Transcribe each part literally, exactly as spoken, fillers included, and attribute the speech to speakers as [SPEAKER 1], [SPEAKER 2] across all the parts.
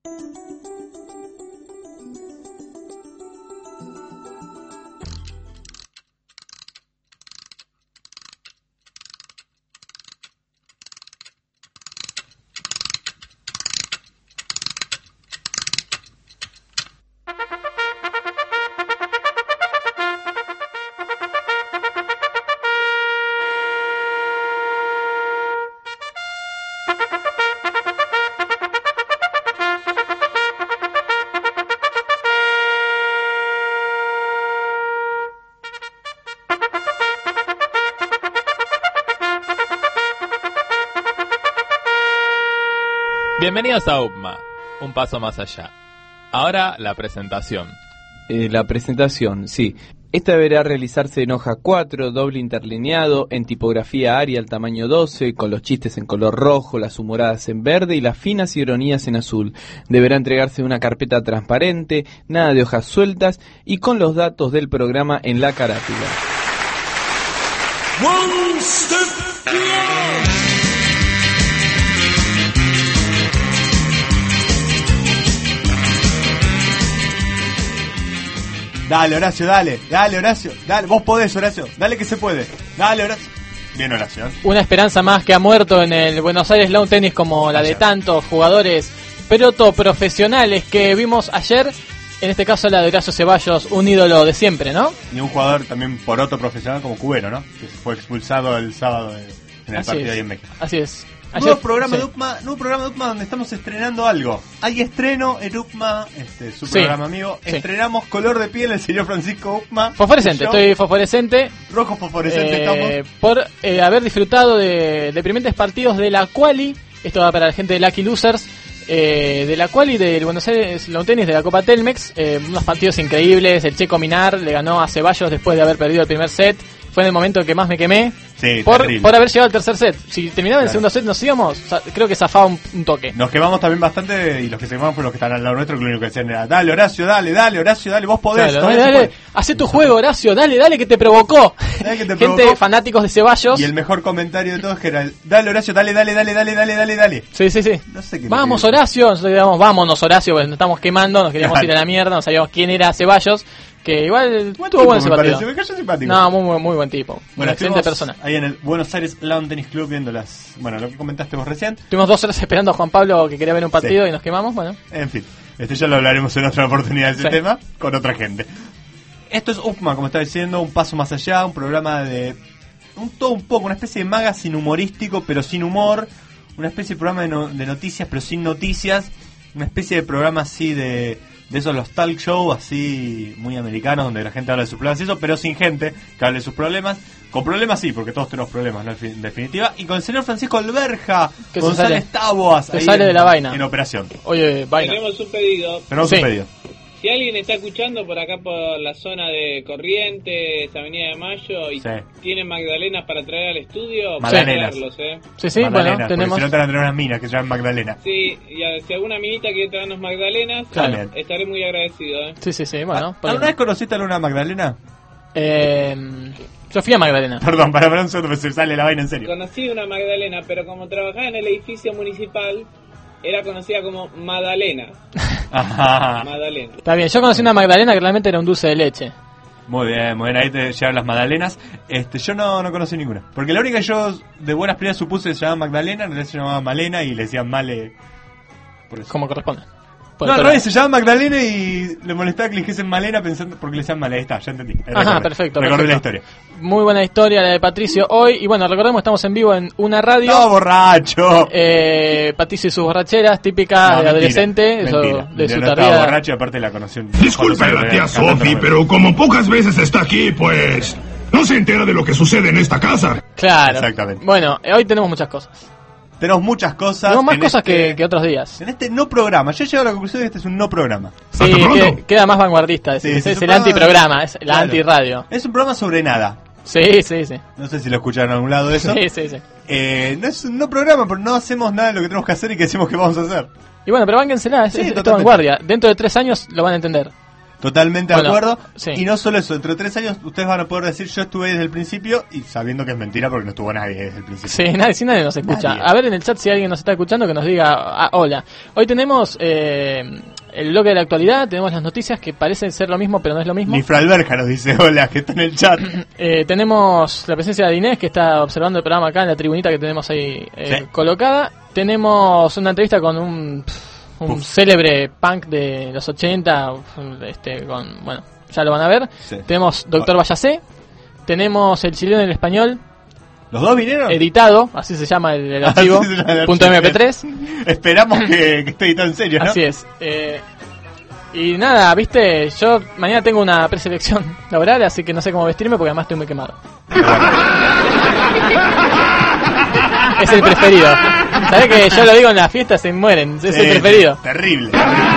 [SPEAKER 1] Bienvenidos a U P M A, un paso más allá. Ahora la presentación.
[SPEAKER 2] Eh, la presentación, sí. Esta deberá realizarse en hoja cuatro, doble interlineado, en tipografía Arial tamaño doce, con los chistes en color rojo, las humoradas en verde y las finas ironías en azul. Deberá entregarse en una carpeta transparente, nada de hojas sueltas y con los datos del programa en la carátula.
[SPEAKER 3] One step beyond.
[SPEAKER 4] Dale, Horacio, dale, dale, Horacio, dale, vos podés, Horacio, dale que se puede, dale, Horacio. Bien, Horacio.
[SPEAKER 5] Una esperanza más que ha muerto en el Buenos Aires Lawn Tennis, como la de tantos jugadores protoprofesionales que vimos ayer. En este caso la de Horacio Ceballos, un ídolo de siempre, ¿no?
[SPEAKER 4] Y un jugador también por otro profesional como Cubero, ¿no? Que fue expulsado el sábado de, en el
[SPEAKER 5] Así
[SPEAKER 4] partido
[SPEAKER 5] es.
[SPEAKER 4] ahí en México.
[SPEAKER 5] Así es.
[SPEAKER 4] Nuevo
[SPEAKER 5] Ayer,
[SPEAKER 4] programa
[SPEAKER 5] sí.
[SPEAKER 4] de U P M A, nuevo programa de U P M A donde estamos estrenando algo. Hay estreno en U P M A, este, su
[SPEAKER 5] Sí.
[SPEAKER 4] programa amigo.
[SPEAKER 5] Sí.
[SPEAKER 4] Estrenamos Color de Piel, el señor Francisco U P M A.
[SPEAKER 5] Fosforescente,
[SPEAKER 4] Yo,
[SPEAKER 5] estoy fosforescente.
[SPEAKER 4] Rojo fosforescente
[SPEAKER 5] eh,
[SPEAKER 4] estamos.
[SPEAKER 5] Por eh, haber disfrutado de deprimentes partidos de la Quali. Esto va para la gente de Lucky Losers. Eh, de la Quali del Buenos Aires Lawn Tennis de la Copa Telmex. Eh, unos partidos increíbles. El Checo Minar le ganó a Ceballos después de haber perdido el primer set. Fue en el momento en que más me quemé.
[SPEAKER 4] Sí,
[SPEAKER 5] Por,
[SPEAKER 4] terrible.
[SPEAKER 5] por haber llegado al tercer set. Si terminaba en el
[SPEAKER 4] Claro.
[SPEAKER 5] segundo set nos íbamos, sa- creo que zafaba un, un toque.
[SPEAKER 4] Nos quemamos también bastante y los que se quemaban fueron los que están al lado nuestro, que lo único que decían era, dale Horacio, dale, dale Horacio, dale, vos podés.
[SPEAKER 5] Claro,
[SPEAKER 4] todavía
[SPEAKER 5] dale,
[SPEAKER 4] se
[SPEAKER 5] dale,
[SPEAKER 4] puede.
[SPEAKER 5] hacé tu juego, Horacio, dale, dale, que te provocó.
[SPEAKER 4] Dale que te
[SPEAKER 5] Gente,
[SPEAKER 4] provocó.
[SPEAKER 5] fanáticos de Ceballos.
[SPEAKER 4] Y el mejor comentario de todos que era el, dale Horacio, dale, dale, dale, dale, dale, dale, dale.
[SPEAKER 5] Sí, sí, sí.
[SPEAKER 4] No sé qué
[SPEAKER 5] Vamos,
[SPEAKER 4] me-
[SPEAKER 5] Horacio. Nosotros digamos, vámonos, Horacio, porque nos estamos quemando, nos queríamos
[SPEAKER 4] Claro.
[SPEAKER 5] ir a la mierda, no sabíamos quién era Ceballos, que igual
[SPEAKER 4] Buen
[SPEAKER 5] tuvo
[SPEAKER 4] tipo,
[SPEAKER 5] bueno ese
[SPEAKER 4] me
[SPEAKER 5] partido.
[SPEAKER 4] parece, me cayó simpático.
[SPEAKER 5] No, muy, muy, muy buen tipo. Una
[SPEAKER 4] Bueno,
[SPEAKER 5] excelente
[SPEAKER 4] estuvimos
[SPEAKER 5] persona.
[SPEAKER 4] ahí en el Buenos Aires Lawn Tennis Club viendo las, bueno, lo que comentaste vos recién.
[SPEAKER 5] Estuvimos dos horas esperando a Juan Pablo que quería ver un partido
[SPEAKER 4] Sí.
[SPEAKER 5] y nos quemamos, bueno.
[SPEAKER 4] En fin, este ya lo hablaremos en otra oportunidad de ese
[SPEAKER 5] Sí.
[SPEAKER 4] tema con otra gente. Esto es U P M A, como estaba diciendo, un paso más allá, un programa de un todo un poco, una especie de magazine humorístico pero sin humor, una especie de programa de, no- de noticias pero sin noticias, una especie de programa así de de esos los talk show así muy americanos donde la gente habla de sus problemas y eso, pero sin gente que hable de sus problemas. Con problemas sí, porque todos tenemos problemas, ¿no? En definitiva. Y con el señor Francisco Alberja,
[SPEAKER 5] Que se
[SPEAKER 4] González
[SPEAKER 5] sale-
[SPEAKER 4] Taboas,
[SPEAKER 5] se
[SPEAKER 4] ahí
[SPEAKER 5] sale
[SPEAKER 4] en-
[SPEAKER 5] de la vaina.
[SPEAKER 4] en operación.
[SPEAKER 5] Oye, vaina.
[SPEAKER 6] Tenemos un pedido.
[SPEAKER 4] Tenemos
[SPEAKER 5] Sí.
[SPEAKER 4] un pedido.
[SPEAKER 6] Si alguien está escuchando por acá por la zona de Corrientes, Avenida de Mayo, y
[SPEAKER 4] Sí.
[SPEAKER 6] tiene magdalenas para traer al estudio,
[SPEAKER 4] Magdalenas.
[SPEAKER 6] traerlos, ¿eh?
[SPEAKER 5] Sí, sí,
[SPEAKER 4] Magdalena,
[SPEAKER 5] bueno,
[SPEAKER 4] porque
[SPEAKER 5] tenemos...
[SPEAKER 4] si no te van a traer unas minas que se llaman Magdalena.
[SPEAKER 6] Sí, y a- si alguna minita quiere traernos magdalenas,
[SPEAKER 5] Claro.
[SPEAKER 4] También.
[SPEAKER 6] estaré muy agradecido, ¿eh?
[SPEAKER 5] Sí, sí, sí, bueno.
[SPEAKER 4] ¿Alguna vez conociste a alguna Magdalena?
[SPEAKER 5] Eh, yo fui a Magdalena.
[SPEAKER 4] Perdón, para para un segundo, se sale la vaina en serio.
[SPEAKER 6] Conocí una magdalena, pero como trabajaba en el edificio municipal, era conocida como Madalena.
[SPEAKER 4] Ajá.
[SPEAKER 6] Madalena.
[SPEAKER 5] Está bien, yo conocí una Magdalena que realmente era un dulce de leche.
[SPEAKER 4] Muy bien, muy bien, ahí te llegaron las Magdalenas. Este, yo no, no conocí ninguna. Porque la única que yo de buenas primeras supuse que se llamaba Magdalena, en realidad se llamaba Malena y le decían Male. Por eso.
[SPEAKER 5] Como corresponde. Por-
[SPEAKER 4] No, al
[SPEAKER 5] pero-
[SPEAKER 4] revés, se llama Magdalena y le molestaba que le dijesen Malena pensando porque le decían Male. Ahí está, ya entendí. Ahí
[SPEAKER 5] Ajá,
[SPEAKER 4] recordé.
[SPEAKER 5] perfecto,
[SPEAKER 4] Recordé la
[SPEAKER 5] perfecto.
[SPEAKER 4] historia.
[SPEAKER 5] Muy buena historia la de Patricio hoy. Y bueno, recordemos, estamos en vivo en una radio.
[SPEAKER 4] ¡No, borracho!
[SPEAKER 5] Eh, Patricio y sus borracheras típicas
[SPEAKER 4] No,
[SPEAKER 5] de
[SPEAKER 4] mentira,
[SPEAKER 5] adolescente, eso,
[SPEAKER 4] mentira.
[SPEAKER 5] de su
[SPEAKER 4] no estaba
[SPEAKER 5] tardía.
[SPEAKER 4] borracho y aparte la conoció. en-
[SPEAKER 3] Disculpe
[SPEAKER 4] cuando
[SPEAKER 3] la
[SPEAKER 4] se-
[SPEAKER 3] tía
[SPEAKER 4] cantando
[SPEAKER 3] Sophie,
[SPEAKER 4] la-
[SPEAKER 3] pero como pocas veces está aquí, pues no se entera de lo que sucede en esta casa.
[SPEAKER 5] Claro.
[SPEAKER 4] Exactamente.
[SPEAKER 5] Bueno, eh, hoy tenemos muchas cosas.
[SPEAKER 4] Tenemos muchas cosas.
[SPEAKER 5] Tenemos más
[SPEAKER 4] en
[SPEAKER 5] cosas
[SPEAKER 4] este-
[SPEAKER 5] que, que otros días.
[SPEAKER 4] En este no programa. Yo he llegado a la conclusión de que este es un no programa.
[SPEAKER 5] Sí,
[SPEAKER 3] Hasta pronto.
[SPEAKER 5] que- queda más vanguardista. Es,
[SPEAKER 4] Sí,
[SPEAKER 5] es
[SPEAKER 4] sí, es un
[SPEAKER 5] el
[SPEAKER 4] programa-
[SPEAKER 5] antiprograma, es la
[SPEAKER 4] Claro.
[SPEAKER 5] antirradio.
[SPEAKER 4] Es un programa sobre nada.
[SPEAKER 5] Sí, sí, sí.
[SPEAKER 4] No sé si lo escucharon en algún lado eso.
[SPEAKER 5] Sí, sí, sí.
[SPEAKER 4] Eh, no es un no programa, pero no hacemos nada de lo que tenemos que hacer y que decimos que vamos a hacer.
[SPEAKER 5] Y bueno, pero bánquensela, es,
[SPEAKER 4] Sí,
[SPEAKER 5] es, es
[SPEAKER 4] totalmente.
[SPEAKER 5] vanguardia. Dentro de tres años lo van a entender.
[SPEAKER 4] Totalmente
[SPEAKER 5] Bueno,
[SPEAKER 4] de acuerdo.
[SPEAKER 5] sí.
[SPEAKER 4] Y no solo eso, dentro de tres años ustedes van a poder decir yo estuve desde el principio y sabiendo que es mentira porque no estuvo nadie desde el principio.
[SPEAKER 5] Sí, nadie, si nadie nos escucha.
[SPEAKER 4] Nadie.
[SPEAKER 5] A ver en el chat si alguien nos está escuchando que nos diga ah, hola. Hoy tenemos eh, el bloque de la actualidad, tenemos las noticias que parecen ser lo mismo pero no es lo mismo.
[SPEAKER 4] Ni Fralberja nos dice hola, que está en el chat.
[SPEAKER 5] Eh, tenemos la presencia de Inés que está observando el programa acá en la tribunita que tenemos ahí eh,
[SPEAKER 4] Sí.
[SPEAKER 5] colocada. Tenemos una entrevista con un... un
[SPEAKER 4] Uf.
[SPEAKER 5] célebre punk de los ochenta, este, con, bueno, ya lo van a ver.
[SPEAKER 4] Sí.
[SPEAKER 5] Tenemos Doctor Vallacé, tenemos el chileno y el español,
[SPEAKER 4] ¿Los dos vinieron?
[SPEAKER 5] editado, así se llama el, el
[SPEAKER 4] Así
[SPEAKER 5] archivo,
[SPEAKER 4] se llama el
[SPEAKER 5] punto
[SPEAKER 4] archivo.
[SPEAKER 5] eme pe tres,
[SPEAKER 4] Esperamos que, que esté editado en serio, ¿no?
[SPEAKER 5] así es. Eh, y nada, viste, yo mañana tengo una preselección laboral, así que no sé cómo vestirme porque además estoy muy quemado. Es el preferido. ¿Sabés que yo lo digo en las fiestas se mueren? Es
[SPEAKER 4] Sí,
[SPEAKER 5] el preferido.
[SPEAKER 4] sí, terrible.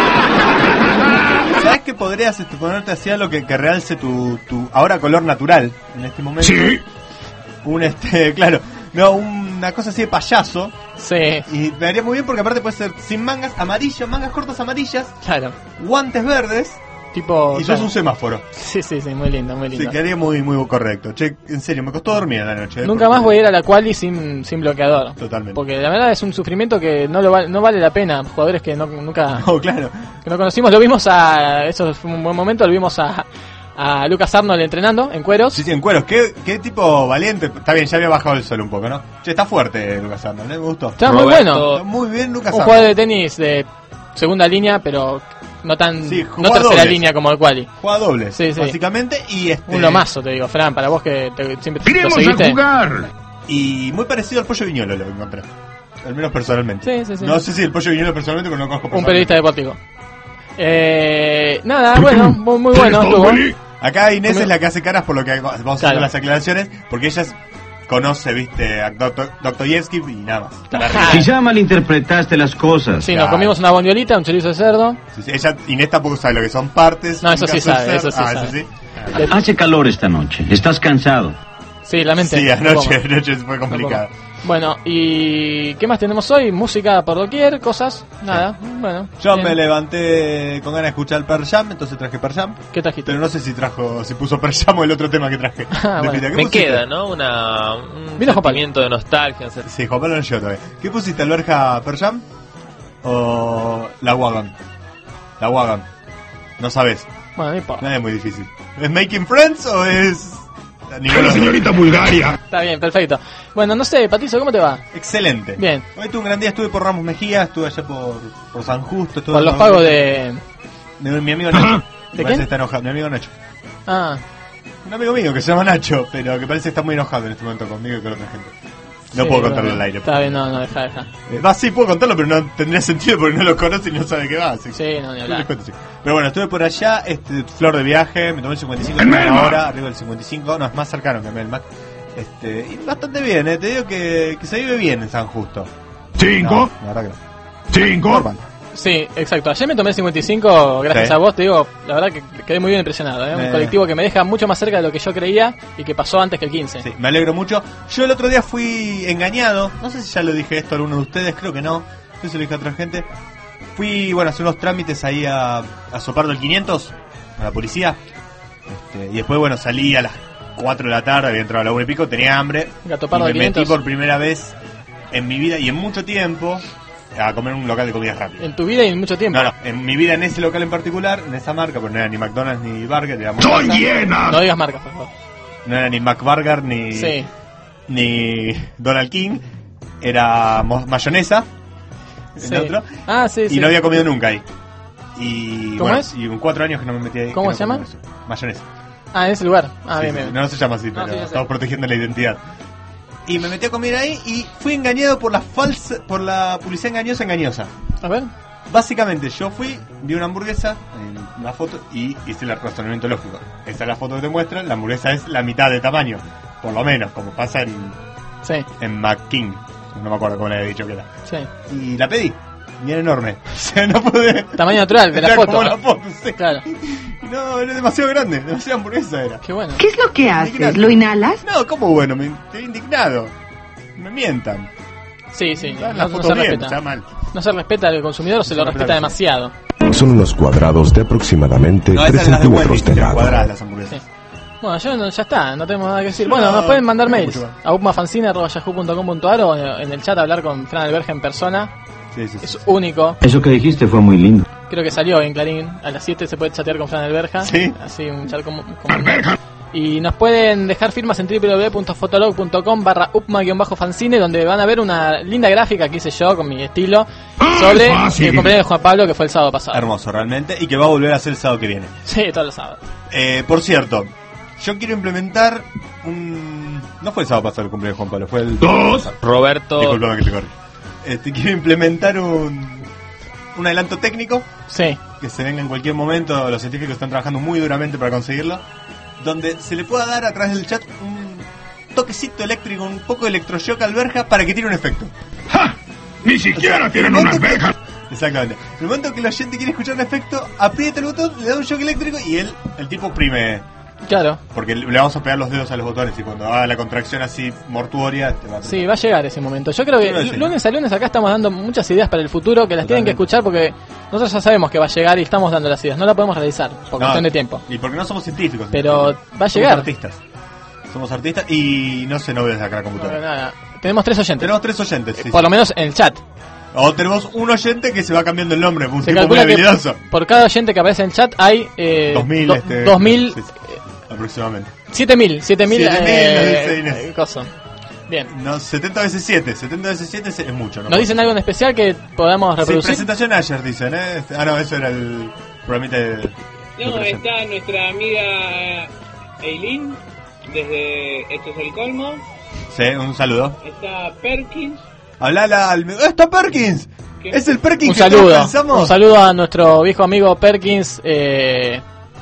[SPEAKER 4] ¿Sabes que podrías este, ponerte así algo que, que realce tu, tu ahora color natural en este momento?
[SPEAKER 3] Sí.
[SPEAKER 4] Un este, claro, no, una cosa así de payaso.
[SPEAKER 5] Sí,
[SPEAKER 4] Y me haría muy bien porque aparte puede ser sin mangas, amarillo, mangas cortas amarillas,
[SPEAKER 5] claro.
[SPEAKER 4] guantes verdes
[SPEAKER 5] Tipo...
[SPEAKER 4] y sos
[SPEAKER 5] claro.
[SPEAKER 4] un semáforo.
[SPEAKER 5] Sí, sí, sí, muy lindo, muy
[SPEAKER 4] Sí,
[SPEAKER 5] lindo.
[SPEAKER 4] quedaría muy, muy correcto. Che, en serio, me costó dormir a la noche. ¿eh?
[SPEAKER 5] Nunca
[SPEAKER 4] Porque-
[SPEAKER 5] más voy a ir a la quali sin, sin bloqueador.
[SPEAKER 4] Totalmente.
[SPEAKER 5] Porque la verdad es un sufrimiento que no lo va- no vale la pena. Jugadores que no, nunca
[SPEAKER 4] No, claro.
[SPEAKER 5] que no conocimos, lo vimos a... Eso fue un buen momento, lo vimos a, a Lucas Arnold entrenando en cueros.
[SPEAKER 4] Sí, sí, en cueros. ¿Qué, qué tipo valiente. Está bien, ya había bajado el sol un poco, ¿no? Che, está fuerte Lucas Arnold, ¿eh? Me gustó.
[SPEAKER 5] Está muy
[SPEAKER 1] Roberto-
[SPEAKER 5] bueno.
[SPEAKER 4] Está muy bien Lucas
[SPEAKER 5] Un
[SPEAKER 4] Arnold.
[SPEAKER 5] jugador de tenis de segunda línea, pero no tan...
[SPEAKER 4] Sí,
[SPEAKER 5] no
[SPEAKER 4] juega
[SPEAKER 5] tercera
[SPEAKER 4] dobles.
[SPEAKER 5] línea como el quali.
[SPEAKER 4] Juega dobles,
[SPEAKER 5] Sí, sí.
[SPEAKER 4] básicamente. Y este,
[SPEAKER 5] Un lomazo, te digo, Fran, para vos que te- siempre te lo
[SPEAKER 3] ¡Iremos
[SPEAKER 5] seguiste.
[SPEAKER 3] a jugar!
[SPEAKER 4] Y muy parecido al Pollo Viñolo lo encontré. Al menos personalmente.
[SPEAKER 5] Sí, sí, sí.
[SPEAKER 4] No sé si el Pollo Viñolo personalmente, pero no conozco
[SPEAKER 5] Un
[SPEAKER 4] personalmente.
[SPEAKER 5] periodista deportivo. Eh, nada, bueno, muy, muy bueno
[SPEAKER 3] ¿Tienes
[SPEAKER 5] estuvo.
[SPEAKER 3] todo, Willy?
[SPEAKER 4] Acá Inés
[SPEAKER 5] Como-
[SPEAKER 4] es la que hace caras por lo que vamos a hacer
[SPEAKER 5] Claro.
[SPEAKER 4] las aclaraciones, porque ella es- conoce, viste, a Doctor Dostoyevsky y nada más.
[SPEAKER 5] Ajá.
[SPEAKER 7] Si ya malinterpretaste las cosas.
[SPEAKER 5] Sí,
[SPEAKER 4] Claro.
[SPEAKER 5] nos comimos una bondiolita, un chorizo de cerdo.
[SPEAKER 4] Sí, sí, ella, Inés tampoco sabe lo que son partes.
[SPEAKER 5] No, eso
[SPEAKER 4] nunca
[SPEAKER 5] sí sabe,
[SPEAKER 4] hacer-
[SPEAKER 5] eso sí
[SPEAKER 4] ah,
[SPEAKER 5] sabe.
[SPEAKER 4] eso sí.
[SPEAKER 5] Le-
[SPEAKER 7] Hace calor esta noche. Estás cansado.
[SPEAKER 5] Sí, la mente.
[SPEAKER 4] Sí,
[SPEAKER 5] no
[SPEAKER 4] anoche,
[SPEAKER 5] como.
[SPEAKER 4] anoche fue complicado.
[SPEAKER 5] Bueno, ¿y qué más tenemos hoy? Música por doquier, cosas, nada, bueno.
[SPEAKER 4] Yo
[SPEAKER 5] bien.
[SPEAKER 4] me levanté con ganas de escuchar el Pearl Jam, entonces traje Pearl Jam.
[SPEAKER 5] ¿Qué trajiste?
[SPEAKER 4] Pero no sé si trajo, si puso Pearl Jam o el otro tema que traje.
[SPEAKER 5] Ah, bueno.
[SPEAKER 4] Definitivamente. ¿Qué
[SPEAKER 1] Me
[SPEAKER 4] pusiste?
[SPEAKER 1] queda, ¿no? Una, un
[SPEAKER 5] Vino Juan Pablo.
[SPEAKER 1] sentimiento de nostalgia. o sea,
[SPEAKER 4] Sí, Juan Pablo no llegó todavía. ¿Qué pusiste, Alberja Pearl Jam? ¿O la Wagon? La Wagon. No sabes.
[SPEAKER 5] Bueno, no importa.
[SPEAKER 4] No es muy difícil. ¿Es Making Friends o es...? Ninguno
[SPEAKER 3] ¡Hola,
[SPEAKER 4] de los
[SPEAKER 3] señorita Bulgaria!
[SPEAKER 5] Está bien, perfecto. Bueno, no sé, Patricio, ¿cómo te va?
[SPEAKER 4] dos. Excelente.
[SPEAKER 5] Bien.
[SPEAKER 4] Hoy tuve un gran día, estuve por Ramos Mejía, estuve allá por, por San Justo. Estuve
[SPEAKER 5] Por los
[SPEAKER 4] por-
[SPEAKER 5] pagos de...
[SPEAKER 4] de mi amigo Nacho.
[SPEAKER 3] Ajá.
[SPEAKER 4] Me
[SPEAKER 5] ¿De
[SPEAKER 4] parece
[SPEAKER 5] quién?
[SPEAKER 4] que está enojado. Mi amigo Nacho.
[SPEAKER 5] Ah,
[SPEAKER 4] Un amigo mío que se llama Nacho, pero que parece que está muy enojado en este momento conmigo y con otra gente. No
[SPEAKER 5] sí,
[SPEAKER 4] puedo
[SPEAKER 5] bueno,
[SPEAKER 4] contarlo al aire.
[SPEAKER 5] Está bien, no, no, deja, deja.
[SPEAKER 4] Eh, Va, sí, puedo contarlo, pero no tendría sentido porque no lo conoce y no sabe qué va. Así. que-
[SPEAKER 5] Sí, no, ni
[SPEAKER 4] Yo
[SPEAKER 5] hablar.
[SPEAKER 4] les cuento, sí. Pero bueno, estuve por allá, este, flor de viaje, me tomé el cincuenta y cinco
[SPEAKER 3] En
[SPEAKER 4] en una
[SPEAKER 3] Melmac.
[SPEAKER 4] hora, arriba del cincuenta y cinco, no, es más cercano que Melmac. Este, y bastante bien, eh, te digo que, que se vive bien en San Justo.
[SPEAKER 3] Cinco,
[SPEAKER 4] No, la verdad que no.
[SPEAKER 3] cinco,
[SPEAKER 4] Normal.
[SPEAKER 5] Sí, exacto. Ayer me tomé el cincuenta y cinco, gracias
[SPEAKER 4] Sí.
[SPEAKER 5] a vos, te digo, la verdad que quedé muy bien impresionado. ¿eh? Un
[SPEAKER 4] Eh.
[SPEAKER 5] colectivo que me deja mucho más cerca de lo que yo creía y que pasó antes que el quince.
[SPEAKER 4] Sí, me alegro mucho. Yo el otro día fui engañado, no sé si ya lo dije esto a alguno de ustedes, creo que no, no sé si lo dije a otra gente. Fui, bueno, a hacer unos trámites ahí a, a Sopardo el quinientos, a la policía. Este, y después, bueno, salí a las cuatro de la tarde, había entrado a la una y pico, tenía hambre.
[SPEAKER 5] Gato
[SPEAKER 4] Y
[SPEAKER 5] Pardo
[SPEAKER 4] me
[SPEAKER 5] de
[SPEAKER 4] metí
[SPEAKER 5] quinientos.
[SPEAKER 4] por primera vez en mi vida y en mucho tiempo a comer en un local de comida rápida.
[SPEAKER 5] En tu vida y en mucho tiempo.
[SPEAKER 4] No, no, en mi vida en ese local en particular, en esa marca, porque no era ni McDonald's ni Burger, era
[SPEAKER 3] ¡son
[SPEAKER 4] Mostaza.
[SPEAKER 3] llenas!
[SPEAKER 5] No digas marcas, por favor.
[SPEAKER 4] No era ni McBurger ni,
[SPEAKER 5] Sí.
[SPEAKER 4] ni Donald King, era mo- mayonesa, el
[SPEAKER 5] Sí.
[SPEAKER 4] otro,
[SPEAKER 5] Ah, sí,
[SPEAKER 4] y
[SPEAKER 5] sí.
[SPEAKER 4] no había comido nunca ahí. Y
[SPEAKER 5] ¿Cómo
[SPEAKER 4] bueno,
[SPEAKER 5] es?
[SPEAKER 4] y en cuatro años que no me metí ahí.
[SPEAKER 5] ¿Cómo
[SPEAKER 4] que
[SPEAKER 5] se
[SPEAKER 4] no
[SPEAKER 5] llama?
[SPEAKER 4] comí eso. Mayonesa.
[SPEAKER 5] Ah, en ese lugar. Ah,
[SPEAKER 4] Sí,
[SPEAKER 5] bien,
[SPEAKER 4] sí,
[SPEAKER 5] bien.
[SPEAKER 4] no se llama así,
[SPEAKER 5] No,
[SPEAKER 4] pero
[SPEAKER 5] sí, ya sé.
[SPEAKER 4] estamos protegiendo la identidad. Y me metí a comer ahí y fui engañado por la falsa, por la publicidad engañosa engañosa.
[SPEAKER 5] A ver.
[SPEAKER 4] Básicamente yo fui, vi una hamburguesa en una foto y hice el razonamiento lógico. Esa es la foto que te muestran, la hamburguesa es la mitad de tamaño, por lo menos, como pasa en,
[SPEAKER 5] Sí,
[SPEAKER 4] en McKing. No me acuerdo cómo le había dicho que era.
[SPEAKER 5] sí.
[SPEAKER 4] Y la pedí, y era enorme. O sea, no pude...
[SPEAKER 5] Tamaño natural de la
[SPEAKER 4] Era
[SPEAKER 5] foto.
[SPEAKER 4] como la foto, sí.
[SPEAKER 5] Claro.
[SPEAKER 4] Y no, era demasiado grande, demasiada hamburguesa era.
[SPEAKER 5] Qué bueno.
[SPEAKER 8] ¿Qué es lo que haces?
[SPEAKER 4] Indignante.
[SPEAKER 8] ¿Lo inhalas?
[SPEAKER 4] No, ¿cómo bueno? Me estoy indignado. Me mientan.
[SPEAKER 5] Sí, sí.
[SPEAKER 4] Dan
[SPEAKER 5] No,
[SPEAKER 4] las
[SPEAKER 5] no
[SPEAKER 4] fotos
[SPEAKER 5] se
[SPEAKER 4] bien,
[SPEAKER 5] respeta.
[SPEAKER 4] está mal.
[SPEAKER 5] no se respeta al consumidor, se lo respeta demasiado.
[SPEAKER 8] Son unos cuadrados de aproximadamente
[SPEAKER 4] No,
[SPEAKER 8] tres
[SPEAKER 4] esas las de
[SPEAKER 8] centímetros
[SPEAKER 4] Wendy's,
[SPEAKER 8] de
[SPEAKER 4] las
[SPEAKER 8] lado.
[SPEAKER 4] cuadradas, las hamburguesas.
[SPEAKER 5] Sí. Bueno, yo no, ya está, no tenemos nada que decir. Bueno,
[SPEAKER 4] No,
[SPEAKER 5] nos pueden mandar
[SPEAKER 4] no
[SPEAKER 5] mails
[SPEAKER 4] mucho más.
[SPEAKER 5] a upmafancine arroba yahoo punto com punto ar o en el chat hablar con Fran Alberge en persona.
[SPEAKER 4] Sí, sí, sí,
[SPEAKER 5] Es
[SPEAKER 4] sí.
[SPEAKER 5] único.
[SPEAKER 7] Eso que dijiste fue muy lindo.
[SPEAKER 5] Creo que salió en Clarín. A las siete se puede chatear con Fran Alberja.
[SPEAKER 4] Sí.
[SPEAKER 5] Así un chat como, como y nos pueden dejar firmas en doble u doble u doble u punto fotolog punto com barra upma-fanzine, donde van a ver una linda gráfica que hice yo con mi estilo sobre
[SPEAKER 3] Ah, sí.
[SPEAKER 5] el cumpleaños de Juan Pablo, que fue el sábado pasado.
[SPEAKER 4] Hermoso, realmente. Y que va a volver a ser el sábado que viene.
[SPEAKER 5] Sí, todos los sábados.
[SPEAKER 4] Eh, por cierto, yo quiero implementar un... No fue el sábado pasado el cumpleaños de Juan Pablo, fue el...
[SPEAKER 3] Dos.
[SPEAKER 1] Roberto,
[SPEAKER 4] Disculpame que te corrí. Este, quiero implementar un... Un adelanto técnico
[SPEAKER 5] Sí.
[SPEAKER 4] que se venga en cualquier momento. Los científicos están trabajando muy duramente para conseguirlo. Donde se le pueda dar a través del chat un toquecito eléctrico, un poco de electroshock al verja para que tire un efecto.
[SPEAKER 3] ¡Ja! Ni siquiera tienen unas verjas.
[SPEAKER 4] Exactamente. En el momento que el oyente quiere escuchar un efecto, aprieta el botón, le da un shock eléctrico y él, el tipo oprime.
[SPEAKER 5] Claro.
[SPEAKER 4] Porque le vamos a pegar los dedos a los botones y cuando haga la contracción así mortuoria te va a apretar.
[SPEAKER 5] Sí, va a llegar ese momento. Yo creo que
[SPEAKER 4] Sí, va a llegar.
[SPEAKER 5] lunes a lunes acá estamos dando muchas ideas para el futuro que las tienen que
[SPEAKER 4] Totalmente.
[SPEAKER 5] escuchar porque nosotros ya sabemos que va a llegar y estamos dando las ideas. No la podemos realizar por
[SPEAKER 4] No,
[SPEAKER 5] cuestión de tiempo.
[SPEAKER 4] Y porque no somos científicos.
[SPEAKER 5] Pero va a llegar.
[SPEAKER 4] Somos artistas. Somos artistas y no se no ves acá la
[SPEAKER 5] No,
[SPEAKER 4] computadora.
[SPEAKER 5] nada. Tenemos tres oyentes.
[SPEAKER 4] Tenemos tres oyentes. sí,
[SPEAKER 5] Por
[SPEAKER 4] sí.
[SPEAKER 5] lo menos en el chat.
[SPEAKER 4] O tenemos un oyente que se va cambiando el nombre, un
[SPEAKER 5] Se
[SPEAKER 4] tipo muy
[SPEAKER 5] calcula que
[SPEAKER 4] habilidoso.
[SPEAKER 5] por cada oyente que aparece en el chat hay eh,
[SPEAKER 4] Dos mil,
[SPEAKER 5] do-
[SPEAKER 4] este,
[SPEAKER 5] dos mil,
[SPEAKER 4] sí, sí, aproximadamente.
[SPEAKER 5] siete mil, siete mil,
[SPEAKER 4] siete mil,
[SPEAKER 5] eh,
[SPEAKER 4] nos dice Inés.
[SPEAKER 5] eh, coso. Bien.
[SPEAKER 4] No, setenta veces siete. setenta veces siete es, es mucho, ¿no?
[SPEAKER 5] ¿Nos dicen algo en especial que podamos
[SPEAKER 4] Sí,
[SPEAKER 5] reproducir?
[SPEAKER 4] presentación ayer dicen, ¿eh? Ah, no, eso era el programita de... de
[SPEAKER 6] No,
[SPEAKER 4] presentación.
[SPEAKER 6] está nuestra amiga Eileen, desde Esto es el Colmo.
[SPEAKER 4] Sí, un saludo.
[SPEAKER 6] Está Perkins.
[SPEAKER 4] Hablala al... ¡Ah, está Perkins!
[SPEAKER 6] ¿Qué?
[SPEAKER 4] Es el Perkins
[SPEAKER 5] Un
[SPEAKER 4] que todos
[SPEAKER 5] saludo.
[SPEAKER 4] pensamos.
[SPEAKER 5] Un saludo a nuestro viejo amigo Perkins. Eh,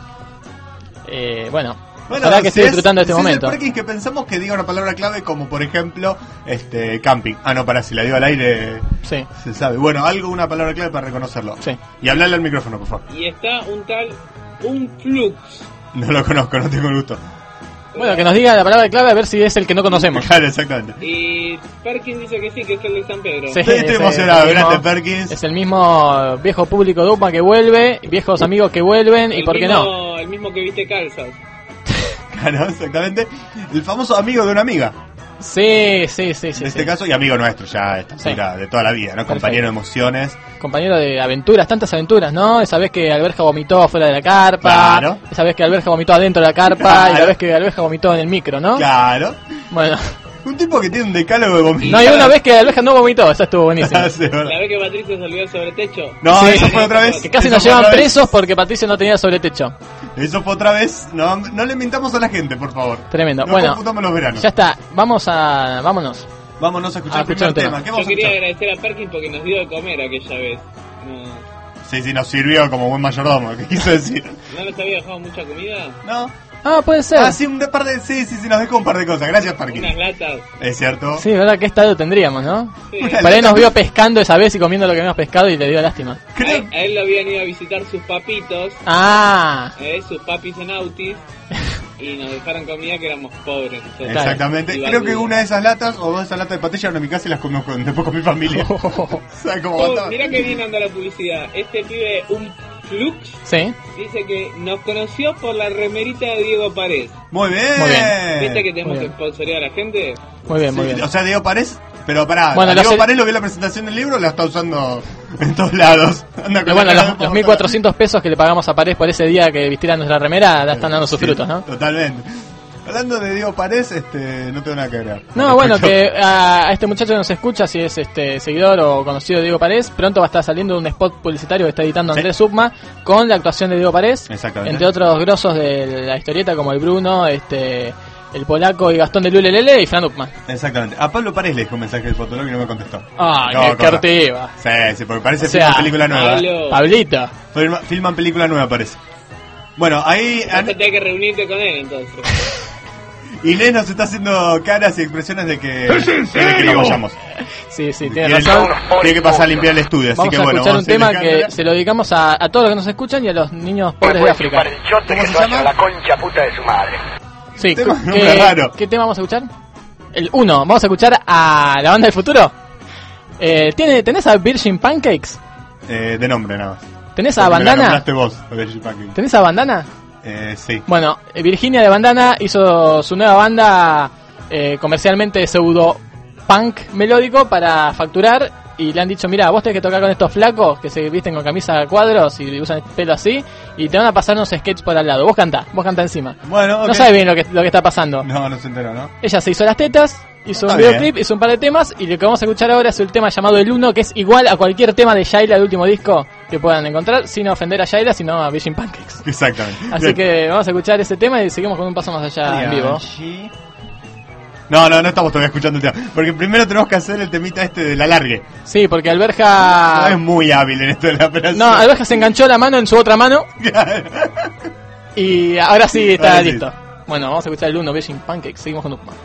[SPEAKER 5] eh, bueno,
[SPEAKER 4] Bueno,
[SPEAKER 5] ojalá que
[SPEAKER 4] si
[SPEAKER 5] esté
[SPEAKER 4] es-
[SPEAKER 5] disfrutando de este
[SPEAKER 4] si es
[SPEAKER 5] momento.
[SPEAKER 4] el Perkins que pensamos que diga una palabra clave como, por ejemplo, este camping. Ah, no, para si la digo al aire
[SPEAKER 5] Sí,
[SPEAKER 4] se sabe. Bueno, algo, una palabra clave para reconocerlo.
[SPEAKER 5] sí.
[SPEAKER 4] Y hablarle al micrófono, por favor.
[SPEAKER 6] Y está un tal Un Flux.
[SPEAKER 4] No lo conozco, no tengo el gusto.
[SPEAKER 5] Bueno, que nos diga la palabra clave a ver si es el que no conocemos.
[SPEAKER 4] Claro, exactamente.
[SPEAKER 6] Y Perkins dice que sí, que es el de San Pedro.
[SPEAKER 5] Sí.
[SPEAKER 4] Estoy, estoy
[SPEAKER 5] es
[SPEAKER 4] emocionado,
[SPEAKER 5] el mismo-
[SPEAKER 4] grande Perkins.
[SPEAKER 5] Es el mismo viejo público de UPA que vuelve, viejos amigos que vuelven, y
[SPEAKER 6] El
[SPEAKER 5] por qué
[SPEAKER 6] mismo-
[SPEAKER 5] no.
[SPEAKER 6] El mismo que viste calzas.
[SPEAKER 4] Claro, exactamente. El famoso amigo de una amiga.
[SPEAKER 5] Sí, sí, sí, sí.
[SPEAKER 4] En este
[SPEAKER 5] sí.
[SPEAKER 4] caso, y amigo nuestro, ya a esta
[SPEAKER 5] Sí.
[SPEAKER 4] altura de toda la vida, ¿no?
[SPEAKER 5] Perfecto.
[SPEAKER 4] Compañero de emociones.
[SPEAKER 5] Compañero de aventuras, tantas aventuras, ¿no? Esa vez que Alberja vomitó fuera de la carpa,
[SPEAKER 4] Claro.
[SPEAKER 5] esa vez que Alberja vomitó adentro de la carpa,
[SPEAKER 4] Claro.
[SPEAKER 5] y la vez que Alberja vomitó en el micro, ¿no?
[SPEAKER 4] Claro.
[SPEAKER 5] Bueno,
[SPEAKER 4] Un tipo que tiene un decálogo de vomitar.
[SPEAKER 5] no hay una vez que Alberja no vomitó, esa estuvo buenísima.
[SPEAKER 4] Sí, verdad.
[SPEAKER 6] La vez que Patricio se olvidó sobre techo.
[SPEAKER 4] No,
[SPEAKER 5] Sí.
[SPEAKER 4] eso fue otra vez.
[SPEAKER 5] Que casi
[SPEAKER 4] Eso
[SPEAKER 5] nos
[SPEAKER 4] fue
[SPEAKER 5] llevan
[SPEAKER 4] otra vez.
[SPEAKER 5] presos porque Patricio no tenía sobretecho.
[SPEAKER 4] Eso fue otra vez. No, no le mintamos a la gente, por favor.
[SPEAKER 5] Tremendo.
[SPEAKER 4] No
[SPEAKER 5] Bueno,
[SPEAKER 4] confundamos los veranos.
[SPEAKER 5] ya está, vamos a... vámonos.
[SPEAKER 4] Vámonos a escuchar
[SPEAKER 5] A
[SPEAKER 4] el primer
[SPEAKER 5] escuchar un
[SPEAKER 4] tema.
[SPEAKER 5] tema.
[SPEAKER 4] ¿Qué
[SPEAKER 6] Yo
[SPEAKER 4] vamos a
[SPEAKER 6] quería
[SPEAKER 4] escuchar?
[SPEAKER 6] agradecer a Perkins porque nos dio de comer aquella vez. No,
[SPEAKER 4] Sí, sí, nos sirvió como buen mayordomo. ¿Qué quiso decir?
[SPEAKER 6] ¿No les había dejado mucha comida?
[SPEAKER 4] No.
[SPEAKER 5] Ah, puede ser.
[SPEAKER 4] Ah, sí, un par de. Sí, sí, sí, nos dejó un par de cosas. Gracias, Parkin.
[SPEAKER 6] Unas latas.
[SPEAKER 4] Es cierto.
[SPEAKER 5] Sí, ¿verdad? ¿Qué estado tendríamos, no?
[SPEAKER 6] Sí.
[SPEAKER 4] Una
[SPEAKER 5] Por ahí nos
[SPEAKER 4] lata.
[SPEAKER 5] vio pescando esa vez y comiendo lo que habíamos pescado y le dio lástima.
[SPEAKER 6] A,
[SPEAKER 4] Creo.
[SPEAKER 6] él- a él lo habían ido a visitar sus papitos,
[SPEAKER 5] Ah,
[SPEAKER 6] eh, sus papis en autis, y nos dejaron comida que éramos pobres. nosotros.
[SPEAKER 4] Exactamente.
[SPEAKER 6] Y
[SPEAKER 4] Creo que
[SPEAKER 6] barbudos.
[SPEAKER 4] una de esas latas o dos de esas latas de paté llegaron a mi casa y las comí con, después con mi familia. O sea, como
[SPEAKER 6] Oh,
[SPEAKER 4] botaba.
[SPEAKER 6] mirá que bien anda la publicidad. Este pibe, un Flux,
[SPEAKER 5] sí.
[SPEAKER 6] dice que nos conoció por la remerita de Diego Párez.
[SPEAKER 4] Muy bien.
[SPEAKER 5] Muy bien.
[SPEAKER 6] ¿Viste que tenemos
[SPEAKER 5] muy
[SPEAKER 6] que
[SPEAKER 5] bien.
[SPEAKER 6] sponsorear a la gente?
[SPEAKER 5] Muy bien, muy
[SPEAKER 4] Sí,
[SPEAKER 5] bien.
[SPEAKER 4] O sea, Diego Parés. Pero pará,
[SPEAKER 5] Bueno,
[SPEAKER 4] Diego
[SPEAKER 5] los-
[SPEAKER 4] Parés lo que es la presentación del libro la está usando en todos lados. Anda
[SPEAKER 5] Pero
[SPEAKER 4] con
[SPEAKER 5] bueno,
[SPEAKER 4] la cara
[SPEAKER 5] los,
[SPEAKER 4] de
[SPEAKER 5] los mil cuatrocientos pesos que le pagamos a Pared por ese día que vistiera nuestra remera ya están dando sus
[SPEAKER 4] Sí,
[SPEAKER 5] frutos, ¿no?
[SPEAKER 4] Totalmente. Hablando de Diego Parés, este, no tengo nada que agregar.
[SPEAKER 5] No, bueno, que a, a este muchacho que nos escucha, si es este seguidor o conocido de Diego Parés, pronto va a estar saliendo un spot publicitario que está editando
[SPEAKER 4] Sí.
[SPEAKER 5] Andrés Subma con la actuación de Diego Parés,
[SPEAKER 4] Exactamente.
[SPEAKER 5] entre otros grosos de la historieta como el Bruno, este, el Polaco y Gastón de Lulelele y Fran Upman.
[SPEAKER 4] Exactamente. A Pablo Parés le dejó un mensaje del fotolog y no me contestó.
[SPEAKER 5] Ah,
[SPEAKER 4] No,
[SPEAKER 5] qué, qué
[SPEAKER 4] cosa.
[SPEAKER 5] artiva.
[SPEAKER 4] Sí, sí, porque parece
[SPEAKER 5] O sea,
[SPEAKER 4] filman película nueva.
[SPEAKER 6] Pablo,
[SPEAKER 5] Pablito.
[SPEAKER 4] Filma- filman película nueva, parece. Bueno, ahí
[SPEAKER 6] vas a tener que reunirte con él entonces.
[SPEAKER 4] Inés nos está haciendo caras y expresiones de que,
[SPEAKER 3] ¿Es en
[SPEAKER 4] de que
[SPEAKER 3] serio?
[SPEAKER 4] nos vayamos.
[SPEAKER 5] Sí, sí,
[SPEAKER 4] Tiene,
[SPEAKER 5] tiene razón.
[SPEAKER 4] tiene que pasar a limpiar el estudio, así
[SPEAKER 5] Vamos
[SPEAKER 4] que
[SPEAKER 5] a
[SPEAKER 4] bueno.
[SPEAKER 5] escuchar un
[SPEAKER 4] vamos a
[SPEAKER 5] tema
[SPEAKER 4] hacerle
[SPEAKER 5] que
[SPEAKER 4] cámara.
[SPEAKER 5] se lo dedicamos a, a todos los que nos escuchan y a los niños pobres de África.
[SPEAKER 4] ¿Cómo se llama?
[SPEAKER 9] La concha puta de su madre.
[SPEAKER 5] Sí,
[SPEAKER 4] Tema-
[SPEAKER 5] ¿qué,
[SPEAKER 4] nombre raro.
[SPEAKER 5] ¿qué tema vamos a escuchar? El uno, vamos a escuchar a la banda del futuro. Eh, ¿tiene, ¿Tenés a Virgin Pancakes?
[SPEAKER 4] Eh, de nombre nada más.
[SPEAKER 5] ¿Tenés a
[SPEAKER 4] Porque me la
[SPEAKER 5] Bandana?
[SPEAKER 4] nombraste vos, Virgin Pancakes.
[SPEAKER 5] ¿Tenés a Bandana?
[SPEAKER 4] Eh, sí.
[SPEAKER 5] Bueno, Virginia de Bandana hizo su nueva banda eh, comercialmente pseudo punk melódico para facturar y le han dicho, mira, vos tenés que tocar con estos flacos que se visten con camisa a cuadros y usan el pelo así y te van a pasar unos sketches por al lado. Vos cantá, vos cantá encima.
[SPEAKER 4] Bueno, okay.
[SPEAKER 5] No sabe bien lo que, lo que está pasando.
[SPEAKER 4] No, no se enteró, ¿no?
[SPEAKER 5] Ella se hizo las tetas, hizo
[SPEAKER 4] Está
[SPEAKER 5] un videoclip,
[SPEAKER 4] bien.
[SPEAKER 5] hizo un par de temas y lo que vamos a escuchar ahora es el tema llamado El Uno, que es igual a cualquier tema de Shayla del último disco que puedan encontrar, sin ofender a Shayla, sino a Virgin Pancakes.
[SPEAKER 4] Exactamente.
[SPEAKER 5] Así
[SPEAKER 4] Bien.
[SPEAKER 5] que vamos a escuchar ese tema y seguimos con un paso más allá en vivo.
[SPEAKER 4] No, no, no estamos todavía escuchando el tema. Porque primero tenemos que hacer el temita este del alargue.
[SPEAKER 5] Sí, porque Alberja...
[SPEAKER 4] No es muy hábil en esto de la operación.
[SPEAKER 5] No, Alberja se enganchó la mano en su otra mano. Y ahora sí está
[SPEAKER 4] Ahora sí.
[SPEAKER 5] listo. Bueno, vamos a escuchar el uno, Virgin Pancakes. Seguimos con Upma.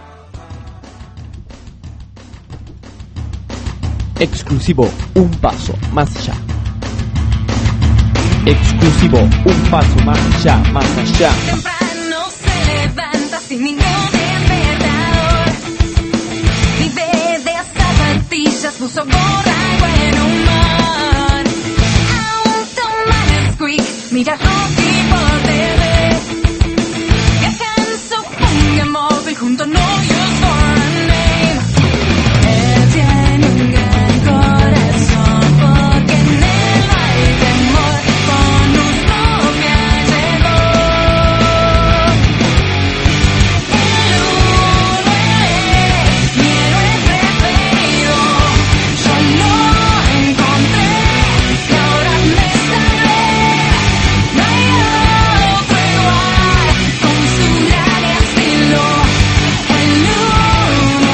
[SPEAKER 2] Exclusivo, un paso más allá. Exclusivo, un paso más allá, más allá.
[SPEAKER 9] Temprano se levanta sin ningún despertador. Vive de zapatillas, puso gorra y buen humor. Aún toma Nesquik, mira Rocky por T V. Viaja en su punga móvil junto a novios for a name. Él tiene un gran corazón porque en él no hay temor. Con luz propia llegó. El uno es mi héroe preferido. Yo lo encontré y ahora me salvé. No hay otro igual con su gran estilo. El uno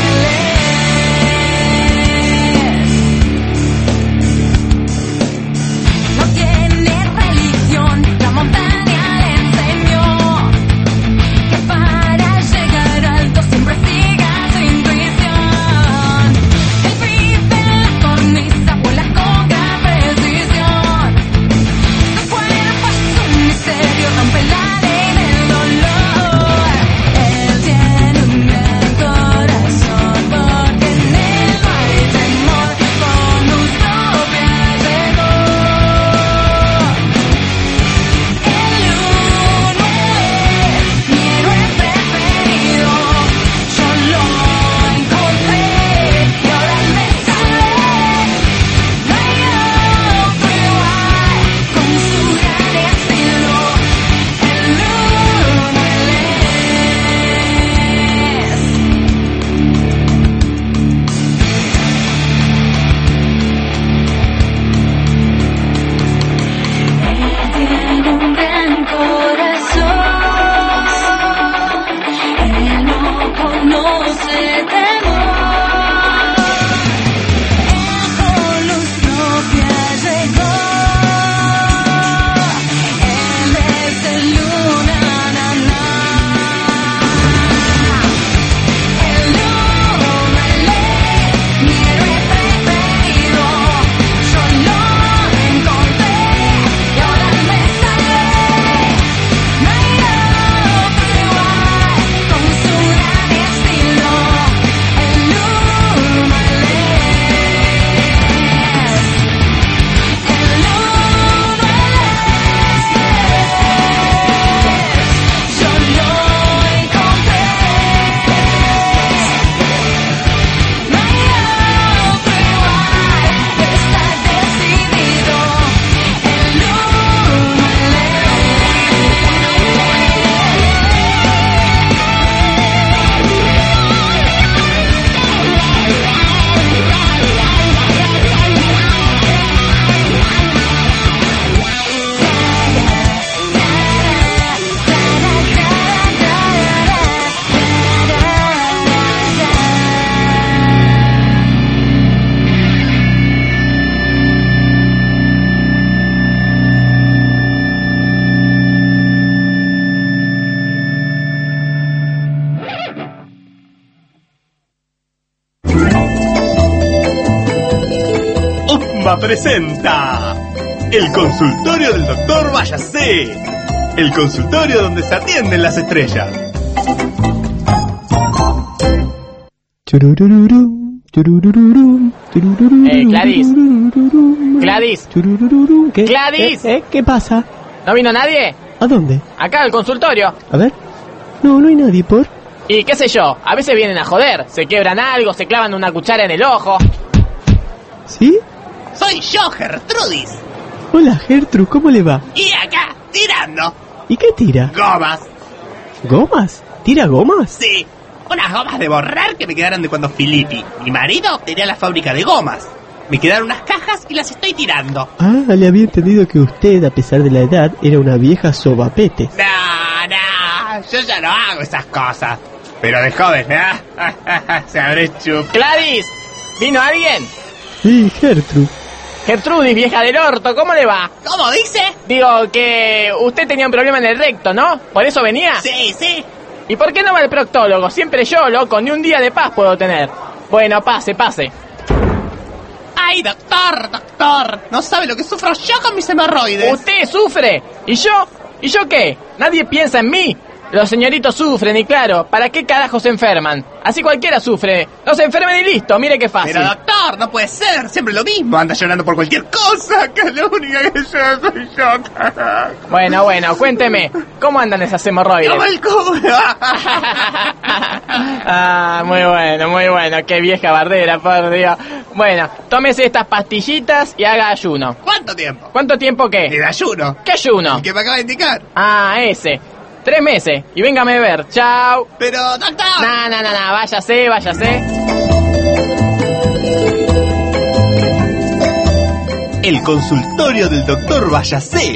[SPEAKER 9] es. No tiene religión, la montaña le enseñó que para llegar alto siempre siga su intuición. El pibe en la cornisa vuela con gran precisión. Su cuerpo es un misterio, rompe la ley del dolor. Él tiene un gran corazón porque en él no hay temor. Con luz propia llegó. El uno es mi héroe preferido. Yo lo encontré y ahora me salvé. No hay otro igual con su gran estilo. El uno tiene un gran corazón. Él no conoce temor. Él con luz propia llegó. Él es el luna, na, na. El uno es mi héroe preferido. Yo lo encontré y ahora me salvé. No hay otro igual con su gran estilo. El uno es. El uno es. Yo lo encontré. No hay otro igual, está decidido. El uno
[SPEAKER 10] UPMA presenta el consultorio del doctor Váyase, el consultorio donde se atienden las estrellas.
[SPEAKER 2] Chururururu,
[SPEAKER 11] Turururum, turururum,
[SPEAKER 5] Eh, Gladys.
[SPEAKER 11] turururum,
[SPEAKER 5] Gladys.
[SPEAKER 11] turururum. ¿Qué?
[SPEAKER 5] Gladys.
[SPEAKER 11] ¿Eh, eh, ¿Qué pasa?
[SPEAKER 5] ¿No vino nadie?
[SPEAKER 11] ¿A dónde?
[SPEAKER 5] Acá al consultorio.
[SPEAKER 11] A ver. No, no hay nadie, ¿por?
[SPEAKER 5] Y qué sé yo, a veces vienen a joder. Se quiebran algo, se clavan una cuchara en el ojo.
[SPEAKER 11] ¿Sí?
[SPEAKER 10] Soy yo, Gertrudis.
[SPEAKER 11] Hola, Gertrude, ¿cómo le va?
[SPEAKER 10] Y acá, tirando
[SPEAKER 11] ¿Y qué tira?
[SPEAKER 10] gomas.
[SPEAKER 11] ¿Gomas? ¿Tira gomas?
[SPEAKER 10] Sí, unas gomas de borrar que me quedaron de cuando Filippi, mi marido, tenía la fábrica de gomas. Me quedaron unas cajas y las estoy tirando.
[SPEAKER 11] Ah, le había entendido que usted, a pesar de la edad, era una vieja sobapete.
[SPEAKER 10] No, no, yo ya no hago esas cosas. Pero de joven, ¿eh? Se habré chup.
[SPEAKER 5] Gladys, ¿vino alguien?
[SPEAKER 11] Sí, Gertrude.
[SPEAKER 5] Gertrudis, vieja del orto, ¿cómo le va?
[SPEAKER 10] ¿Cómo dice?
[SPEAKER 5] Digo que usted tenía un problema en el recto, ¿no? ¿Por eso venía?
[SPEAKER 10] Sí, sí.
[SPEAKER 5] ¿Y por qué no va al proctólogo? Siempre yo, loco, ni un día de paz puedo tener. Bueno, pase, pase.
[SPEAKER 10] Ay, doctor, doctor. No sabe lo que sufro yo con mis hemorroides.
[SPEAKER 5] ¿Usted sufre? ¿Y yo? ¿Y yo qué? ¿Nadie piensa en mí? Los señoritos sufren y claro, ¿para qué carajo se enferman? Así cualquiera sufre. No se enfermen y listo, mire qué fácil.
[SPEAKER 10] Pero doctor, no puede ser, siempre lo mismo. Anda llorando por cualquier cosa, que lo única que yo soy yo.
[SPEAKER 5] Bueno, bueno, cuénteme, ¿cómo andan esas hemorroides?
[SPEAKER 10] ¡Como el culo!
[SPEAKER 5] Ah, muy bueno, muy bueno, qué vieja bardera, por Dios. Bueno, tómese estas pastillitas y haga ayuno.
[SPEAKER 10] ¿Cuánto tiempo?
[SPEAKER 5] ¿Cuánto tiempo qué?
[SPEAKER 10] El ayuno.
[SPEAKER 5] ¿Qué ayuno?
[SPEAKER 10] El que me acaba de indicar.
[SPEAKER 5] Ah, ese. Tres meses. Y véngame a ver. Chao.
[SPEAKER 10] Pero, doctor.
[SPEAKER 5] No, no, no, no. Váyase, váyase.
[SPEAKER 10] El consultorio del doctor Váyase.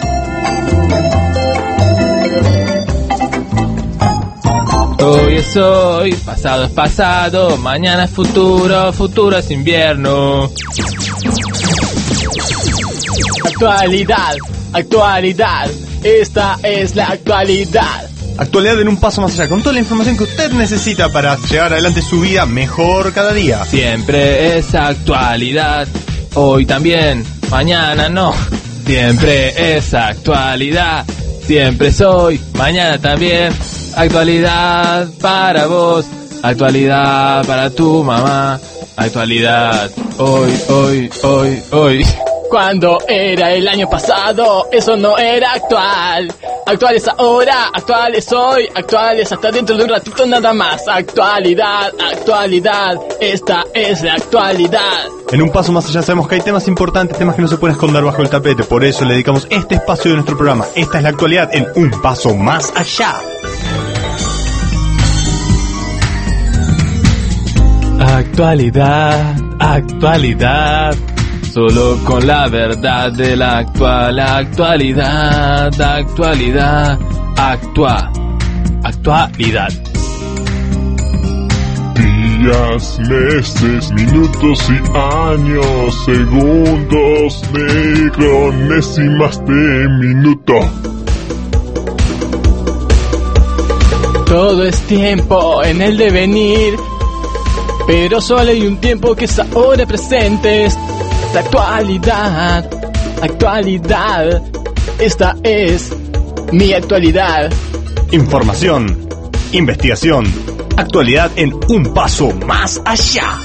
[SPEAKER 1] Hoy es hoy, pasado es pasado, mañana es futuro, futuro es invierno.
[SPEAKER 5] Actualidad, actualidad. Esta es la actualidad.
[SPEAKER 4] Actualidad en un paso más allá, con toda la información que usted necesita para llevar adelante su vida mejor cada día.
[SPEAKER 1] Siempre es actualidad, hoy también, mañana no. Siempre es actualidad, siempre soy, mañana también. Actualidad para vos, actualidad para tu mamá. Actualidad, hoy, hoy, hoy, hoy.
[SPEAKER 5] Cuando era el año pasado, eso no era actual. Actual es ahora, actual es hoy, actual es hasta dentro de un ratito nada más. Actualidad, actualidad, esta es la actualidad.
[SPEAKER 4] En un paso más allá sabemos que hay temas importantes, temas que no se pueden esconder bajo el tapete. Por eso le dedicamos este espacio de nuestro programa. Esta es la actualidad en un paso más allá.
[SPEAKER 1] Actualidad, actualidad. Solo con la verdad de la actual actualidad, actualidad, actua, actualidad.
[SPEAKER 3] Días, meses, minutos y años, segundos, micronésimas de minuto.
[SPEAKER 5] Todo es tiempo en el devenir, pero solo hay un tiempo que es ahora presente. Es la actualidad, actualidad, esta es mi actualidad.
[SPEAKER 4] Información, investigación, actualidad en un paso más allá.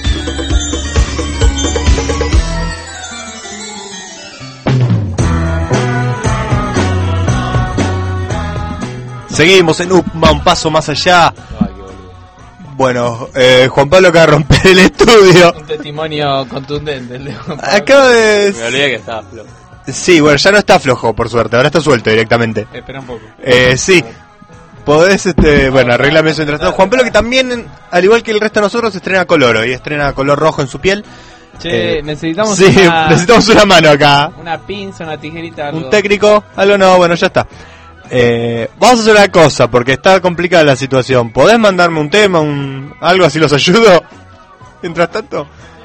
[SPEAKER 4] Seguimos en un, un paso más allá. Bueno, eh, Juan Pablo acaba de romper el estudio.
[SPEAKER 2] Un testimonio contundente el de Juan Pablo.
[SPEAKER 4] Acaba de...
[SPEAKER 2] Me olvidé que estaba flojo.
[SPEAKER 4] Sí, bueno, ya no está flojo, por suerte. Ahora está suelto directamente.
[SPEAKER 2] Espera un poco.
[SPEAKER 4] Eh, sí. Podés, este... Bueno, arreglame eso mientras tanto. Juan Pablo, que también, al igual que el resto de nosotros, estrena color. Hoy estrena color rojo en su piel.
[SPEAKER 2] Che,
[SPEAKER 4] Eh,
[SPEAKER 2] necesitamos
[SPEAKER 4] Sí,
[SPEAKER 2] una...
[SPEAKER 4] necesitamos una mano acá.
[SPEAKER 2] Una pinza, una tijerita, algo.
[SPEAKER 4] Un técnico, algo no, bueno, ya está. Eh, vamos a hacer una cosa, porque está complicada la situación. ¿Podés mandarme un tema, un algo así los ayudo? Mientras tanto.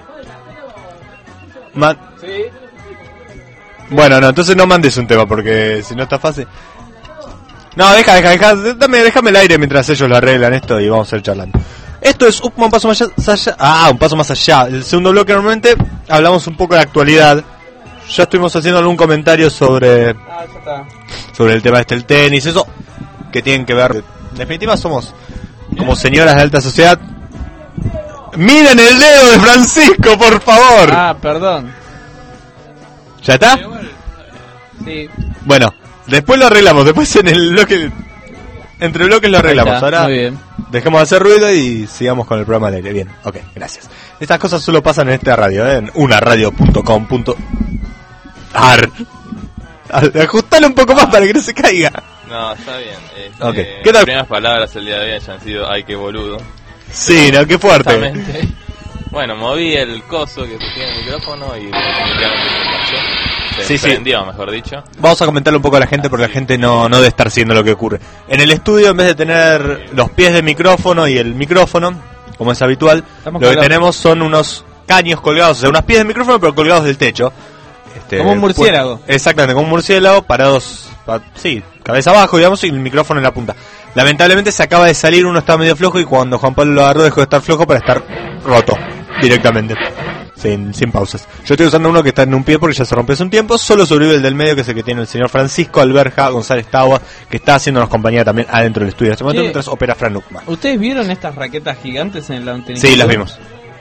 [SPEAKER 4] Ma-
[SPEAKER 2] Sí.
[SPEAKER 4] bueno, no, entonces no mandes un tema, porque si no está fácil. No, deja, deja, deja, dame, déjame el aire mientras ellos lo arreglan esto y vamos a ir charlando. Esto es un paso más allá. Ah, un paso más allá. El segundo bloque normalmente hablamos un poco de actualidad. Ya estuvimos haciendo algún comentario sobre
[SPEAKER 2] Ah, ya está.
[SPEAKER 4] sobre el tema este, el tenis, eso que tienen que ver. En definitiva somos como señoras de alta sociedad.
[SPEAKER 10] Miren el dedo de Francisco, por favor.
[SPEAKER 2] Ah, perdón.
[SPEAKER 10] ¿Ya está?
[SPEAKER 2] Sí.
[SPEAKER 10] Bueno, después lo arreglamos. Después en el bloque... Entre bloques lo arreglamos.
[SPEAKER 2] Está,
[SPEAKER 10] Ahora
[SPEAKER 2] muy bien.
[SPEAKER 10] dejemos de hacer ruido y sigamos con el programa al aire. Bien, ok, gracias. Estas cosas solo pasan en esta radio, ¿eh? En una radio punto com punto ar. Ajustalo un poco más para que no se caiga.
[SPEAKER 1] No, está bien. Este,
[SPEAKER 10] Ok. ¿Qué
[SPEAKER 1] Las
[SPEAKER 10] tal?
[SPEAKER 1] primeras palabras el día de hoy hayan sido ay, qué boludo.
[SPEAKER 10] Sí, no, qué fuerte.
[SPEAKER 1] Justamente. Bueno, moví el coso que tiene el micrófono y definitivamente se cayó. Se
[SPEAKER 10] Sí, sí.
[SPEAKER 1] prendió, mejor dicho.
[SPEAKER 10] Vamos a comentarle un poco a la gente porque la gente no, no debe estar siendo lo que ocurre. En el estudio, en vez de tener los pies de micrófono y el micrófono, como es habitual,
[SPEAKER 2] Estamos
[SPEAKER 10] lo que
[SPEAKER 2] colgados.
[SPEAKER 10] tenemos son unos caños colgados, o sea, unos pies de micrófono pero colgados del techo. Este,
[SPEAKER 2] Como un murciélago.
[SPEAKER 10] pues, exactamente, como un murciélago, parados, pa- sí, cabeza abajo, digamos, y el micrófono en la punta. Lamentablemente se acaba de salir, uno está medio flojo y cuando Juan Pablo lo agarró dejó de estar flojo para estar roto directamente. Sin, sin pausas. Yo estoy usando uno que está en un pie porque ya se rompió hace un tiempo. Solo sobrevive el del medio, que es el que tiene el señor Francisco Alberja González Taua, que está haciéndonos compañía también adentro del estudio en este momento
[SPEAKER 2] Sí.
[SPEAKER 10] mientras opera Fran Luckman.
[SPEAKER 2] ¿Ustedes vieron estas raquetas gigantes en el Launtenis?
[SPEAKER 10] Sí, las vimos.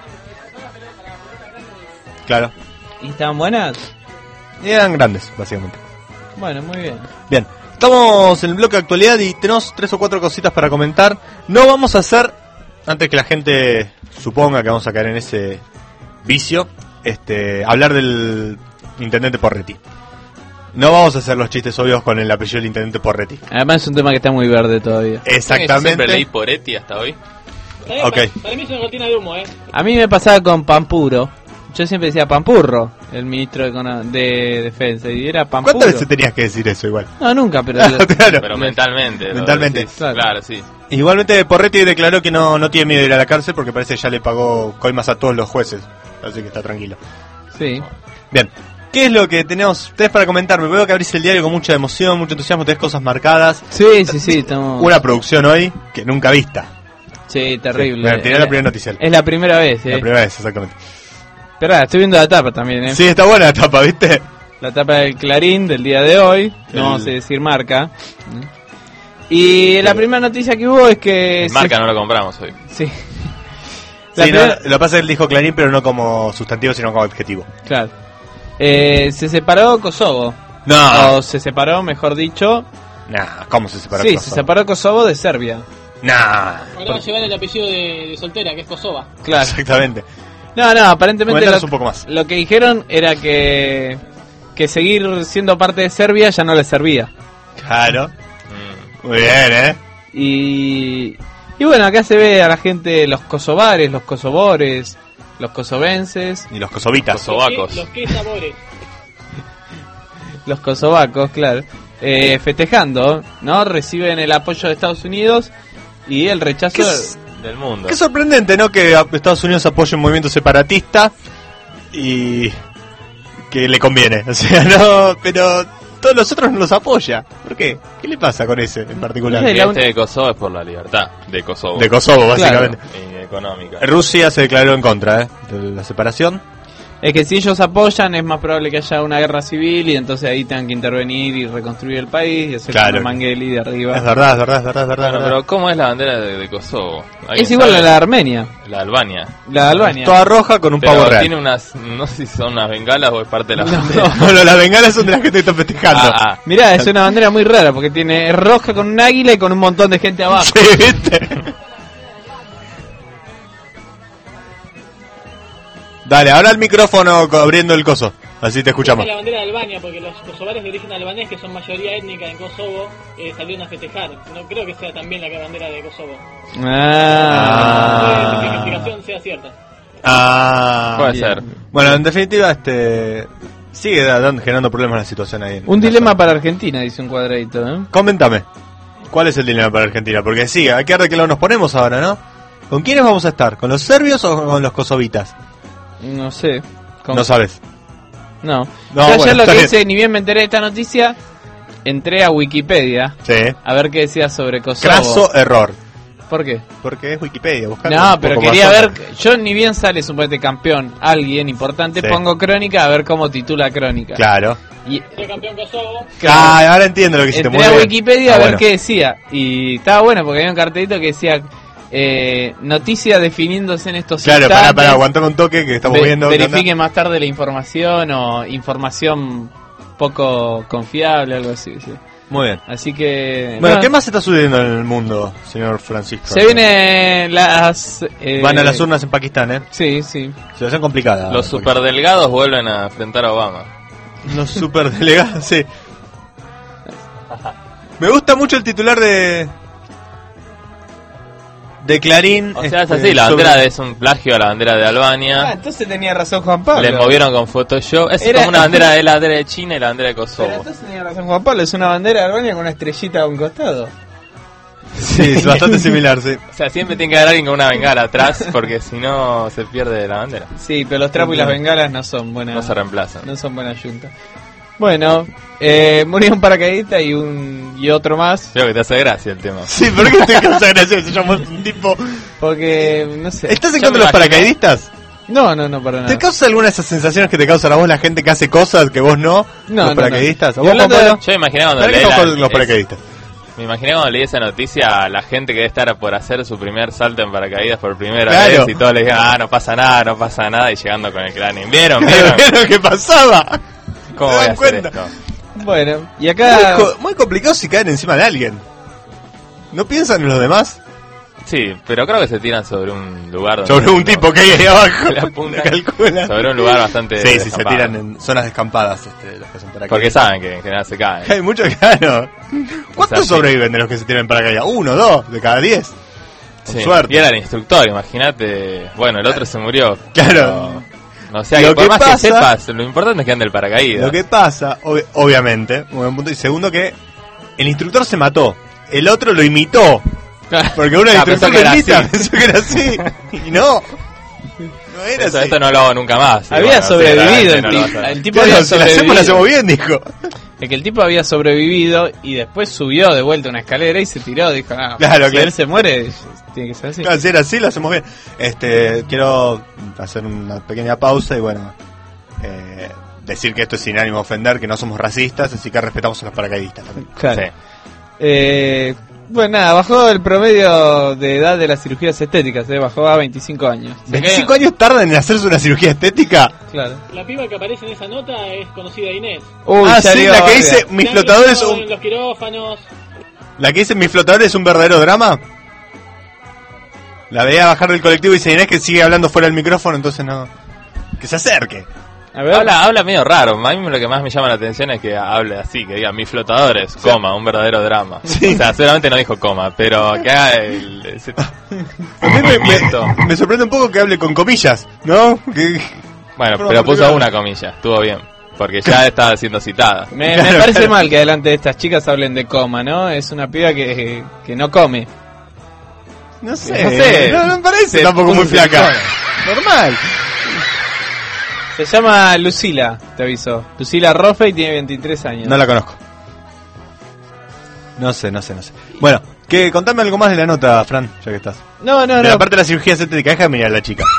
[SPEAKER 10] Claro.
[SPEAKER 2] ¿Y estaban buenas?
[SPEAKER 10] Y eran grandes, básicamente.
[SPEAKER 2] Bueno, muy bien.
[SPEAKER 10] Bien, estamos en el bloque de actualidad y tenemos tres o cuatro cositas para comentar. No vamos a hacer, antes que la gente suponga que vamos a caer en ese vicio, este, hablar del intendente Porretti. No vamos a hacer los chistes obvios con el apellido del intendente Porretti.
[SPEAKER 2] Además es un tema que está muy verde todavía.
[SPEAKER 10] Exactamente.
[SPEAKER 1] Siempre leí Poretti hasta hoy.
[SPEAKER 6] Para,
[SPEAKER 10] Ok.
[SPEAKER 6] para, para mí es una cortina de humo, ¿eh?
[SPEAKER 2] A mí me pasaba con Pampuro. Yo siempre decía Pampurro, el ministro de, Econo- de Defensa, y era Pampuro.
[SPEAKER 10] ¿Cuántas veces tenías que decir eso igual?
[SPEAKER 2] No, nunca, pero...
[SPEAKER 10] Claro.
[SPEAKER 1] Pero mentalmente. lo
[SPEAKER 10] Mentalmente.
[SPEAKER 1] decís. Claro, sí.
[SPEAKER 10] Igualmente Porretti declaró que no, no tiene miedo de ir a la cárcel porque parece que ya le pagó coimas a todos los jueces. Así que está tranquilo.
[SPEAKER 2] Sí.
[SPEAKER 10] Bien. ¿Qué es lo que tenemos ustedes para comentarme? Veo que abrís el diario con mucha emoción, mucho entusiasmo, tenés cosas marcadas.
[SPEAKER 2] Sí, sí, sí, estamos...
[SPEAKER 10] Una producción hoy que nunca vista.
[SPEAKER 2] Sí, terrible.
[SPEAKER 10] Bueno, tiré la primera noticia.
[SPEAKER 2] Es la primera vez, eh.
[SPEAKER 10] La primera vez, exactamente.
[SPEAKER 2] Pero ah, estoy viendo la tapa también, eh.
[SPEAKER 10] Sí, está buena la tapa, ¿viste?
[SPEAKER 2] La tapa del Clarín del día de hoy,
[SPEAKER 10] El-
[SPEAKER 2] no vamos a decir marca. Y la primera noticia que hubo es que...
[SPEAKER 1] El marca no lo compramos hoy.
[SPEAKER 2] Sí. La
[SPEAKER 10] Sí, no,
[SPEAKER 2] primera-
[SPEAKER 10] lo que pasa es que él dijo Clarín, pero no como sustantivo, sino como adjetivo.
[SPEAKER 2] Claro. Eh, se separó Kosovo.
[SPEAKER 10] No.
[SPEAKER 2] O se separó, mejor dicho.
[SPEAKER 10] Nah, ¿cómo se separó
[SPEAKER 2] Sí,
[SPEAKER 10] Kosovo?
[SPEAKER 2] se separó Kosovo de Serbia.
[SPEAKER 10] Nah.
[SPEAKER 6] Ahora va a llevar el apellido de, de soltera, que es Kosova.
[SPEAKER 2] Claro.
[SPEAKER 10] Exactamente.
[SPEAKER 2] No, no, aparentemente
[SPEAKER 10] Comentanos
[SPEAKER 2] lo,
[SPEAKER 10] un poco más.
[SPEAKER 2] lo que dijeron era que que seguir siendo parte de Serbia ya no les servía.
[SPEAKER 10] Claro.
[SPEAKER 1] Mm.
[SPEAKER 10] Muy bien, ¿eh?
[SPEAKER 2] Y y bueno, acá se ve a la gente, los kosovares, los kosovores, los kosovenses,
[SPEAKER 10] Y los kosovitas.
[SPEAKER 1] Kosovacos.
[SPEAKER 6] Los que sabores.
[SPEAKER 2] los kosovacos, claro, eh, festejando, ¿no? Reciben el apoyo de Estados Unidos y el rechazo
[SPEAKER 10] ¿Qué es?
[SPEAKER 1] Del mundo.
[SPEAKER 10] Qué sorprendente, ¿no? Que a- Estados Unidos apoye un movimiento separatista y que le conviene. O sea, no, pero todos los otros no los apoya. ¿Por qué? ¿Qué le pasa con ese en particular?
[SPEAKER 2] No sé,
[SPEAKER 1] Y
[SPEAKER 2] la
[SPEAKER 1] este de Kosovo es por la libertad de Kosovo.
[SPEAKER 10] De Kosovo, básicamente.
[SPEAKER 1] Y económica.
[SPEAKER 10] Rusia se declaró en contra, ¿eh? De la separación.
[SPEAKER 2] Es que si ellos apoyan es más probable que haya una guerra civil y entonces ahí tengan que intervenir y reconstruir el país y hacer
[SPEAKER 10] Claro.
[SPEAKER 2] una Mangueli de arriba.
[SPEAKER 10] Es verdad, es verdad, es verdad, es verdad.
[SPEAKER 1] Bueno,
[SPEAKER 10] es verdad.
[SPEAKER 1] pero ¿cómo es la bandera de, de Kosovo? ¿Alguien
[SPEAKER 2] Es igual
[SPEAKER 1] sabe?
[SPEAKER 2] a la de Armenia,
[SPEAKER 1] La de Albania.
[SPEAKER 2] la de Albania.
[SPEAKER 10] Toda roja con un
[SPEAKER 1] Pero
[SPEAKER 10] pavo real.
[SPEAKER 1] tiene unas, no sé si son unas bengalas o es parte de la bandera.
[SPEAKER 10] No, no, las bengalas son de las que te están festejando.
[SPEAKER 1] Ah, ah.
[SPEAKER 2] Mirá, es una bandera muy rara porque tiene es roja con un águila y con un montón de gente abajo.
[SPEAKER 10] Sí, ¿viste? Dale, ahora el micrófono co- abriendo el coso. Así te escuchamos.
[SPEAKER 6] Es la bandera de Albania, porque los kosovares de origen albanés, que son mayoría étnica en Kosovo, eh, salieron a festejar. No creo que sea también la bandera de Kosovo.
[SPEAKER 2] Ah.
[SPEAKER 6] No sé si mi explicación sea cierta.
[SPEAKER 10] Ah,
[SPEAKER 1] Puede
[SPEAKER 10] bien.
[SPEAKER 1] ser.
[SPEAKER 10] Bueno, en definitiva, este sigue dando, generando problemas la situación ahí. en
[SPEAKER 2] Un
[SPEAKER 10] la
[SPEAKER 2] dilema
[SPEAKER 10] zona.
[SPEAKER 2] para Argentina, dice un cuadradito, ¿eh?
[SPEAKER 10] Coméntame, ¿cuál es el dilema para Argentina? Porque sí, ¿a qué arreglo nos ponemos ahora, no? ¿Con quiénes vamos a estar? ¿Con los serbios o con los kosovitas?
[SPEAKER 2] No sé. ¿Cómo?
[SPEAKER 10] No sabes.
[SPEAKER 2] No.
[SPEAKER 10] No,
[SPEAKER 2] Yo
[SPEAKER 10] bueno,
[SPEAKER 2] ayer lo
[SPEAKER 10] está
[SPEAKER 2] que
[SPEAKER 10] bien.
[SPEAKER 2] hice, ni bien me enteré de esta noticia, entré a Wikipedia
[SPEAKER 10] Sí.
[SPEAKER 2] a ver qué decía sobre Kosovo.
[SPEAKER 10] Craso error.
[SPEAKER 2] ¿Por qué?
[SPEAKER 10] Porque es Wikipedia, buscalo
[SPEAKER 2] No,
[SPEAKER 10] un
[SPEAKER 2] pero
[SPEAKER 10] poco
[SPEAKER 2] quería
[SPEAKER 10] más
[SPEAKER 2] ver,
[SPEAKER 10] onda.
[SPEAKER 2] yo ni bien sale suponete campeón alguien importante,
[SPEAKER 10] Sí.
[SPEAKER 2] pongo crónica a ver cómo titula crónica.
[SPEAKER 10] Claro.
[SPEAKER 2] Y
[SPEAKER 6] Soy campeón Kosovo.
[SPEAKER 10] Ah, ahora entiendo lo que hiciste.
[SPEAKER 2] entré
[SPEAKER 10] muy
[SPEAKER 2] a
[SPEAKER 10] bien.
[SPEAKER 2] Wikipedia
[SPEAKER 10] Ah,
[SPEAKER 2] a ver
[SPEAKER 10] bueno.
[SPEAKER 2] qué decía y estaba bueno porque había un cartelito que decía Eh, noticia definiéndose en estos
[SPEAKER 10] Claro,
[SPEAKER 2] instantes.
[SPEAKER 10] para, para, aguantame un toque que estamos
[SPEAKER 2] Ve-
[SPEAKER 10] viendo. ¿qué onda?
[SPEAKER 2] Verifiquen más tarde la información o información poco confiable, algo así. Sí.
[SPEAKER 10] Muy bien.
[SPEAKER 2] Así que...
[SPEAKER 10] Bueno,
[SPEAKER 2] no,
[SPEAKER 10] ¿qué más está sucediendo en el mundo, señor Francisco?
[SPEAKER 2] se vienen las... eh,
[SPEAKER 10] Van a las urnas en Pakistán, ¿eh?
[SPEAKER 2] Sí, sí.
[SPEAKER 10] Situación complicada.
[SPEAKER 1] Los superdelgados vuelven a enfrentar a Obama.
[SPEAKER 10] Los superdelegados, sí. Me gusta mucho el titular de... De Clarín.
[SPEAKER 1] O sea, es
[SPEAKER 10] este,
[SPEAKER 1] así, la bandera
[SPEAKER 10] sobre-
[SPEAKER 1] es un plagio a la bandera de Albania.
[SPEAKER 2] Ah, entonces tenía razón Juan Pablo.
[SPEAKER 1] Le movieron con Photoshop. Es
[SPEAKER 2] Era-
[SPEAKER 1] como una bandera de la bandera de China y la bandera de
[SPEAKER 2] Pero
[SPEAKER 1] Kosovo.
[SPEAKER 2] entonces tenía razón Juan Pablo, es una bandera de Albania con una estrellita a un costado.
[SPEAKER 10] Sí, es bastante similar, sí.
[SPEAKER 1] O sea, siempre tiene que haber alguien con una bengala atrás porque si no se pierde la bandera.
[SPEAKER 2] Sí, pero los trapos y las bengalas no son buenas.
[SPEAKER 1] No se reemplazan.
[SPEAKER 2] No son buenas yuntas. Bueno, eh, murió un paracaidista y un y otro más.
[SPEAKER 1] Creo que te hace gracia el tema.
[SPEAKER 10] Sí, ¿por qué te causa gracia? Se llama un tipo...
[SPEAKER 2] Porque, no sé.
[SPEAKER 10] ¿Estás en
[SPEAKER 1] Yo
[SPEAKER 10] contra de
[SPEAKER 1] me
[SPEAKER 10] los
[SPEAKER 1] imagino-
[SPEAKER 10] paracaidistas?
[SPEAKER 2] No, no, no, para nada.
[SPEAKER 10] ¿Te causa alguna de esas sensaciones que te causan a vos la gente que hace cosas que vos no?
[SPEAKER 2] No,
[SPEAKER 10] los
[SPEAKER 2] no,
[SPEAKER 10] paracaidistas.
[SPEAKER 2] no.
[SPEAKER 10] ¿A vos,
[SPEAKER 2] Y hablando
[SPEAKER 10] Juan
[SPEAKER 2] de-
[SPEAKER 10] Pablo?
[SPEAKER 1] Yo me imaginé cuando
[SPEAKER 10] ¿Sabés
[SPEAKER 1] leí
[SPEAKER 10] qué
[SPEAKER 1] la-
[SPEAKER 10] pasó con los
[SPEAKER 1] es-
[SPEAKER 10] paracaidistas?
[SPEAKER 1] Me imaginé cuando leí esa noticia a la gente que debe estar por hacer su primer salto en paracaídas por primera
[SPEAKER 10] Claro.
[SPEAKER 1] vez y todos le dijeron, ah, no pasa nada, no pasa nada, y llegando con el cráneo. ¿Vieron?
[SPEAKER 10] Claro,
[SPEAKER 1] ¿Vieron?
[SPEAKER 10] ¿vieron qué pasaba?
[SPEAKER 1] ¿Cómo
[SPEAKER 10] ¿Se
[SPEAKER 1] voy a
[SPEAKER 10] dan
[SPEAKER 1] hacer
[SPEAKER 10] cuenta?
[SPEAKER 1] esto?
[SPEAKER 2] Bueno, y
[SPEAKER 10] Muy,
[SPEAKER 2] acá...
[SPEAKER 10] co- muy complicado si caen encima de alguien. ¿No piensan en los demás?
[SPEAKER 1] Sí, pero creo que se tiran sobre un lugar donde
[SPEAKER 10] Sobre un
[SPEAKER 1] no-
[SPEAKER 10] tipo que hay ahí abajo.
[SPEAKER 1] la punta,
[SPEAKER 10] Calcula.
[SPEAKER 1] sobre un lugar bastante
[SPEAKER 10] Sí, sí, se
[SPEAKER 1] descampado.
[SPEAKER 10] tiran en zonas descampadas este, los que hacen paracaidistas.
[SPEAKER 1] Porque saben que en general se caen.
[SPEAKER 10] Hay muchos, claro. ¿Cuántos
[SPEAKER 1] O sea, sí.
[SPEAKER 10] sobreviven de los que se tiran en paracaídas? ¿Uno, dos? ¿De cada diez? Con
[SPEAKER 1] Sí,
[SPEAKER 10] suerte.
[SPEAKER 1] y era el instructor, imagínate. Bueno, el otro se murió.
[SPEAKER 10] Claro.
[SPEAKER 1] pero- No sé,
[SPEAKER 10] Lo
[SPEAKER 1] que por
[SPEAKER 10] que
[SPEAKER 1] más
[SPEAKER 10] pasa-
[SPEAKER 1] que sepas, lo importante es que ande el paracaídas.
[SPEAKER 10] Lo que pasa, ob- obviamente, muy buen punto. Y segundo, que el instructor se mató. El otro lo imitó. Porque uno el
[SPEAKER 1] Ah, pensó
[SPEAKER 10] instructor
[SPEAKER 1] que
[SPEAKER 10] lo
[SPEAKER 1] era
[SPEAKER 10] imita,
[SPEAKER 1] así.
[SPEAKER 10] pensó que era así. Y no. No era
[SPEAKER 1] Esto,
[SPEAKER 10] así.
[SPEAKER 1] esto no lo hago nunca más. y
[SPEAKER 2] Había
[SPEAKER 1] bueno,
[SPEAKER 2] sobrevivido
[SPEAKER 1] seguramente
[SPEAKER 2] el
[SPEAKER 1] no lo
[SPEAKER 2] tipo.
[SPEAKER 1] vas a-
[SPEAKER 2] El tipo
[SPEAKER 10] Claro,
[SPEAKER 2] había
[SPEAKER 10] si la hacemos,
[SPEAKER 2] sobrevivido.
[SPEAKER 10] la hacemos bien, dijo.
[SPEAKER 2] Es que el tipo había sobrevivido y después subió de vuelta una escalera y se tiró. Dijo, ah,
[SPEAKER 10] Claro,
[SPEAKER 2] si
[SPEAKER 10] claro.
[SPEAKER 2] él se muere, tiene que ser así.
[SPEAKER 10] Claro, si era así, lo hacemos bien. Este, quiero hacer una pequeña pausa y bueno, eh, decir que esto es sin ánimo de ofender, que no somos racistas, así que respetamos a los paracaidistas también.
[SPEAKER 2] Claro.
[SPEAKER 1] Sí.
[SPEAKER 2] Eh, bueno, nada, bajó el promedio de edad de las cirugías estéticas, eh, bajó a veinticinco años.
[SPEAKER 10] ¿veinticinco años tardan en hacerse una cirugía estética?
[SPEAKER 2] Claro.
[SPEAKER 6] La piba que aparece en esa nota es conocida de Inés.
[SPEAKER 2] Uy,
[SPEAKER 10] ah,
[SPEAKER 2] ya
[SPEAKER 10] sí,
[SPEAKER 2] le iba
[SPEAKER 10] la
[SPEAKER 2] a
[SPEAKER 10] que
[SPEAKER 2] bardear.
[SPEAKER 10] dice, mis
[SPEAKER 6] La han
[SPEAKER 10] flotadores
[SPEAKER 6] visto
[SPEAKER 10] son...
[SPEAKER 6] en los quirófanos.
[SPEAKER 10] La que dice, mis flotadores es un verdadero drama. La veía bajar del colectivo y dice, Inés que sigue hablando fuera del micrófono, entonces no... Que se acerque.
[SPEAKER 2] A ver,
[SPEAKER 1] Habla, habla medio raro. A mí lo que más me llama la atención es que hable así, que diga mis flotadores, coma, un verdadero drama. O sea, seguramente no dijo coma, pero que haga el, ese
[SPEAKER 10] A mí me,
[SPEAKER 1] movimiento.
[SPEAKER 10] me- me sorprende un poco que hable con comillas, ¿no? Que-
[SPEAKER 1] Bueno,
[SPEAKER 10] Por
[SPEAKER 1] pero
[SPEAKER 10] favor,
[SPEAKER 1] puso
[SPEAKER 10] claro.
[SPEAKER 1] una comilla, estuvo bien. Porque ya estaba siendo citada.
[SPEAKER 2] me,
[SPEAKER 10] Claro,
[SPEAKER 2] me parece
[SPEAKER 10] claro.
[SPEAKER 2] mal que delante de estas chicas hablen de coma, ¿no? Es una piba que, que no come.
[SPEAKER 10] No sé,
[SPEAKER 2] No sé.
[SPEAKER 10] no, no me parece
[SPEAKER 2] Se
[SPEAKER 10] tampoco muy
[SPEAKER 2] puso
[SPEAKER 10] flaca.
[SPEAKER 2] silicona.
[SPEAKER 10] Normal.
[SPEAKER 2] Se llama Lucila, te aviso. Lucila Rofe y tiene veintitrés años.
[SPEAKER 10] No la conozco. No sé, no sé, no sé. Bueno, que contame algo más de la nota, Fran, ya que estás.
[SPEAKER 2] No, no,
[SPEAKER 10] De
[SPEAKER 2] no.
[SPEAKER 10] la parte de la cirugía estética, déjame mirar a la chica.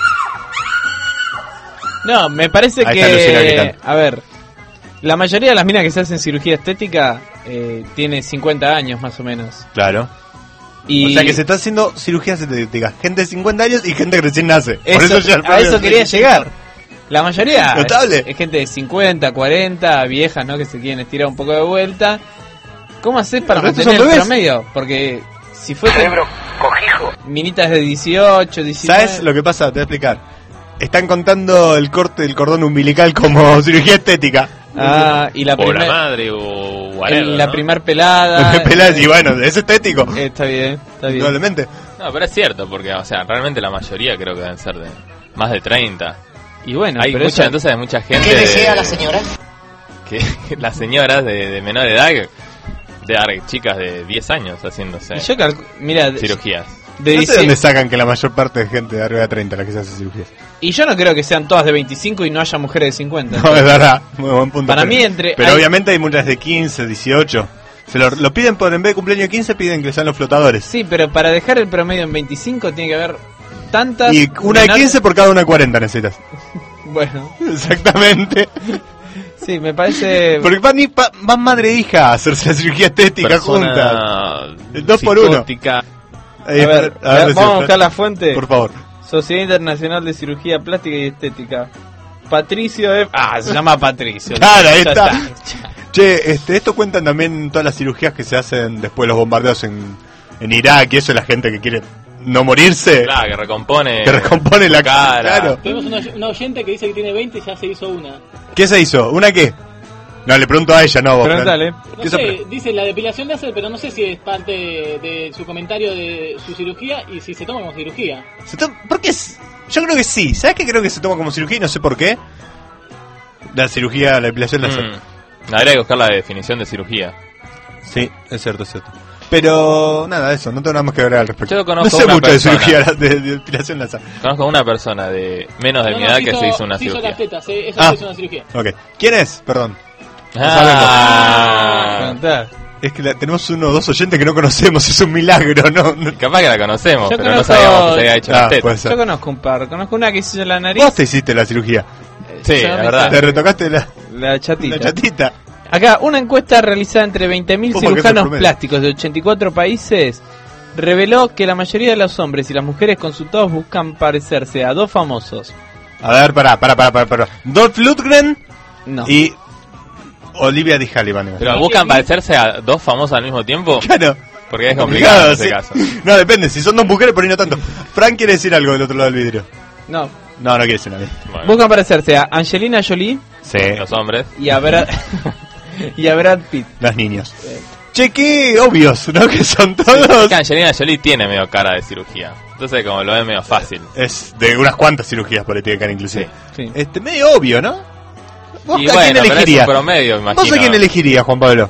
[SPEAKER 2] No, me parece
[SPEAKER 10] Ahí está Lucila
[SPEAKER 2] que...
[SPEAKER 10] gritando.
[SPEAKER 2] A ver, la mayoría de las minas que se hacen cirugía estética eh, tiene cincuenta años más o menos.
[SPEAKER 10] Claro.
[SPEAKER 2] Y
[SPEAKER 10] O sea que se está haciendo cirugía estética. Gente de cincuenta años y gente que recién nace. Por
[SPEAKER 2] Eso-
[SPEAKER 10] eso ya el
[SPEAKER 2] a
[SPEAKER 10] promedio
[SPEAKER 2] eso
[SPEAKER 10] es
[SPEAKER 2] quería
[SPEAKER 10] veinticinco.
[SPEAKER 2] llegar. La mayoría
[SPEAKER 10] Notable.
[SPEAKER 2] es, es gente de cincuenta, cuarenta, viejas, ¿no? Que se quieren estirar un poco de vuelta. ¿Cómo haces para
[SPEAKER 10] Pero estos
[SPEAKER 2] mantener
[SPEAKER 10] son
[SPEAKER 2] el
[SPEAKER 10] bebés.
[SPEAKER 2] promedio? Porque si fue con minitas de dieciocho, diecinueve...
[SPEAKER 10] ¿Sabes lo que pasa? Te voy a explicar. Están contando el corte del cordón umbilical como cirugía estética.
[SPEAKER 2] Ah, y la
[SPEAKER 1] O la
[SPEAKER 2] primer,
[SPEAKER 1] madre o whatever,
[SPEAKER 2] el- la
[SPEAKER 1] ¿no?
[SPEAKER 2] primer pelada...
[SPEAKER 10] Pelás, y bueno, es estético.
[SPEAKER 2] eh, está bien, está bien.
[SPEAKER 10] Indudablemente.
[SPEAKER 1] No, pero es cierto, porque, o sea, realmente la mayoría creo que deben ser de más de treinta.
[SPEAKER 2] Y bueno,
[SPEAKER 1] Hay
[SPEAKER 2] pero
[SPEAKER 1] mucha,
[SPEAKER 2] eso-
[SPEAKER 1] entonces hay mucha gente...
[SPEAKER 12] ¿Qué desea
[SPEAKER 1] de-
[SPEAKER 12] la señora?
[SPEAKER 1] Que, que las señoras de, de menor edad, de dar chicas de diez años haciéndose
[SPEAKER 2] y yo calcu- mira, de-
[SPEAKER 1] cirugías.
[SPEAKER 2] de
[SPEAKER 10] No sé
[SPEAKER 2] dieci-
[SPEAKER 10] dónde sacan que la mayor parte de gente de arriba de treinta la que se hace cirugías.
[SPEAKER 2] y yo no creo que sean todas de veinticinco y no haya mujeres de cincuenta.
[SPEAKER 10] No, es verdad. Muy buen punto.
[SPEAKER 2] Para
[SPEAKER 10] pero,
[SPEAKER 2] mí entre-
[SPEAKER 10] Pero
[SPEAKER 2] hay-
[SPEAKER 10] obviamente hay muchas de quince, dieciocho. Se lo, lo piden por en vez de cumpleaños quince, piden que sean los flotadores.
[SPEAKER 2] Sí, pero para dejar el promedio en veinticinco tiene que haber tantas...
[SPEAKER 10] Y una de
[SPEAKER 2] menor-
[SPEAKER 10] quince por cada una de cuarenta necesitas.
[SPEAKER 2] Bueno,
[SPEAKER 10] Exactamente.
[SPEAKER 2] sí, me parece...
[SPEAKER 10] Porque van, ni pa- van madre e hija a hacerse la cirugía estética juntas.
[SPEAKER 1] Persona
[SPEAKER 10] El dos por uno.
[SPEAKER 1] psicótica.
[SPEAKER 2] A ver, a ver,
[SPEAKER 10] a ver,
[SPEAKER 2] vamos a buscar la fuente.
[SPEAKER 10] Por favor.
[SPEAKER 2] Sociedad Internacional de Cirugía Plástica y Estética. Patricio F. Ah, se llama Patricio.
[SPEAKER 10] Claro, ahí
[SPEAKER 2] Ya
[SPEAKER 10] está. Che, este, esto cuentan también todas las cirugías que se hacen después de los bombardeos en, en Irak y eso, la gente que quiere no morirse.
[SPEAKER 1] Claro, que recompone.
[SPEAKER 10] Que recompone la
[SPEAKER 1] cara.
[SPEAKER 10] Claro.
[SPEAKER 6] Tenemos una, una oyente que dice que tiene veinte y ya se hizo una.
[SPEAKER 10] ¿Qué se hizo? ¿Una qué? No, le pregunto a ella, no a vos.
[SPEAKER 2] Pregúntale.
[SPEAKER 6] No
[SPEAKER 10] ¿Qué se
[SPEAKER 6] sé,
[SPEAKER 10] pre-
[SPEAKER 6] dice la depilación láser, pero no sé si es parte de, de su comentario de su cirugía y si se toma como cirugía.
[SPEAKER 10] ¿Se to- ¿Por qué? es- Yo creo que sí. ¿Sabes qué creo que se toma como cirugía y no sé por qué? La cirugía, la depilación láser.
[SPEAKER 1] Mm. Habría que buscar la definición de cirugía.
[SPEAKER 10] Sí, es cierto, es cierto. Pero nada, eso, no tengo nada más que hablar al respecto.
[SPEAKER 1] Yo conozco
[SPEAKER 10] no sé
[SPEAKER 1] una
[SPEAKER 10] mucho
[SPEAKER 1] persona.
[SPEAKER 10] de cirugía, de, de depilación láser.
[SPEAKER 1] Conozco a una persona de menos de
[SPEAKER 6] No,
[SPEAKER 1] mi
[SPEAKER 6] no,
[SPEAKER 1] edad
[SPEAKER 6] se
[SPEAKER 1] que
[SPEAKER 6] hizo-
[SPEAKER 1] se hizo una
[SPEAKER 6] se hizo
[SPEAKER 1] cirugía.
[SPEAKER 6] las tetas, eh, eso
[SPEAKER 10] Ah.
[SPEAKER 6] se hizo una cirugía.
[SPEAKER 10] Ok. ¿Quién es? Perdón. No
[SPEAKER 1] Ah.
[SPEAKER 10] sabemos. Es que la- tenemos uno o dos oyentes que no conocemos, es un milagro, ¿no? no-
[SPEAKER 1] Capaz que la conocemos,
[SPEAKER 2] Yo
[SPEAKER 1] pero no
[SPEAKER 2] conozco-
[SPEAKER 1] sabíamos que se había hecho
[SPEAKER 10] Ah,
[SPEAKER 1] las tetas.
[SPEAKER 10] puede ser.
[SPEAKER 2] Yo conozco un par. Conozco una que se hizo la nariz.
[SPEAKER 10] Vos te hiciste la cirugía.
[SPEAKER 1] Sí,
[SPEAKER 2] Yo
[SPEAKER 1] la
[SPEAKER 2] me
[SPEAKER 1] verdad.
[SPEAKER 10] Te retocaste la,
[SPEAKER 2] La chatita.
[SPEAKER 10] la chatita.
[SPEAKER 2] Acá, una encuesta realizada entre veinte mil
[SPEAKER 10] Ojo, que es el
[SPEAKER 2] cirujanos
[SPEAKER 10] promedio.
[SPEAKER 2] plásticos de ochenta y cuatro países reveló que la mayoría de los hombres y las mujeres consultados buscan parecerse a dos famosos.
[SPEAKER 10] A ver, pará, pará, pará, pará. pará. Dolph Lundgren
[SPEAKER 2] No.
[SPEAKER 10] y Olivia de Havilland.
[SPEAKER 1] Pero buscan parecerse a dos famosos al mismo tiempo.
[SPEAKER 10] Claro.
[SPEAKER 1] Porque es complicado en ese
[SPEAKER 10] sí.
[SPEAKER 1] caso.
[SPEAKER 10] No, depende, si son dos mujeres por ahí no tanto. Frank quiere decir algo del otro lado del vidrio.
[SPEAKER 2] No.
[SPEAKER 10] No, no quiere decir nada.
[SPEAKER 1] Bueno,
[SPEAKER 2] Buscan parecerse a Angelina Jolie
[SPEAKER 10] Sí,
[SPEAKER 1] los hombres.
[SPEAKER 2] y a Brad, y a Brad Pitt.
[SPEAKER 10] los niños. Che, qué obvios, ¿no? Que son todos.
[SPEAKER 1] Que Angelina Jolie tiene medio cara de cirugía. Entonces como lo ve medio fácil.
[SPEAKER 10] Es de unas cuantas cirugías por ahí tiene cara inclusive.
[SPEAKER 2] Sí.
[SPEAKER 10] Este, medio obvio, ¿no? ¿Vos
[SPEAKER 1] Y
[SPEAKER 10] a
[SPEAKER 1] bueno,
[SPEAKER 10] quién
[SPEAKER 1] pero es
[SPEAKER 10] elegirías?
[SPEAKER 1] un promedio, me
[SPEAKER 10] ¿Vos
[SPEAKER 1] imagino.
[SPEAKER 10] a quién elegirías, Juan Pablo?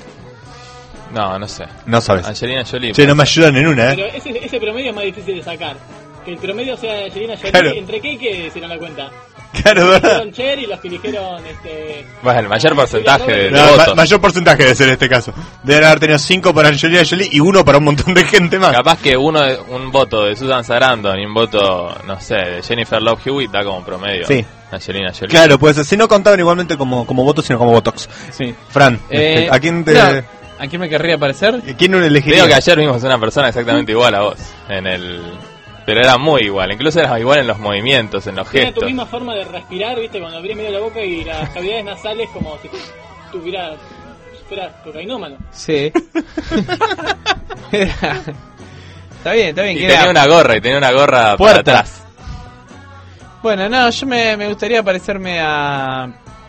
[SPEAKER 1] No, no sé.
[SPEAKER 10] No sabes.
[SPEAKER 1] Angelina Jolie.
[SPEAKER 10] Che, no me ayudan en una,
[SPEAKER 6] Pero
[SPEAKER 10] ¿eh?
[SPEAKER 6] ese, ese promedio es más difícil de sacar. Que el promedio sea Angelina Jolie,
[SPEAKER 10] Claro.
[SPEAKER 6] ¿entre qué que se dan la cuenta?
[SPEAKER 10] Claro,
[SPEAKER 6] Los que
[SPEAKER 10] ¿verdad?
[SPEAKER 6] eligieron Cher y los que eligieron este...
[SPEAKER 1] Bueno, el mayor porcentaje de, de
[SPEAKER 10] No, ma-
[SPEAKER 1] votos.
[SPEAKER 10] mayor porcentaje debe ser en este caso. Deben haber tenido cinco para Angelina Jolie y uno para un montón de gente más.
[SPEAKER 1] Capaz que uno de- un voto de Susan Sarandon y un voto, no sé, de Jennifer Love Hewitt da como promedio.
[SPEAKER 10] Sí.
[SPEAKER 1] Angelina Jolie.
[SPEAKER 10] Claro, puede ser. Si no contaban igualmente como, como votos, sino como botox.
[SPEAKER 2] Sí.
[SPEAKER 10] Fran,
[SPEAKER 2] Eh,
[SPEAKER 10] este, ¿a quién te...
[SPEAKER 2] no, ¿a quién me querría parecer?
[SPEAKER 10] ¿Quién no elegiría?
[SPEAKER 1] Digo que ayer vimos una persona exactamente igual a vos. En el... Pero era muy igual. Incluso era igual en los movimientos, en los
[SPEAKER 6] Tiene tu
[SPEAKER 1] gestos.
[SPEAKER 6] misma forma de respirar, ¿viste? Cuando abrías medio la boca y las cavidades nasales como si tuviera... fuera cocainómano.
[SPEAKER 2] Sí. Era- Está bien, está bien.
[SPEAKER 1] Y
[SPEAKER 2] que
[SPEAKER 1] tenía
[SPEAKER 2] era-
[SPEAKER 1] una gorra, y tenía una gorra
[SPEAKER 2] Puerta.
[SPEAKER 1] para atrás.
[SPEAKER 2] Bueno, no, yo me, me gustaría parecerme a...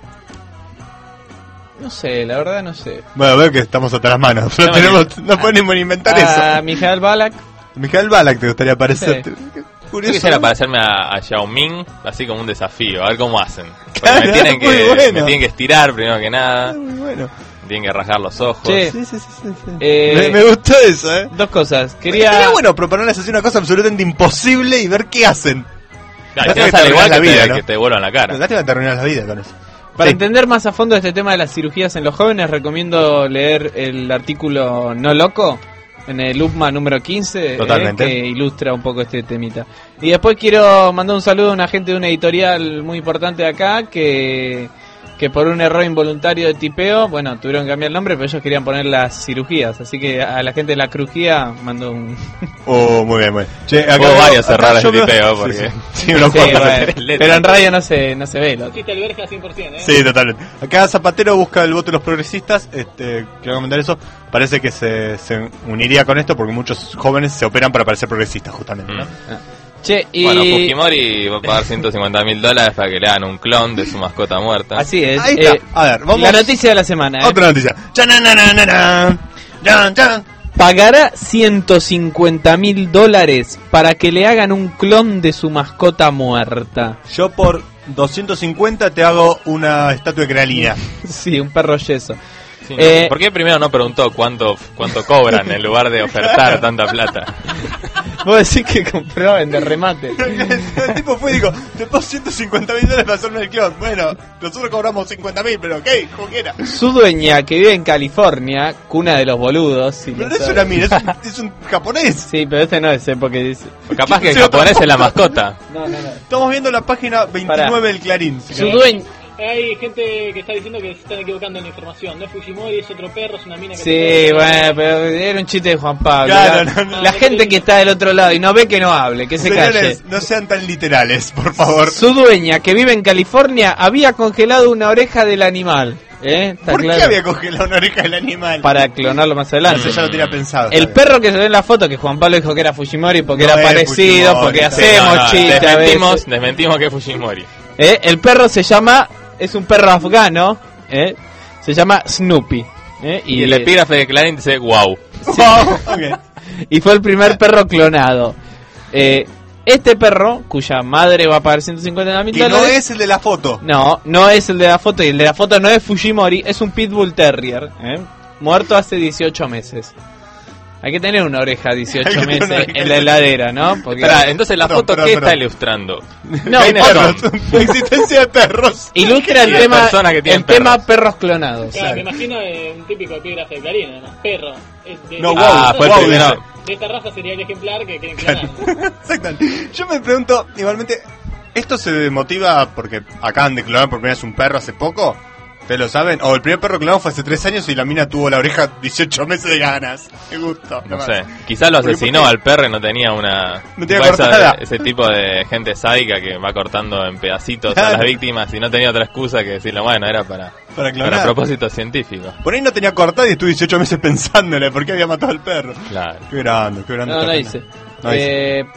[SPEAKER 2] No sé, la verdad no sé.
[SPEAKER 10] Bueno, veo que estamos hasta las manos. No,
[SPEAKER 1] No,
[SPEAKER 10] tenemos, no podemos inventar
[SPEAKER 2] A
[SPEAKER 10] eso.
[SPEAKER 2] Mijael Balak.
[SPEAKER 10] Mijael Balak te gustaría parecerte.
[SPEAKER 2] Sí.
[SPEAKER 10] Qué
[SPEAKER 1] Yo
[SPEAKER 10] curioso,
[SPEAKER 1] quisiera
[SPEAKER 10] ¿no?
[SPEAKER 1] parecerme a, a Xiao Ming, así como un desafío, a ver cómo hacen. Porque
[SPEAKER 10] Claro,
[SPEAKER 1] me, tienen
[SPEAKER 10] muy
[SPEAKER 1] que,
[SPEAKER 10] bueno.
[SPEAKER 1] me tienen que estirar primero que nada,
[SPEAKER 10] Muy bueno.
[SPEAKER 1] me tienen que rajar los ojos.
[SPEAKER 2] Che,
[SPEAKER 10] Sí, sí, sí, sí, sí.
[SPEAKER 2] Eh,
[SPEAKER 10] me, me gustó eso, ¿eh?
[SPEAKER 2] dos cosas.
[SPEAKER 10] Quería...
[SPEAKER 2] Quería...
[SPEAKER 10] Sería bueno proponerles así una cosa absolutamente imposible y ver qué hacen.
[SPEAKER 1] Claro, si
[SPEAKER 10] Lástima
[SPEAKER 1] no
[SPEAKER 10] que
[SPEAKER 1] sale
[SPEAKER 10] te
[SPEAKER 1] igual
[SPEAKER 10] arruinas
[SPEAKER 1] que,
[SPEAKER 10] la vida,
[SPEAKER 1] te,
[SPEAKER 10] ¿no?
[SPEAKER 1] que te vuelvan la cara.
[SPEAKER 10] Lástima que te arruinas la vida con eso.
[SPEAKER 2] Para
[SPEAKER 10] Sí.
[SPEAKER 2] entender más a fondo este tema de las cirugías en los jóvenes, recomiendo leer el artículo No Loco en el U P M A número quince, eh,
[SPEAKER 10] Totalmente.
[SPEAKER 2] que ilustra un poco este temita. Y después quiero mandar un saludo a una gente de una editorial muy importante de acá que, que por un error involuntario de tipeo, bueno, tuvieron que cambiar el nombre, pero ellos querían poner las cirugías. Así que a la gente de la crujía mando un...
[SPEAKER 10] Oh, muy bien, muy bien. Che, acá
[SPEAKER 1] Hubo
[SPEAKER 10] veo-
[SPEAKER 1] varios
[SPEAKER 10] acá
[SPEAKER 1] errores
[SPEAKER 10] yo
[SPEAKER 1] de
[SPEAKER 10] veo-
[SPEAKER 1] tipeo,
[SPEAKER 10] Sí,
[SPEAKER 1] porque...
[SPEAKER 10] sí. Sí, unos
[SPEAKER 2] Sí,
[SPEAKER 10] cuantos.
[SPEAKER 2] bueno, pero en radio no se, no se ve. Lo...
[SPEAKER 6] Hiciste alberja cien por ciento, ¿eh?
[SPEAKER 10] Sí, totalmente. Acá Zapatero busca el voto de los progresistas. Este, quiero comentar eso. Parece que se, se uniría con esto porque muchos jóvenes se operan para parecer progresistas, justamente, ¿no?
[SPEAKER 1] Mm.
[SPEAKER 2] Che, y...
[SPEAKER 1] Bueno, Fujimori va a pagar ciento cincuenta mil dólares para que le hagan un clon de su mascota muerta.
[SPEAKER 2] Así es.
[SPEAKER 10] Ahí está.
[SPEAKER 2] eh,
[SPEAKER 10] A ver, vamos.
[SPEAKER 2] La noticia de la semana. ¿eh?
[SPEAKER 10] Otra noticia. Chanananananan. Chan, chan.
[SPEAKER 2] Pagará ciento cincuenta mil dólares para que le hagan un clon de su mascota muerta.
[SPEAKER 10] Yo por doscientos cincuenta te hago una estatua de Crealina.
[SPEAKER 2] Sí, un perro yeso.
[SPEAKER 1] Sí, no.
[SPEAKER 2] Eh,
[SPEAKER 1] ¿Por qué primero no preguntó cuánto cuánto cobran en lugar de ofertar tanta plata?
[SPEAKER 2] Vos decís que compró en de remate.
[SPEAKER 10] El tipo fue y dijo, te pago ciento cincuenta mil dólares para hacerme el clon. Bueno, nosotros cobramos cincuenta mil, pero ok, como quiera.
[SPEAKER 2] Su dueña, que vive en California, cuna de los boludos. Si
[SPEAKER 10] Pero
[SPEAKER 2] lo
[SPEAKER 10] no es
[SPEAKER 2] sabes.
[SPEAKER 10] una mina, es un, es un japonés.
[SPEAKER 2] Sí, pero este no es, ¿eh? Porque dice...
[SPEAKER 1] Capaz que el
[SPEAKER 10] Sí, otra
[SPEAKER 1] japonés es la
[SPEAKER 10] cosa.
[SPEAKER 1] mascota.
[SPEAKER 2] No, no, no.
[SPEAKER 10] Estamos viendo la página veintinueve del Clarín. si
[SPEAKER 2] Su
[SPEAKER 10] querés.
[SPEAKER 2] dueña...
[SPEAKER 6] Hay gente que está diciendo que se están equivocando en la información. No es Fujimori, es otro perro, es una mina que...
[SPEAKER 2] Sí,
[SPEAKER 6] se...
[SPEAKER 2] bueno, pero era un chiste de Juan Pablo.
[SPEAKER 10] Claro,
[SPEAKER 2] la
[SPEAKER 10] no, no,
[SPEAKER 2] la
[SPEAKER 6] no,
[SPEAKER 2] gente
[SPEAKER 6] no,
[SPEAKER 2] que está del otro lado y no ve que no hable, que se calle.
[SPEAKER 10] Señores, no sean tan literales, por favor.
[SPEAKER 2] Su dueña, que vive en California, había congelado una oreja del animal. ¿Eh? ¿Está
[SPEAKER 10] ¿Por
[SPEAKER 2] claro?
[SPEAKER 10] qué había congelado una oreja del animal?
[SPEAKER 2] Para clonarlo más adelante.
[SPEAKER 10] Eso ya lo tenía pensado.
[SPEAKER 2] El
[SPEAKER 10] ¿sabes?
[SPEAKER 2] perro que se ve en la foto, que Juan Pablo dijo que era Fujimori porque
[SPEAKER 10] No
[SPEAKER 2] era
[SPEAKER 10] es
[SPEAKER 2] parecido,
[SPEAKER 10] Fujimori,
[SPEAKER 2] porque
[SPEAKER 10] sí,
[SPEAKER 2] hacemos
[SPEAKER 1] no, no,
[SPEAKER 2] chistes a
[SPEAKER 1] desmentimos,
[SPEAKER 2] veces.
[SPEAKER 1] desmentimos que es Fujimori.
[SPEAKER 2] ¿Eh? El perro se llama, es un perro afgano, ¿eh? Se llama Snoopy. ¿eh?
[SPEAKER 1] Y, el epígrafe de Clarín dice wow.
[SPEAKER 2] Sí.
[SPEAKER 10] Okay.
[SPEAKER 2] Y fue el primer perro clonado. Eh, este perro, cuya madre va a pagar ciento cincuenta mil
[SPEAKER 10] Que no
[SPEAKER 2] dólares.
[SPEAKER 10] es el de la foto.
[SPEAKER 2] No, no es el de la foto. Y el de la foto no es Fujimori, es un Pitbull Terrier. ¿eh? Muerto hace dieciocho meses. Hay que tener una oreja dieciocho
[SPEAKER 10] Hay que tener
[SPEAKER 2] meses
[SPEAKER 10] una-
[SPEAKER 2] en la heladera, ¿no? Porque
[SPEAKER 1] Espera, entonces la
[SPEAKER 10] Perdón,
[SPEAKER 1] foto
[SPEAKER 10] perdón,
[SPEAKER 1] ¿qué
[SPEAKER 10] perdón.
[SPEAKER 1] está ilustrando?
[SPEAKER 2] No,
[SPEAKER 1] ¿Qué
[SPEAKER 2] perros.
[SPEAKER 1] razón?
[SPEAKER 10] La existencia de perros.
[SPEAKER 2] ilustra el
[SPEAKER 1] Y de
[SPEAKER 2] tema,
[SPEAKER 1] personas que tienen
[SPEAKER 2] el tema
[SPEAKER 1] perros.
[SPEAKER 2] perros clonados.
[SPEAKER 6] Claro, me imagino eh, un típico epígrafe de Clarín, además. Perro. Es de,
[SPEAKER 10] No,
[SPEAKER 6] de-
[SPEAKER 10] wow,
[SPEAKER 1] Ah, fue el
[SPEAKER 10] wow,
[SPEAKER 1] primero.
[SPEAKER 10] dice.
[SPEAKER 6] de esta raza sería el ejemplar que quieren clonar.
[SPEAKER 10] Exactamente. Yo me pregunto, igualmente, ¿esto se motiva porque acaban de clonar por primera vez un perro hace poco? ¿Ustedes lo saben? O el primer perro clonado fue hace tres años y la mina tuvo la oreja dieciocho meses de ganas. Me gusta.
[SPEAKER 1] No sé, quizás lo
[SPEAKER 10] Porque,
[SPEAKER 1] asesinó
[SPEAKER 10] porque-
[SPEAKER 1] al perro y no tenía una...
[SPEAKER 10] No tenía
[SPEAKER 1] esa-
[SPEAKER 10] cortada.
[SPEAKER 1] Ese tipo de gente sádica que va cortando en pedacitos
[SPEAKER 10] Claro.
[SPEAKER 1] a las víctimas y no tenía otra excusa que decirle, bueno, era para,
[SPEAKER 10] Para clonar.
[SPEAKER 1] para propósitos científicos.
[SPEAKER 10] Por ahí no tenía cortada y estuve dieciocho meses pensándole por qué había matado al perro.
[SPEAKER 1] Claro.
[SPEAKER 10] Qué grande, qué grande.
[SPEAKER 2] No, no
[SPEAKER 10] esta
[SPEAKER 2] dice.
[SPEAKER 10] pena. No dice.
[SPEAKER 2] Eh,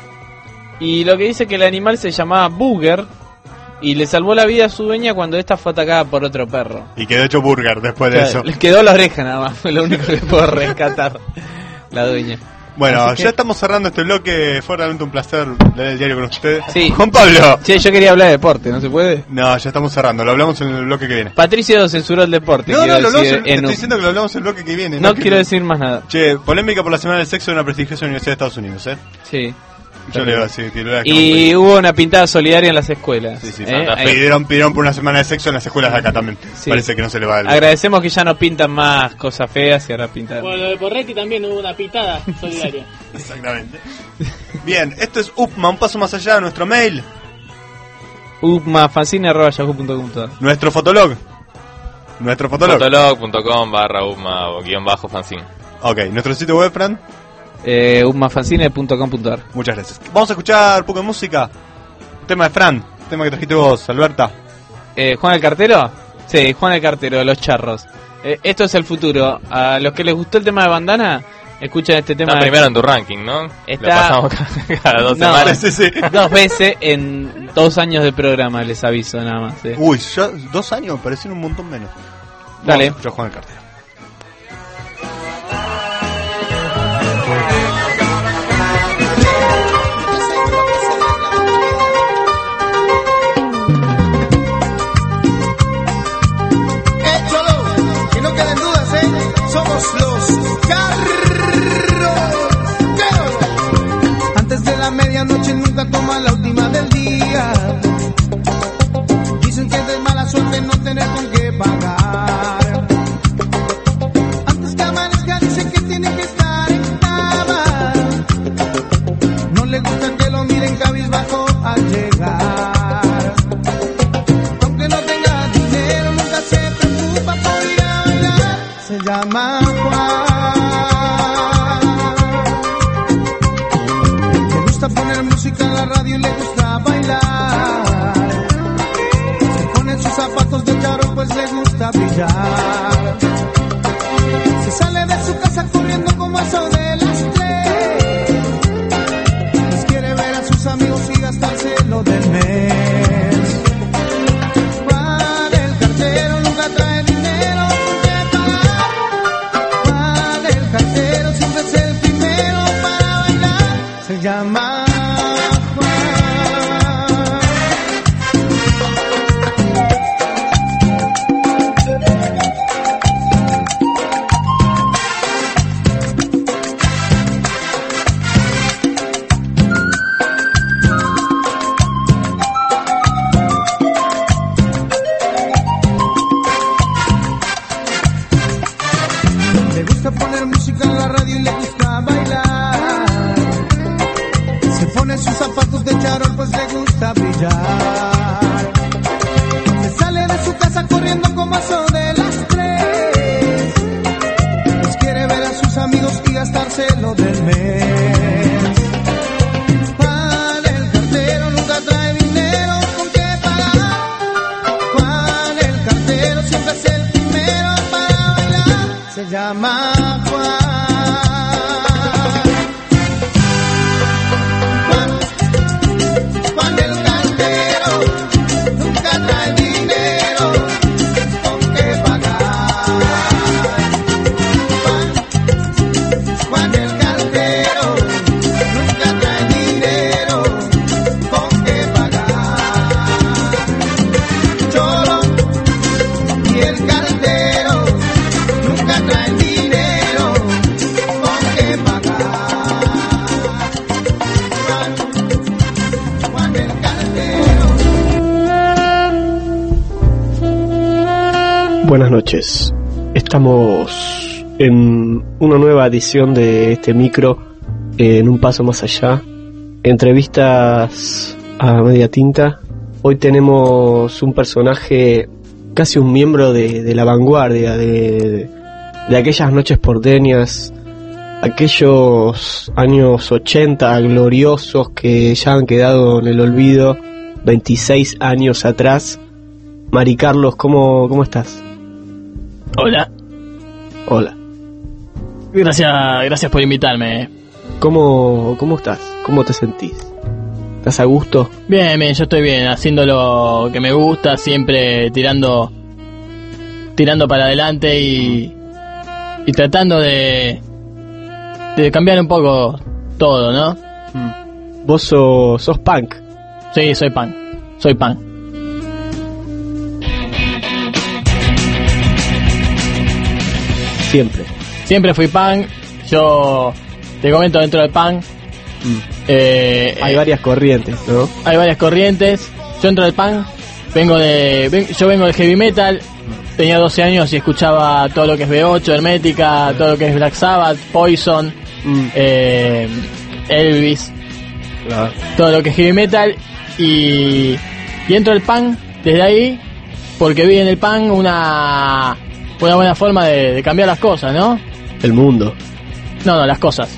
[SPEAKER 2] y lo que dice que el animal se llamaba Booger y le salvó la vida a su dueña cuando esta fue atacada por otro perro.
[SPEAKER 10] Y quedó hecho burger después de
[SPEAKER 2] Claro,
[SPEAKER 10] eso.
[SPEAKER 2] le quedó la oreja nada más, fue lo único que puedo rescatar la dueña.
[SPEAKER 10] Bueno,
[SPEAKER 2] Así que-
[SPEAKER 10] ya estamos cerrando este bloque. Fue realmente un placer leer el diario con ustedes.
[SPEAKER 2] Sí.
[SPEAKER 10] Juan Pablo.
[SPEAKER 2] Che, yo quería hablar de deporte, ¿no se puede?
[SPEAKER 10] No, ya estamos cerrando. Lo hablamos en el bloque que viene.
[SPEAKER 2] Patricio censuró el deporte.
[SPEAKER 10] No,
[SPEAKER 2] quiero
[SPEAKER 10] no, lo hablamos
[SPEAKER 2] decir,
[SPEAKER 10] en- te
[SPEAKER 2] en
[SPEAKER 10] estoy
[SPEAKER 2] un-
[SPEAKER 10] diciendo que lo hablamos en el bloque que viene.
[SPEAKER 2] No
[SPEAKER 10] que-
[SPEAKER 2] quiero decir más nada.
[SPEAKER 10] Che, polémica por la Semana del Sexo de una prestigiosa universidad de Estados Unidos, ¿eh?
[SPEAKER 2] Sí.
[SPEAKER 10] Yo le iba a decir, que lo iba a
[SPEAKER 2] Y hubo una pintada solidaria en las escuelas.
[SPEAKER 10] Sí, sí,
[SPEAKER 2] ¿eh? Ahí-
[SPEAKER 10] pidieron, pidieron por una semana de sexo en las escuelas de acá también.
[SPEAKER 2] Sí.
[SPEAKER 10] Parece que no se le va el...
[SPEAKER 2] Agradecemos que ya no pintan más cosas feas y ahora pintan.
[SPEAKER 6] Por lo de Porretti también hubo una pitada solidaria.
[SPEAKER 10] Exactamente. Bien, esto es UPMA, un paso más allá de nuestro mail.
[SPEAKER 2] upmafacine arroba yahoo punto com punto ar.
[SPEAKER 10] Nuestro fotolog. Nuestro fotolog.
[SPEAKER 1] Fotolog punto com barra UMA o guión bajo fanzine.
[SPEAKER 10] Ok, nuestro sitio web, Fran.
[SPEAKER 2] Eh, upmafacine punto com punto ar.
[SPEAKER 10] Muchas gracias. Vamos a escuchar un poco de música. Un tema de Fran, un tema que trajiste vos, Alberta.
[SPEAKER 2] Eh, ¿Juan el Cartero? Sí, Juan el Cartero, de los charros. Eh, esto es el futuro. A los que les gustó el tema de Bandana, escuchen este tema.
[SPEAKER 1] Está
[SPEAKER 2] de-
[SPEAKER 1] primero en tu ranking, ¿no?
[SPEAKER 2] Está-
[SPEAKER 1] Lo pasamos cada, cada dos
[SPEAKER 2] No,
[SPEAKER 1] semanas.
[SPEAKER 10] Sí, sí.
[SPEAKER 2] Dos veces en dos años de programa, les aviso nada más. eh.
[SPEAKER 10] Uy, ya dos años, me parecen un montón menos.
[SPEAKER 2] Dale.
[SPEAKER 10] Vamos a escuchar Juan el Cartero.
[SPEAKER 12] Échalo, que no queden dudas, ¿eh? Somos los carros. Antes de la medianoche nunca toma la última del día. Dicen que es de mala suerte no tener con qué pagar. Antes que amanezca dicen que tiene que estar en cama. No le gusta que lo miren cabizbajo al llegar. Aunque no tenga dinero, nunca se preocupa por ir a bailar. Se llama Juan. Le gusta poner música en la radio y le gusta bailar. Se pone sus zapatos de charol pues le gusta brillar. Se sale de su casa corriendo como a eso de las tres. Pues quiere ver a sus amigos y gastárselo del mes. Juan el cartero nunca trae dinero que pagar. Juan el cartero siempre es el primero para bailar. Se llama Juan. Le gusta poner música en la radio y le gusta bailar. Se pone sus zapatos de charol pues le gusta brillar. Se sale de su
[SPEAKER 11] Buenas noches. Estamos en una nueva edición de este micro, eh, en un paso más allá. Entrevistas a media tinta. Hoy tenemos un personaje, casi un miembro de, de la vanguardia, de, de aquellas noches porteñas, aquellos años ochenta gloriosos que ya han quedado en el olvido, veintiséis años atrás. Mari Carlos, ¿cómo, cómo estás?
[SPEAKER 5] Hola.
[SPEAKER 11] Hola.
[SPEAKER 5] Gracias, gracias por invitarme.
[SPEAKER 11] ¿Cómo, cómo estás? ¿Cómo te sentís? ¿Estás a gusto?
[SPEAKER 5] Bien, bien, yo estoy bien, haciendo lo que me gusta, siempre tirando tirando para adelante y y tratando de de cambiar un poco todo, ¿no?
[SPEAKER 11] Vos sos, sos punk.
[SPEAKER 5] Sí, soy punk. Soy punk.
[SPEAKER 11] Siempre.
[SPEAKER 5] Siempre fui punk. Yo te comento dentro del punk.
[SPEAKER 11] Mm.
[SPEAKER 5] Eh,
[SPEAKER 11] hay
[SPEAKER 5] eh,
[SPEAKER 11] varias corrientes, ¿no?
[SPEAKER 5] Hay varias corrientes. Yo entro del punk. Vengo de, ven, yo vengo del heavy metal. Tenía doce años y escuchaba todo lo que es B ocho, Hermética, todo lo que es Black Sabbath, Poison, mm. eh, Elvis, claro. Todo lo que es heavy metal. Y, y entro al punk desde ahí porque vi en el punk una, una buena forma de, de cambiar las cosas, ¿no?
[SPEAKER 11] El mundo.
[SPEAKER 5] No, no, las cosas.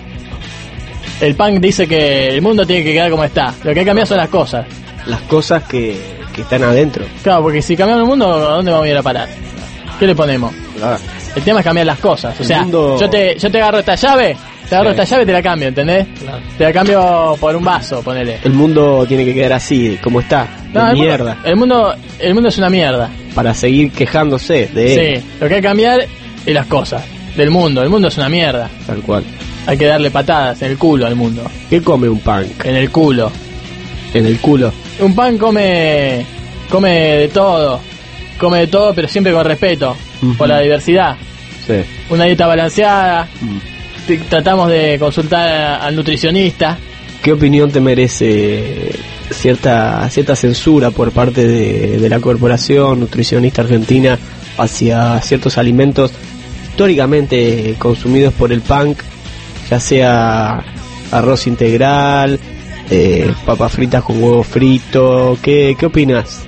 [SPEAKER 5] El punk dice que el mundo tiene que quedar como está. Lo que hay que cambiar son las cosas.
[SPEAKER 11] Las cosas que, que están adentro.
[SPEAKER 5] Claro, porque si cambiamos el mundo, ¿a dónde vamos a ir a parar? ¿Qué le ponemos? Claro. El tema es cambiar las cosas. O el sea, mundo... yo te yo te agarro esta llave, te agarro sí. esta llave y te la cambio, ¿entendés? Claro. Te la cambio por un vaso, ponele.
[SPEAKER 11] El mundo tiene que quedar así, como está.
[SPEAKER 5] No,
[SPEAKER 11] de
[SPEAKER 5] el
[SPEAKER 11] mierda.
[SPEAKER 5] Mundo, el mundo el mundo es una mierda.
[SPEAKER 11] Para seguir quejándose de él.
[SPEAKER 5] Sí, lo que hay que cambiar es las cosas del mundo. El mundo es una mierda.
[SPEAKER 11] Tal cual.
[SPEAKER 5] Hay que darle patadas en el culo al mundo.
[SPEAKER 11] ¿Qué come un punk?
[SPEAKER 5] En el culo.
[SPEAKER 11] En el culo.
[SPEAKER 5] Un punk come come de todo. Come de todo, pero siempre con respeto. Uh-huh. Por la diversidad.
[SPEAKER 11] Sí.
[SPEAKER 5] Una dieta balanceada. Uh-huh. Tratamos de consultar al nutricionista.
[SPEAKER 11] ¿Qué opinión te merece cierta cierta censura por parte de, de la Corporación Nutricionista Argentina hacia ciertos alimentos históricamente consumidos por el punk, ya sea arroz integral, eh, papas fritas con huevo frito? ¿Qué, qué opinas?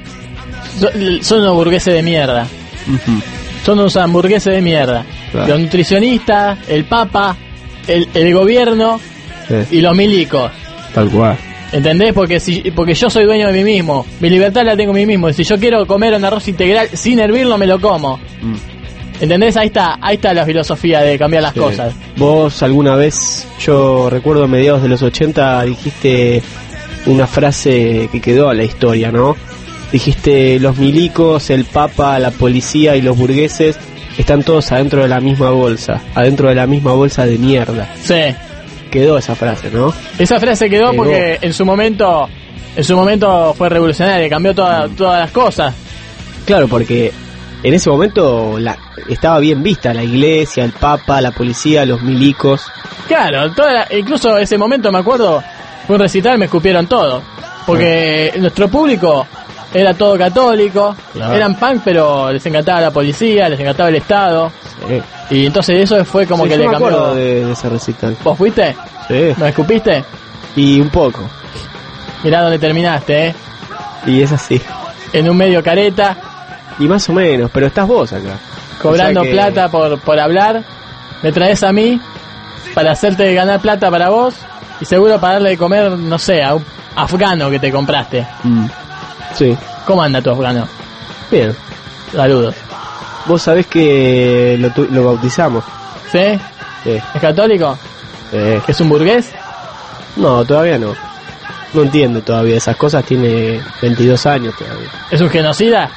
[SPEAKER 5] Son unos burgueses de mierda. Uh-huh. Son unos hamburgueses de mierda. Claro. Los nutricionistas, el papa, el, el gobierno, sí. Y los milicos.
[SPEAKER 11] Tal cual.
[SPEAKER 5] ¿Entendés? Porque si porque yo soy dueño de mí mismo. Mi libertad la tengo a mí mismo. Y si yo quiero comer un arroz integral sin hervirlo, me lo como. Mm. ¿Entendés? Ahí está, ahí está la filosofía de cambiar las sí. cosas.
[SPEAKER 11] Vos alguna vez, yo recuerdo a mediados de los ochenta, dijiste una frase que quedó a la historia, ¿no? Dijiste, los milicos, el papa, la policía y los burgueses están todos adentro de la misma bolsa, adentro de la misma bolsa de mierda.
[SPEAKER 5] Sí.
[SPEAKER 11] Quedó esa frase, ¿no?
[SPEAKER 5] Esa frase quedó, quedó. porque en su momento en su momento fue revolucionaria, cambió toda, todas las cosas.
[SPEAKER 11] Claro, porque en ese momento la, estaba bien vista la iglesia, el papa, la policía, los milicos.
[SPEAKER 5] Claro, toda la, incluso ese momento me acuerdo, fue un recital, me escupieron todo. Porque sí. Nuestro público era todo católico, claro. Eran punk, pero les encantaba la policía, les encantaba el Estado. Sí. Y entonces eso fue como sí, que
[SPEAKER 11] yo
[SPEAKER 5] le
[SPEAKER 11] me
[SPEAKER 5] cambió.
[SPEAKER 11] Acuerdo de, de ese recital.
[SPEAKER 5] ¿Vos fuiste?
[SPEAKER 11] Sí.
[SPEAKER 5] ¿Me escupiste?
[SPEAKER 11] Y un poco.
[SPEAKER 5] Mirá dónde terminaste, ¿eh?
[SPEAKER 11] Y es así.
[SPEAKER 5] En un medio careta.
[SPEAKER 11] Y más o menos, pero estás vos acá.
[SPEAKER 5] Cobrando
[SPEAKER 11] o sea que...
[SPEAKER 5] plata por, por hablar. Me traes a mí para hacerte ganar plata para vos. Y seguro para darle de comer, no sé, a un afgano que te compraste.
[SPEAKER 11] Mm. Sí.
[SPEAKER 5] ¿Cómo anda tu afgano?
[SPEAKER 11] Bien.
[SPEAKER 5] Saludos.
[SPEAKER 11] Vos sabés que lo, tu- lo bautizamos.
[SPEAKER 5] ¿Sí?
[SPEAKER 11] Sí.
[SPEAKER 5] ¿Es católico?
[SPEAKER 11] Sí.
[SPEAKER 5] ¿Es un burgués?
[SPEAKER 11] No, todavía no. No entiende todavía esas cosas, tiene veintidós años todavía.
[SPEAKER 5] ¿Es un genocida?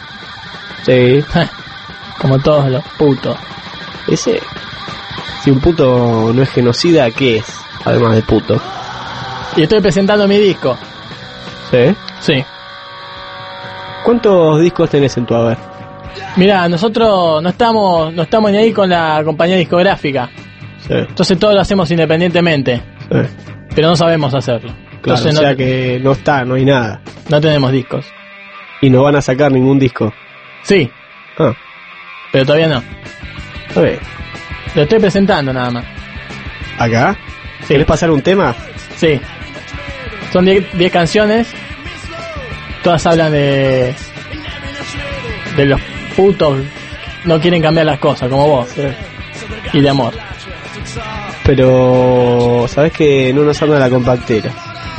[SPEAKER 11] Sí.
[SPEAKER 5] Como todos los putos.
[SPEAKER 11] Ese. Si un puto no es genocida, ¿qué es? Además de puto.
[SPEAKER 5] Y estoy presentando mi disco.
[SPEAKER 11] ¿Sí?
[SPEAKER 5] Sí.
[SPEAKER 11] ¿Cuántos discos tenés en tu haber?
[SPEAKER 5] Mirá, nosotros no estamos no estamos ni ahí con la compañía discográfica.
[SPEAKER 11] Sí.
[SPEAKER 5] Entonces todo lo hacemos independientemente.
[SPEAKER 11] Sí.
[SPEAKER 5] Pero no sabemos hacerlo.
[SPEAKER 11] Claro,
[SPEAKER 5] Entonces,
[SPEAKER 11] o sea
[SPEAKER 5] no,
[SPEAKER 11] que no está, no hay nada.
[SPEAKER 5] No tenemos discos.
[SPEAKER 11] Y no van a sacar ningún disco.
[SPEAKER 5] Sí.
[SPEAKER 11] Ah.
[SPEAKER 5] pero todavía no.
[SPEAKER 11] A ver,
[SPEAKER 5] Lo estoy presentando nada más.
[SPEAKER 11] ¿acá?
[SPEAKER 5] Sí.
[SPEAKER 11] ¿Querés pasar un tema?
[SPEAKER 5] Sí. Son diez canciones. Todas hablan de... de los putos no quieren cambiar las cosas, como vos.
[SPEAKER 11] Sí.
[SPEAKER 5] Y de amor.
[SPEAKER 11] Pero... ¿sabés que no nos anda la compactera?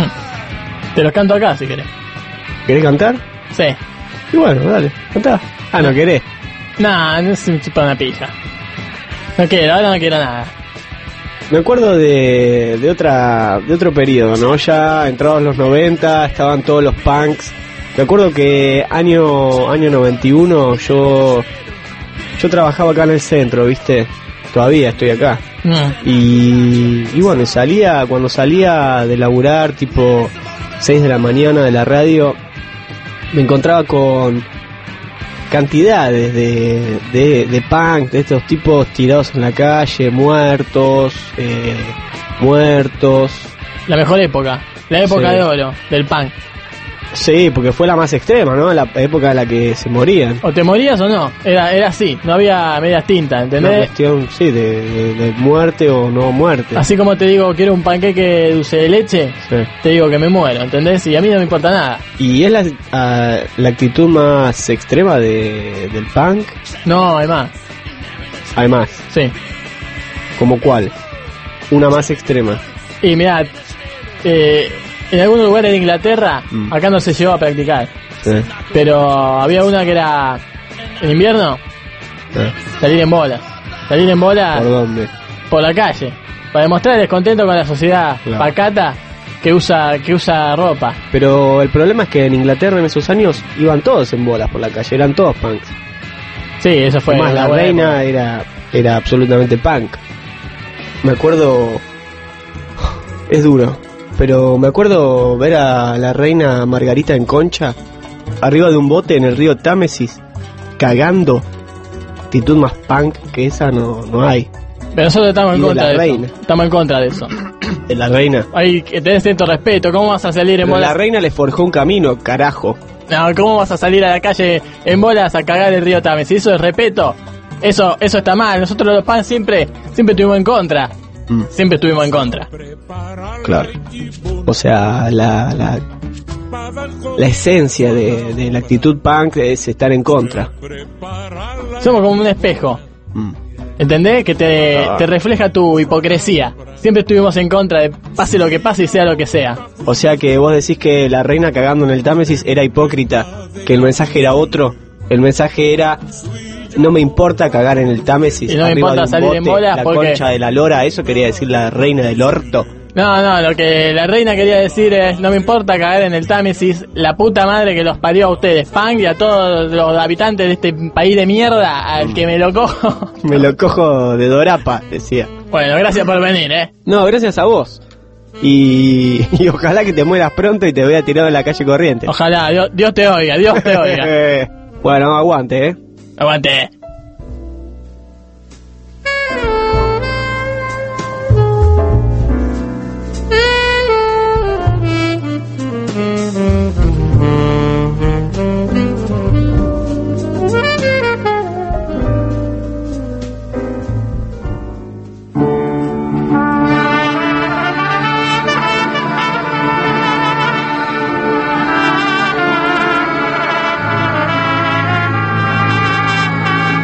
[SPEAKER 5] Te los canto acá si querés.
[SPEAKER 11] ¿Querés cantar?
[SPEAKER 5] Sí.
[SPEAKER 11] Y bueno, dale, cantá. Ah, ¿no querés?
[SPEAKER 5] Nah, no se me chupa una pija. No quiero, ahora no quiero nada.
[SPEAKER 11] Me acuerdo de, de otra de otro periodo, ¿no? Ya entrados los noventa, estaban todos los punks. Me acuerdo que año año noventa y uno yo yo trabajaba acá en el centro, ¿viste? Todavía estoy acá.
[SPEAKER 5] Mm.
[SPEAKER 11] Y, y bueno, salía cuando salía de laburar tipo seis de la mañana de la radio, me encontraba con cantidades de, de, de punk, de estos tipos tirados en la calle, muertos, eh, muertos.
[SPEAKER 5] La mejor época, la época
[SPEAKER 11] Sí.
[SPEAKER 5] de oro del punk.
[SPEAKER 11] Sí, porque fue la más extrema, ¿no? La época en la que se morían.
[SPEAKER 5] O te morías o no, era era así, no había medias tintas,
[SPEAKER 11] Una
[SPEAKER 5] ¿entendés?
[SPEAKER 11] cuestión, sí, de, de, de muerte o no muerte.
[SPEAKER 5] Así como te digo, quiero un panqueque dulce de leche,
[SPEAKER 11] Sí.
[SPEAKER 5] te digo que me muero, ¿entendés? Y a mí no me importa nada.
[SPEAKER 11] ¿Y es la, ah, la actitud más extrema de, del punk?
[SPEAKER 5] No, hay más.
[SPEAKER 11] Hay más.
[SPEAKER 5] Sí.
[SPEAKER 11] ¿Como cuál? Una más extrema.
[SPEAKER 5] Y mirá, eh, en algunos lugares de Inglaterra,
[SPEAKER 11] Mm.
[SPEAKER 5] acá no se llegó a practicar,
[SPEAKER 11] Sí.
[SPEAKER 5] pero había una que era en invierno,
[SPEAKER 11] Sí.
[SPEAKER 5] salir en bola. Salir en bola
[SPEAKER 11] ¿Por dónde?
[SPEAKER 5] por la calle, para demostrar el descontento con la sociedad
[SPEAKER 11] Claro.
[SPEAKER 5] pacata que usa que usa ropa.
[SPEAKER 11] Pero el problema es que en Inglaterra en esos años iban todos en bolas por la calle, eran todos punks.
[SPEAKER 5] Sí, eso fue
[SPEAKER 11] Además,
[SPEAKER 5] una
[SPEAKER 11] la
[SPEAKER 5] buena
[SPEAKER 11] reina
[SPEAKER 5] época.
[SPEAKER 11] era, era absolutamente punk. Me acuerdo... Es duro, pero me acuerdo ver a la reina Margarita en concha, arriba de un bote en el río Támesis, cagando. Actitud más punk que esa no, no hay.
[SPEAKER 5] Pero nosotros estamos en
[SPEAKER 11] Y de
[SPEAKER 5] contra
[SPEAKER 11] la
[SPEAKER 5] de
[SPEAKER 11] reina.
[SPEAKER 5] eso. Estamos en contra de eso.
[SPEAKER 11] De la reina.
[SPEAKER 5] Hay que tener cierto respeto. ¿Cómo vas a salir en
[SPEAKER 11] Pero
[SPEAKER 5] bolas?
[SPEAKER 11] la reina le forjó un camino, carajo.
[SPEAKER 5] No, ¿cómo vas a salir a la calle en bolas a cagar el río Támesis? Eso es respeto. Eso eso está mal. Nosotros los pan siempre siempre estuvimos en contra.
[SPEAKER 11] Mm.
[SPEAKER 5] Siempre estuvimos en contra.
[SPEAKER 11] Claro. O sea, la, la, la esencia de, de la actitud punk es estar en contra.
[SPEAKER 5] Somos como un espejo.
[SPEAKER 11] Mm.
[SPEAKER 5] ¿Entendés? Que te,
[SPEAKER 11] Ah.
[SPEAKER 5] te refleja tu hipocresía. Siempre estuvimos en contra de pase lo que pase y sea lo que sea.
[SPEAKER 11] O sea que vos decís que la reina cagando en el Támesis era hipócrita, que el mensaje era otro. El mensaje era: no me importa cagar en el Támesis.
[SPEAKER 5] Y no me
[SPEAKER 11] arriba
[SPEAKER 5] importa
[SPEAKER 11] de un
[SPEAKER 5] salir en
[SPEAKER 11] bote,
[SPEAKER 5] bolas
[SPEAKER 11] la
[SPEAKER 5] porque-
[SPEAKER 11] concha de la lora, eso quería decir la reina del orto.
[SPEAKER 5] No, no, lo que la reina quería decir es: no me importa cagar en el Támesis, la puta madre que los parió a ustedes, punk, y a todos los habitantes de este país de mierda, al que me lo cojo.
[SPEAKER 11] Me lo cojo de dorapa, decía.
[SPEAKER 5] Bueno, gracias por venir, eh.
[SPEAKER 11] No, gracias a vos. Y, y ojalá que te mueras pronto y te vea tirado en la calle corriente.
[SPEAKER 5] Ojalá, Dios, Dios te oiga, Dios te oiga.
[SPEAKER 11] Bueno, aguante, eh.
[SPEAKER 5] Aguante.
[SPEAKER 9] Thank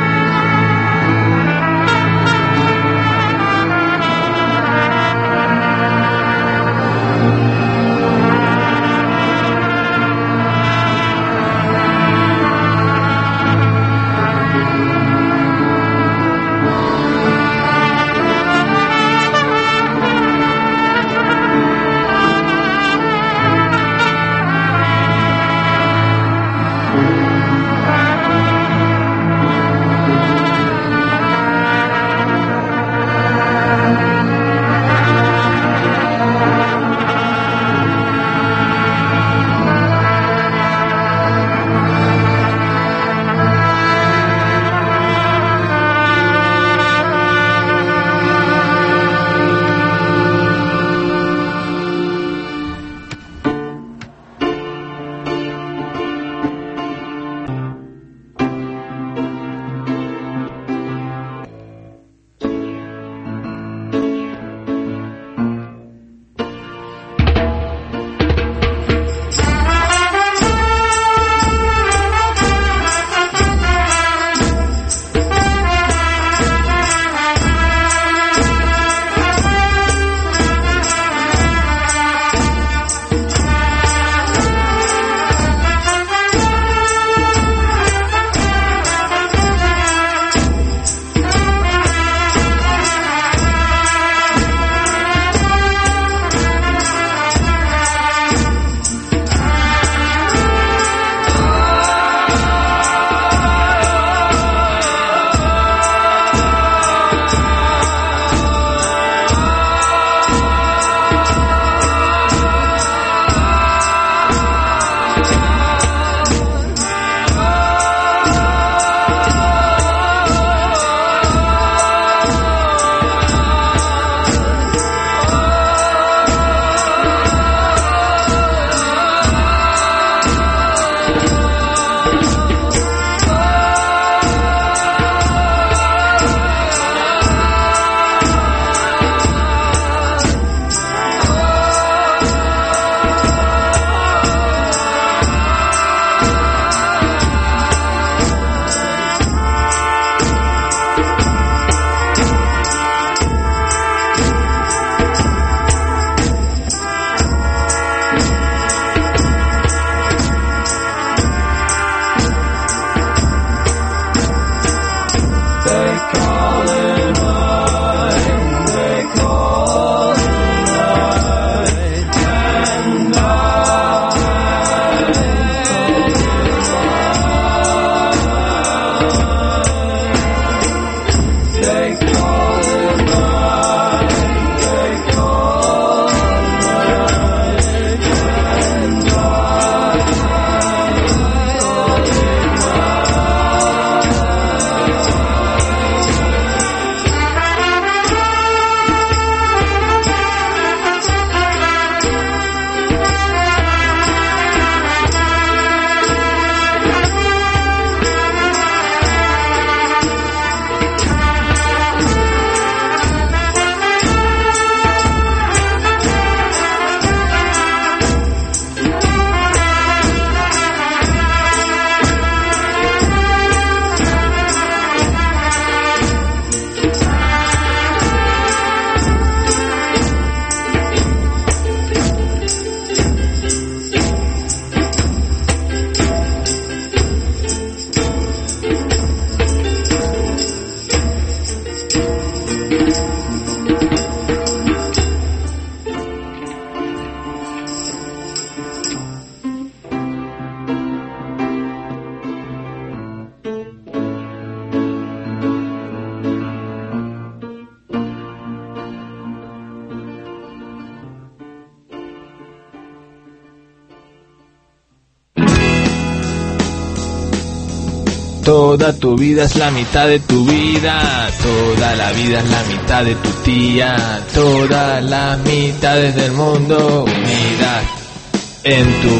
[SPEAKER 2] Toda tu vida es la mitad de tu vida, toda la vida es la mitad de tu tía, todas las mitades del mundo unidas en tu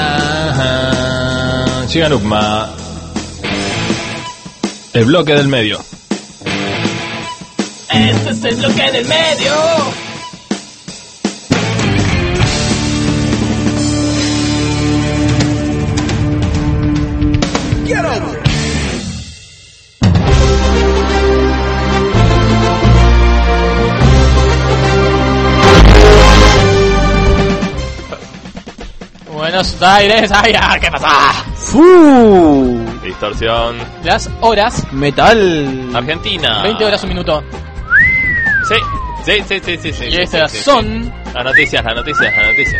[SPEAKER 2] vida.
[SPEAKER 1] Chiganukma, el bloque del medio.
[SPEAKER 5] Este es el bloque del medio.
[SPEAKER 12] Get over it.
[SPEAKER 5] Buenos Aires, ay, ah, ¿qué pasa?
[SPEAKER 2] ¡Fu!
[SPEAKER 1] Distorsión.
[SPEAKER 5] Las horas.
[SPEAKER 2] Metal.
[SPEAKER 1] Argentina.
[SPEAKER 5] veinte horas un minuto.
[SPEAKER 1] Sí, sí, sí, sí, sí. sí
[SPEAKER 5] Y
[SPEAKER 1] sí,
[SPEAKER 5] estas
[SPEAKER 1] sí, sí,
[SPEAKER 5] son...
[SPEAKER 1] sí. Las noticias, las noticias, las noticias.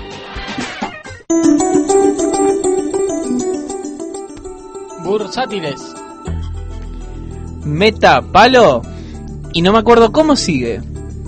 [SPEAKER 5] Bursátiles.
[SPEAKER 2] Meta palo. Y no me acuerdo cómo sigue.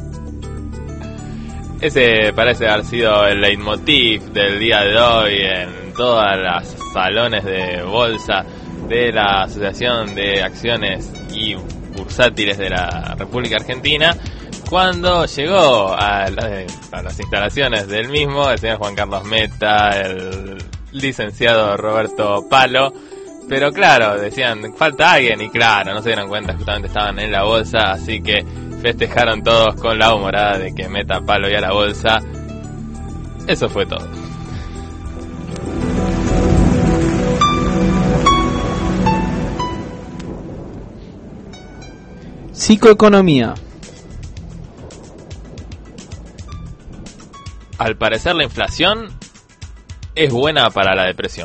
[SPEAKER 1] Ese parece haber sido el leitmotiv del día de hoy en todas las salones de bolsa de la Asociación de Acciones y Bursátiles de la República Argentina, cuando llegó a, la, a las instalaciones del mismo el señor Juan Carlos Meta, el licenciado Roberto Palo. Pero claro, decían, falta alguien, y claro, no se dieron cuenta, justamente estaban en la bolsa, así que festejaron todos con la humorada de que Meta Palo y a la bolsa. Eso fue todo.
[SPEAKER 2] Psicoeconomía.
[SPEAKER 1] Al parecer la inflación es buena para la depresión.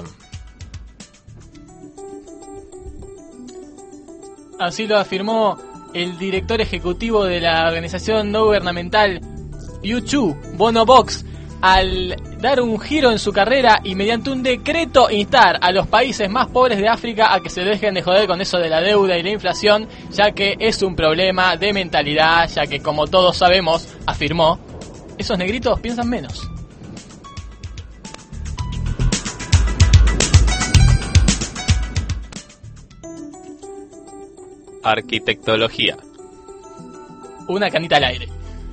[SPEAKER 5] Así lo afirmó el director ejecutivo de la organización no gubernamental YouTube, Bono Box, al dar un giro en su carrera y mediante un decreto instar a los países más pobres de África a que se dejen de joder con eso de la deuda y la inflación, ya que es un problema de mentalidad, ya que como todos sabemos, afirmó, esos negritos piensan menos.
[SPEAKER 1] Arquitectología.
[SPEAKER 5] Una canita al aire.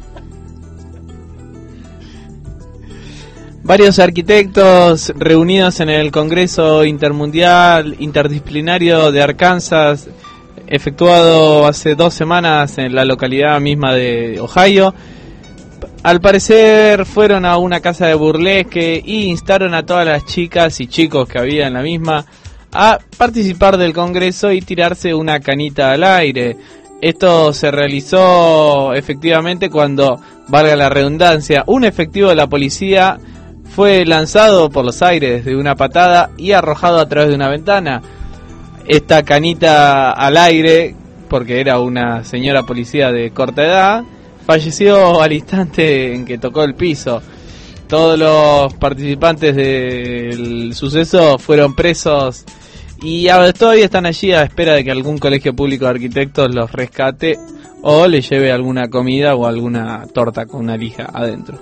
[SPEAKER 2] Varios arquitectos reunidos en el Congreso Intermundial Interdisciplinario de Arkansas, efectuado hace dos semanas en la localidad misma de Ohio, al parecer fueron a una casa de burlesque y instaron a todas las chicas y chicos que había en la misma a participar del Congreso y tirarse una canita al aire. Esto se realizó efectivamente cuando, valga la redundancia, un efectivo de la policía fue lanzado por los aires de una patada y arrojado a través de una ventana. Esta canita al aire, porque era una señora policía de corta edad, falleció al instante en que tocó el piso. Todos los participantes del suceso fueron presos y ahora todavía están allí a espera de que algún colegio público de arquitectos los rescate o les lleve alguna comida o alguna torta con una lija adentro.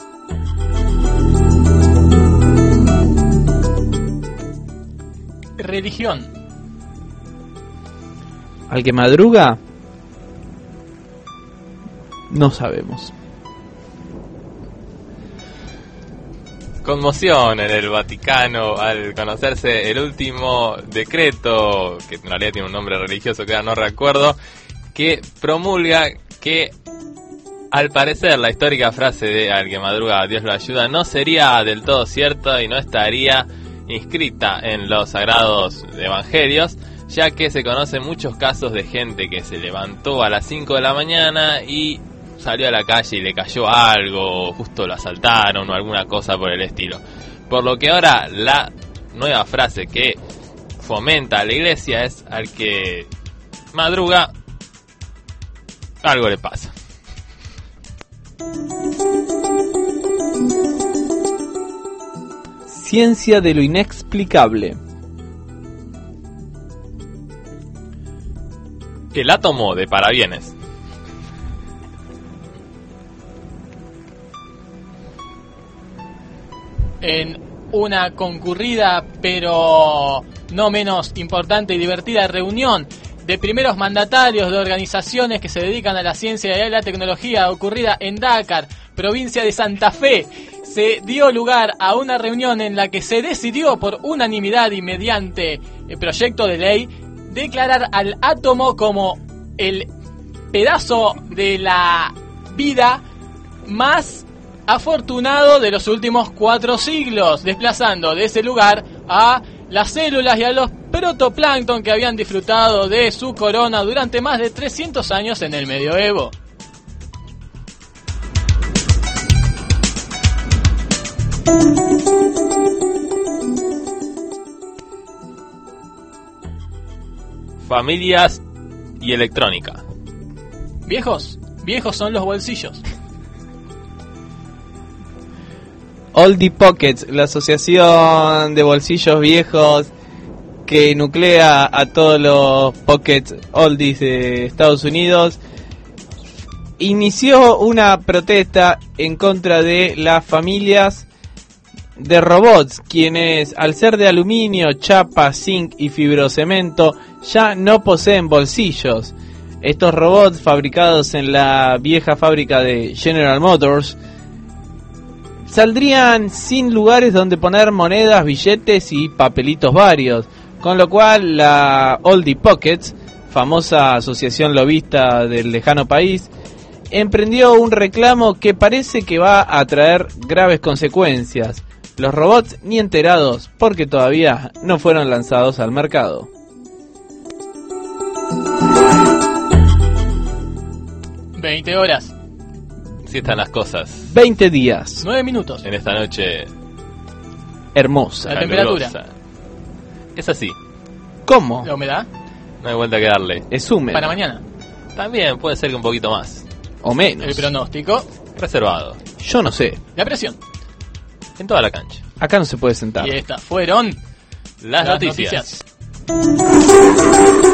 [SPEAKER 5] Religión.
[SPEAKER 2] ¿Al que madruga? No sabemos.
[SPEAKER 1] Conmoción en el Vaticano al conocerse el último decreto, que en realidad tiene un nombre religioso que ahora no recuerdo, que promulga que al parecer la histórica frase de al que madruga Dios lo ayuda no sería del todo cierta y no estaría inscrita en los sagrados evangelios, ya que se conocen muchos casos de gente que se levantó a las cinco de la mañana y salió a la calle y le cayó algo, justo lo asaltaron o alguna cosa por el estilo. Por lo que ahora la nueva frase que fomenta la iglesia es al que madruga, algo le pasa.
[SPEAKER 2] Ciencia de lo inexplicable.
[SPEAKER 1] El átomo de parabienes.
[SPEAKER 5] En una concurrida pero no menos importante y divertida reunión de primeros mandatarios de organizaciones que se dedican a la ciencia y a la tecnología ocurrida en Dakar, provincia de Santa Fe. Se dio lugar a una reunión en la que se decidió por unanimidad y mediante el proyecto de ley declarar al átomo como el pedazo de la vida más afortunado de los últimos cuatro siglos, desplazando de ese lugar a las células y a los protoplancton que habían disfrutado de su corona durante más de trescientos años en el medioevo.
[SPEAKER 1] Familias y electrónica.
[SPEAKER 5] Viejos, viejos son los bolsillos.
[SPEAKER 2] Oldie Pockets, la asociación de bolsillos viejos que nuclea a todos los pockets oldies de Estados Unidos, inició una protesta en contra de las familias de robots, quienes al ser de aluminio, chapa, zinc y fibrocemento ya no poseen bolsillos. Estos robots, fabricados en la vieja fábrica de General Motors, saldrían sin lugares donde poner monedas, billetes y papelitos varios, con lo cual la Oldie Pockets, famosa asociación lobista del lejano país, emprendió un reclamo que parece que va a traer graves consecuencias. Los robots ni enterados, porque todavía no fueron lanzados al mercado.
[SPEAKER 5] veinte horas.
[SPEAKER 1] Así están las cosas.
[SPEAKER 2] veinte días.
[SPEAKER 5] nueve minutos.
[SPEAKER 1] En esta noche
[SPEAKER 2] hermosa.
[SPEAKER 5] La temperatura.
[SPEAKER 1] Es así.
[SPEAKER 2] ¿Cómo?
[SPEAKER 5] La humedad.
[SPEAKER 1] No hay vuelta que darle.
[SPEAKER 2] Es húmedo.
[SPEAKER 5] Para mañana.
[SPEAKER 1] También puede ser que un poquito más.
[SPEAKER 2] O menos.
[SPEAKER 5] El pronóstico.
[SPEAKER 1] Reservado.
[SPEAKER 2] Yo no sé.
[SPEAKER 5] La presión.
[SPEAKER 1] En toda la cancha.
[SPEAKER 2] Acá no se puede sentar.
[SPEAKER 5] Y estas fueron
[SPEAKER 1] las,
[SPEAKER 5] las
[SPEAKER 1] noticias.
[SPEAKER 5] noticias.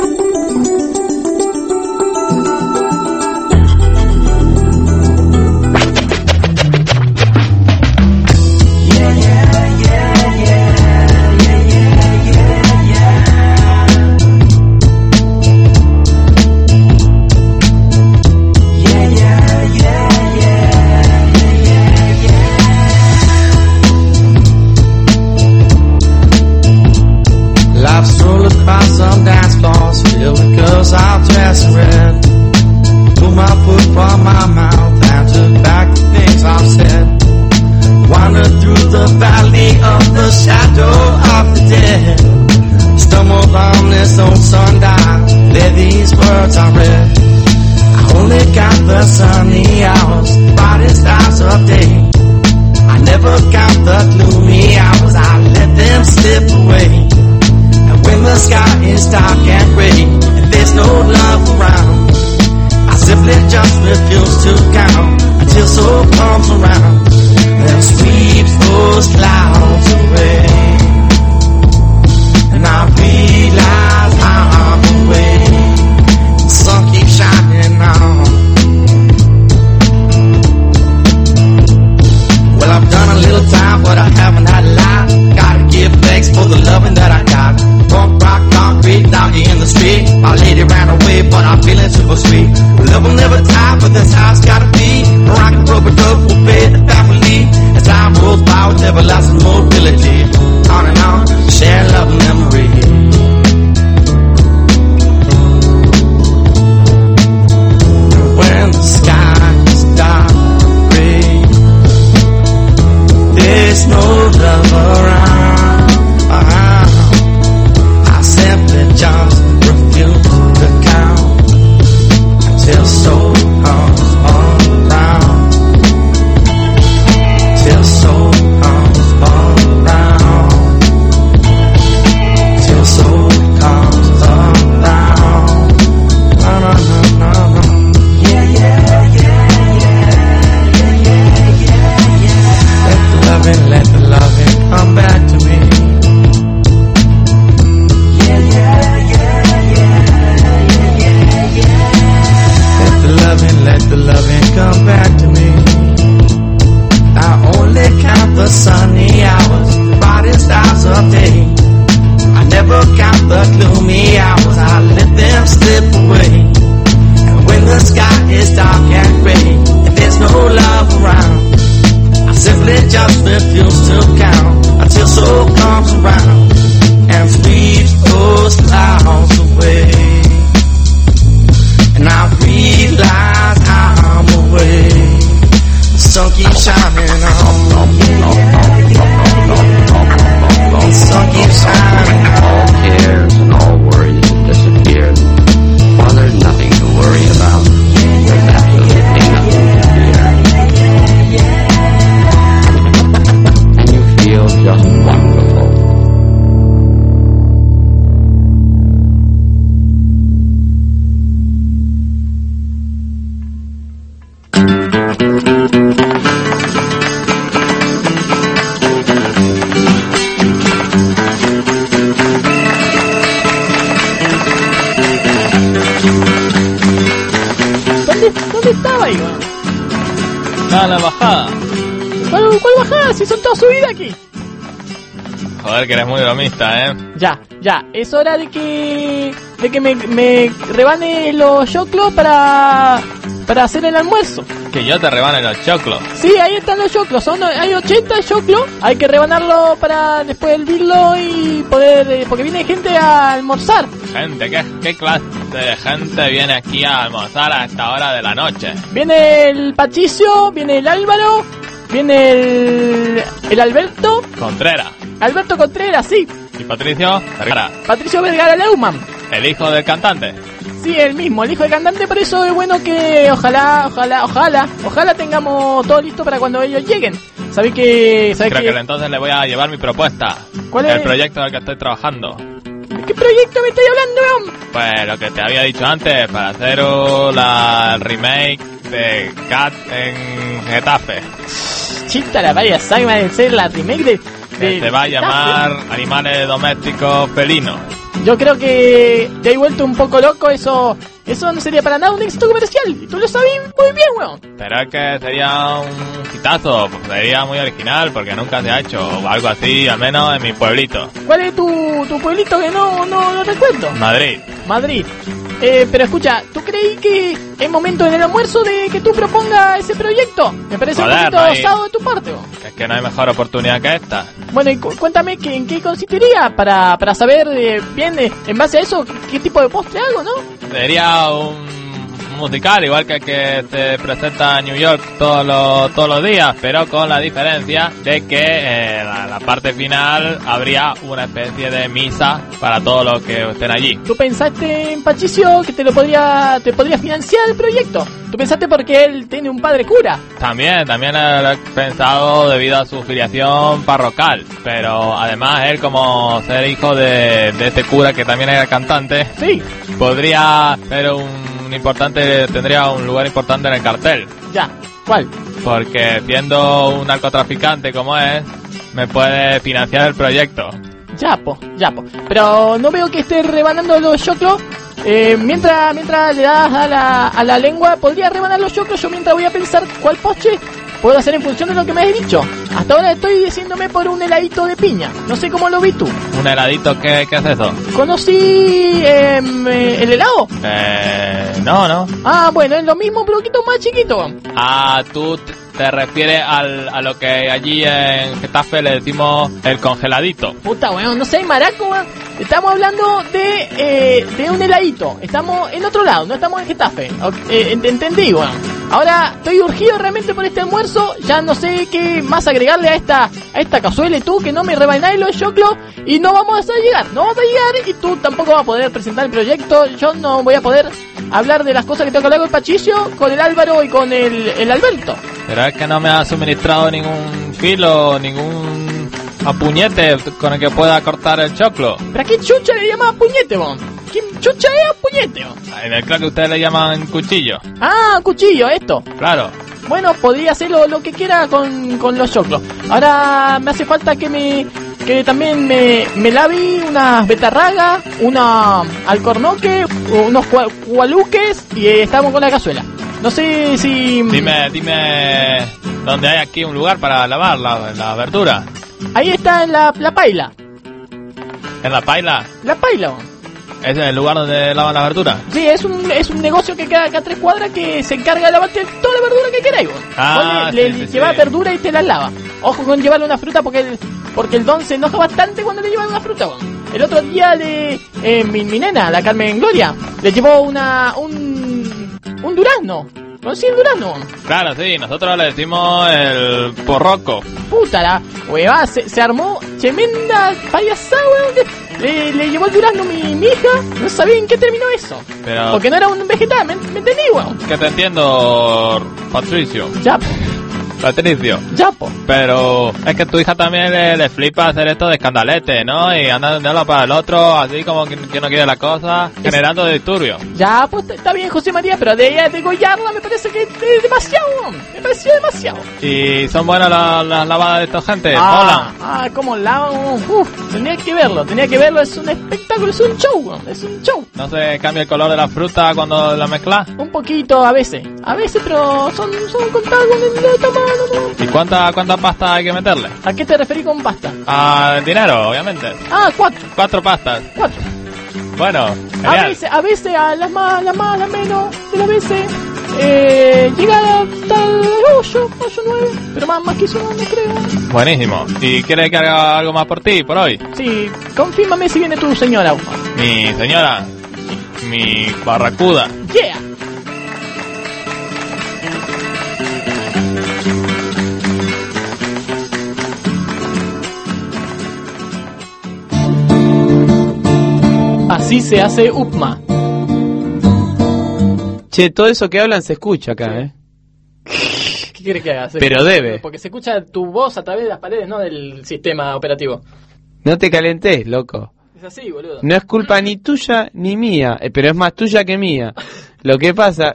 [SPEAKER 13] Till soul comes around. the day. I never got the gloomy hours, I let them slip away. And when the sky is dark and gray, and there's no love around, I simply just refuse to count until soul comes around and sweeps those clouds away. And I realize I'm away. The sun keeps shining on. The sun keeps shining on.
[SPEAKER 14] All cares and all worries have disappeared. Well, there's nothing to worry about. There's absolutely nothing to fear. And you feel just wonderful.
[SPEAKER 5] ¿Dónde estaba, Iván?
[SPEAKER 1] Estaba en la bajada.
[SPEAKER 5] ¿Cuál, cuál bajada? Si son todas subidas aquí.
[SPEAKER 1] Joder, que eres muy bromista, ¿eh?
[SPEAKER 5] Ya, ya. Es hora de que de que me, me rebane los choclos para para hacer el almuerzo.
[SPEAKER 1] Que yo te rebane los choclos.
[SPEAKER 5] Sí, ahí están los choclos. Son, hay ochenta choclos. Hay que rebanarlo para después hervirlo y poder... Eh, porque viene gente a almorzar.
[SPEAKER 1] Gente, ¿qué, ¿qué clase de gente viene aquí a almorzar a esta hora de la noche?
[SPEAKER 5] Viene el Patricio, viene el Álvaro, viene el, el Alberto.
[SPEAKER 1] Contreras.
[SPEAKER 5] Alberto Contreras, sí.
[SPEAKER 1] ¿Y Patricio? Vergara.
[SPEAKER 5] Patricio Vergara Leumann.
[SPEAKER 1] ¿El hijo del cantante?
[SPEAKER 5] Sí, el mismo, el hijo del cantante. Por eso es bueno que ojalá, ojalá, ojalá, ojalá tengamos todo listo para cuando ellos lleguen. ¿Sabéis que...? ¿sabéis
[SPEAKER 1] Creo
[SPEAKER 5] que...
[SPEAKER 1] que entonces le voy a llevar mi propuesta.
[SPEAKER 5] ¿Cuál es?
[SPEAKER 1] El proyecto en el que estoy trabajando.
[SPEAKER 5] ¿De qué proyecto me estáis hablando, weón?
[SPEAKER 1] Pues lo que te había dicho antes, para hacer uh, la el remake de Cat en Getafe.
[SPEAKER 5] Chita la vaya, ¿sabes? Va a ser la remake de... de
[SPEAKER 1] que se va a llamar
[SPEAKER 5] Getafe.
[SPEAKER 1] Animales Domésticos Felinos.
[SPEAKER 5] Yo creo que te he vuelto un poco loco, eso eso no sería para nada un éxito comercial, y tú lo sabes muy bien, weón.
[SPEAKER 1] Pero es que sería un hitazo, sería muy original, porque nunca se ha hecho algo así, al menos en mi pueblito.
[SPEAKER 5] ¿Cuál es tu, tu pueblito que no, no, no recuerdo?
[SPEAKER 1] Madrid.
[SPEAKER 5] Madrid. Eh, pero escucha, ¿tú creí que es momento en el almuerzo de que tú propongas ese proyecto? Me parece
[SPEAKER 1] Joder,
[SPEAKER 5] un poquito
[SPEAKER 1] no hay-
[SPEAKER 5] osado de tu parte, weón.
[SPEAKER 1] Es que no hay mejor oportunidad que esta.
[SPEAKER 5] Bueno, y cu- cuéntame que, en qué consistiría para, para saber eh, bien, eh, en base a eso, qué tipo de postre hago, ¿no?
[SPEAKER 1] Sería un musical, igual que el que se presenta en New York todos los, todos los días, pero con la diferencia de que eh, la, la parte final habría una especie de misa para todos los que estén allí.
[SPEAKER 5] ¿Tú pensaste en Patricio que te lo podría, te podría financiar el proyecto? ¿Tú pensaste porque él tiene un padre cura?
[SPEAKER 1] También, también lo he pensado debido a su filiación parroquial, pero además él, como ser hijo de, de este cura que también era cantante,
[SPEAKER 5] sí,
[SPEAKER 1] podría ser un importante, tendría un lugar importante en el cartel.
[SPEAKER 5] Ya, ¿cuál?
[SPEAKER 1] Porque siendo un narcotraficante como es, me puede financiar el proyecto.
[SPEAKER 5] Ya, po, ya, po. Pero no veo que esté rebanando los choclos. Eh, mientras mientras le das a la, a la lengua, podría rebanar los choclos. Yo mientras voy a pensar cuál postre puedo hacer en función de lo que me has dicho. Hasta ahora estoy diciéndome por un heladito de piña. No sé cómo lo vi tú.
[SPEAKER 1] ¿Un heladito? ¿Qué, qué es eso?
[SPEAKER 5] ¿Conocí eh, eh, el helado?
[SPEAKER 1] Eh, no, no.
[SPEAKER 5] Ah, bueno, es lo mismo, pero un poquito más chiquito.
[SPEAKER 1] Ah, tú t- te refieres al, a lo que allí en Getafe le decimos el congeladito.
[SPEAKER 5] Puta, weón, no sé, maraco, weón. Estamos hablando de, eh, de un heladito. Estamos en otro lado, no estamos en Getafe. Ok, eh, ent- entendí, weón. Ahora estoy urgido realmente por este almuerzo. Ya no sé qué más agregarle a esta a esta cazuela y tú que no me rebaináis los choclos. Y no vamos a llegar, no vamos a llegar. Y tú tampoco vas a poder presentar el proyecto. Yo no voy a poder hablar de las cosas que tengo que hablar con el Patricio, con el Álvaro y con el, el Alberto.
[SPEAKER 1] Pero es que no me ha suministrado ningún filo, ningún apuñete con el que pueda cortar el choclo.
[SPEAKER 5] ¿Pero a qué chucha le llamas puñete, vos? ¿Qué chucha es puñete, vos?
[SPEAKER 1] En el club que ustedes le llaman cuchillo.
[SPEAKER 5] Ah, cuchillo, esto.
[SPEAKER 1] Claro.
[SPEAKER 5] Bueno, podría hacerlo lo que quiera con, con los choclos. Ahora me hace falta que me que también me, me lave unas betarragas, una alcornoque, unos cua- gualuques y eh, estamos con la cazuela. No sé si...
[SPEAKER 1] Dime, dime dónde hay aquí un lugar para lavar la, la verdura.
[SPEAKER 5] Ahí está en la, la paila.
[SPEAKER 1] ¿En la paila?
[SPEAKER 5] La paila.
[SPEAKER 1] ¿Es el lugar donde lavan la verdura?
[SPEAKER 5] Sí, es un, es un negocio que queda acá a tres cuadras que se encarga de lavarte toda la verdura que queráis. Vos.
[SPEAKER 1] Ah,
[SPEAKER 5] Vos le,
[SPEAKER 1] sí,
[SPEAKER 5] le
[SPEAKER 1] sí,
[SPEAKER 5] llevas
[SPEAKER 1] sí.
[SPEAKER 5] verdura y te la lava. Ojo con llevarle una fruta porque el, porque el don se enoja bastante cuando le llevan una fruta. Vos. El otro día le, eh, mi, mi nena, la Carmen Gloria, le llevó una un, un durazno. ¿Conocí el durazno?
[SPEAKER 1] Claro, sí, nosotros le decimos el porroco.
[SPEAKER 5] Puta la hueva, se, se armó tremenda payasada, weón. que Le, le llevó el durazno mi, mi hija, no sabía en qué terminó eso.
[SPEAKER 1] Pero...
[SPEAKER 5] Porque no era un vegetal, ¿me, me entendí, weón?
[SPEAKER 1] Que te entiendo, Patricio.
[SPEAKER 5] Ya, po.
[SPEAKER 1] Patricio.
[SPEAKER 5] Ya, po.
[SPEAKER 1] Pero es que tu hija también le, le flipa hacer esto de escandalete, ¿no? Y anda de un lado para el otro, así como que, que no quiere la cosa, generando disturbios.
[SPEAKER 5] Ya, pues está bien, José María, pero de ella degollarla me parece que es demasiado, weón. Me pareció demasiado.
[SPEAKER 1] ¿Y son buenas las, las lavadas de esta gente?
[SPEAKER 5] Ah,
[SPEAKER 1] ¿Molan?
[SPEAKER 5] ah, cómo lavan, weón. Uf, tenía que verlo, tenía que verlo, es un espectáculo, es un show, weón. Es un show.
[SPEAKER 1] ¿No se cambia el color de la fruta cuando la mezclas?
[SPEAKER 5] Un poquito a veces, a veces, pero son, son contados con el dedo de esta mano, ¿no?
[SPEAKER 1] ¿Y cuánta, cuánta pasta hay que meterle?
[SPEAKER 5] ¿A qué te referís con pasta?
[SPEAKER 1] Al dinero, obviamente.
[SPEAKER 5] Ah, cuatro.
[SPEAKER 1] Cuatro pastas.
[SPEAKER 5] Cuatro.
[SPEAKER 1] Bueno,
[SPEAKER 5] A
[SPEAKER 1] genial.
[SPEAKER 5] veces, a veces, a las más, las más, las menos, de las veces, eh, llega hasta el ocho, ocho, nueve, pero más, más que eso no creo.
[SPEAKER 1] Buenísimo. ¿Y quieres que haga algo más por ti, por hoy?
[SPEAKER 5] Sí, confírmame si viene tu señora.
[SPEAKER 1] Mi señora, mi barracuda.
[SPEAKER 5] Yeah. Así se hace U P M A.
[SPEAKER 2] Che, todo eso que hablan se escucha acá, ¿eh?
[SPEAKER 5] ¿Qué quieres que haga? Se
[SPEAKER 2] Pero
[SPEAKER 5] escucha-
[SPEAKER 2] debe.
[SPEAKER 5] Porque se escucha tu voz a través de las paredes, no del sistema operativo.
[SPEAKER 2] No te calentes, loco.
[SPEAKER 5] Es así, boludo.
[SPEAKER 2] No es culpa ni tuya ni mía, eh, pero es más tuya que mía. Lo que pasa...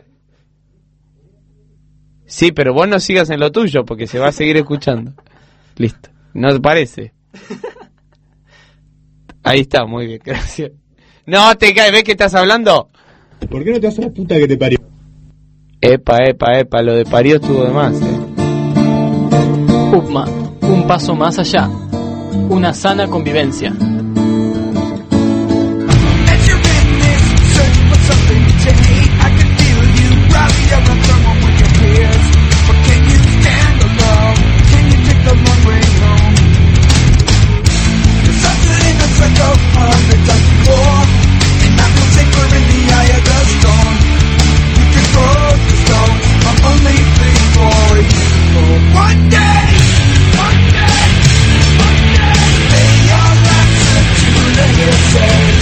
[SPEAKER 2] Sí, pero vos no sigas en lo tuyo porque se va a seguir escuchando. Listo. ¿No te parece? Ahí está, muy bien, gracias. No te caes, ¿ves que estás hablando?
[SPEAKER 3] ¿Por qué no te haces la puta que te parió?
[SPEAKER 2] Epa, epa, epa, lo de parió estuvo de más, eh.
[SPEAKER 5] U P M A, un paso más allá. Una sana convivencia.
[SPEAKER 13] One day, one day, one day, lay your life to the hillside.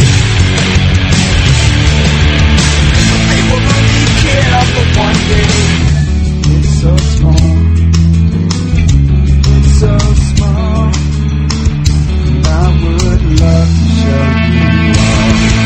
[SPEAKER 13] They will only care for one day. It's so small, it's so small. I would love to show you love.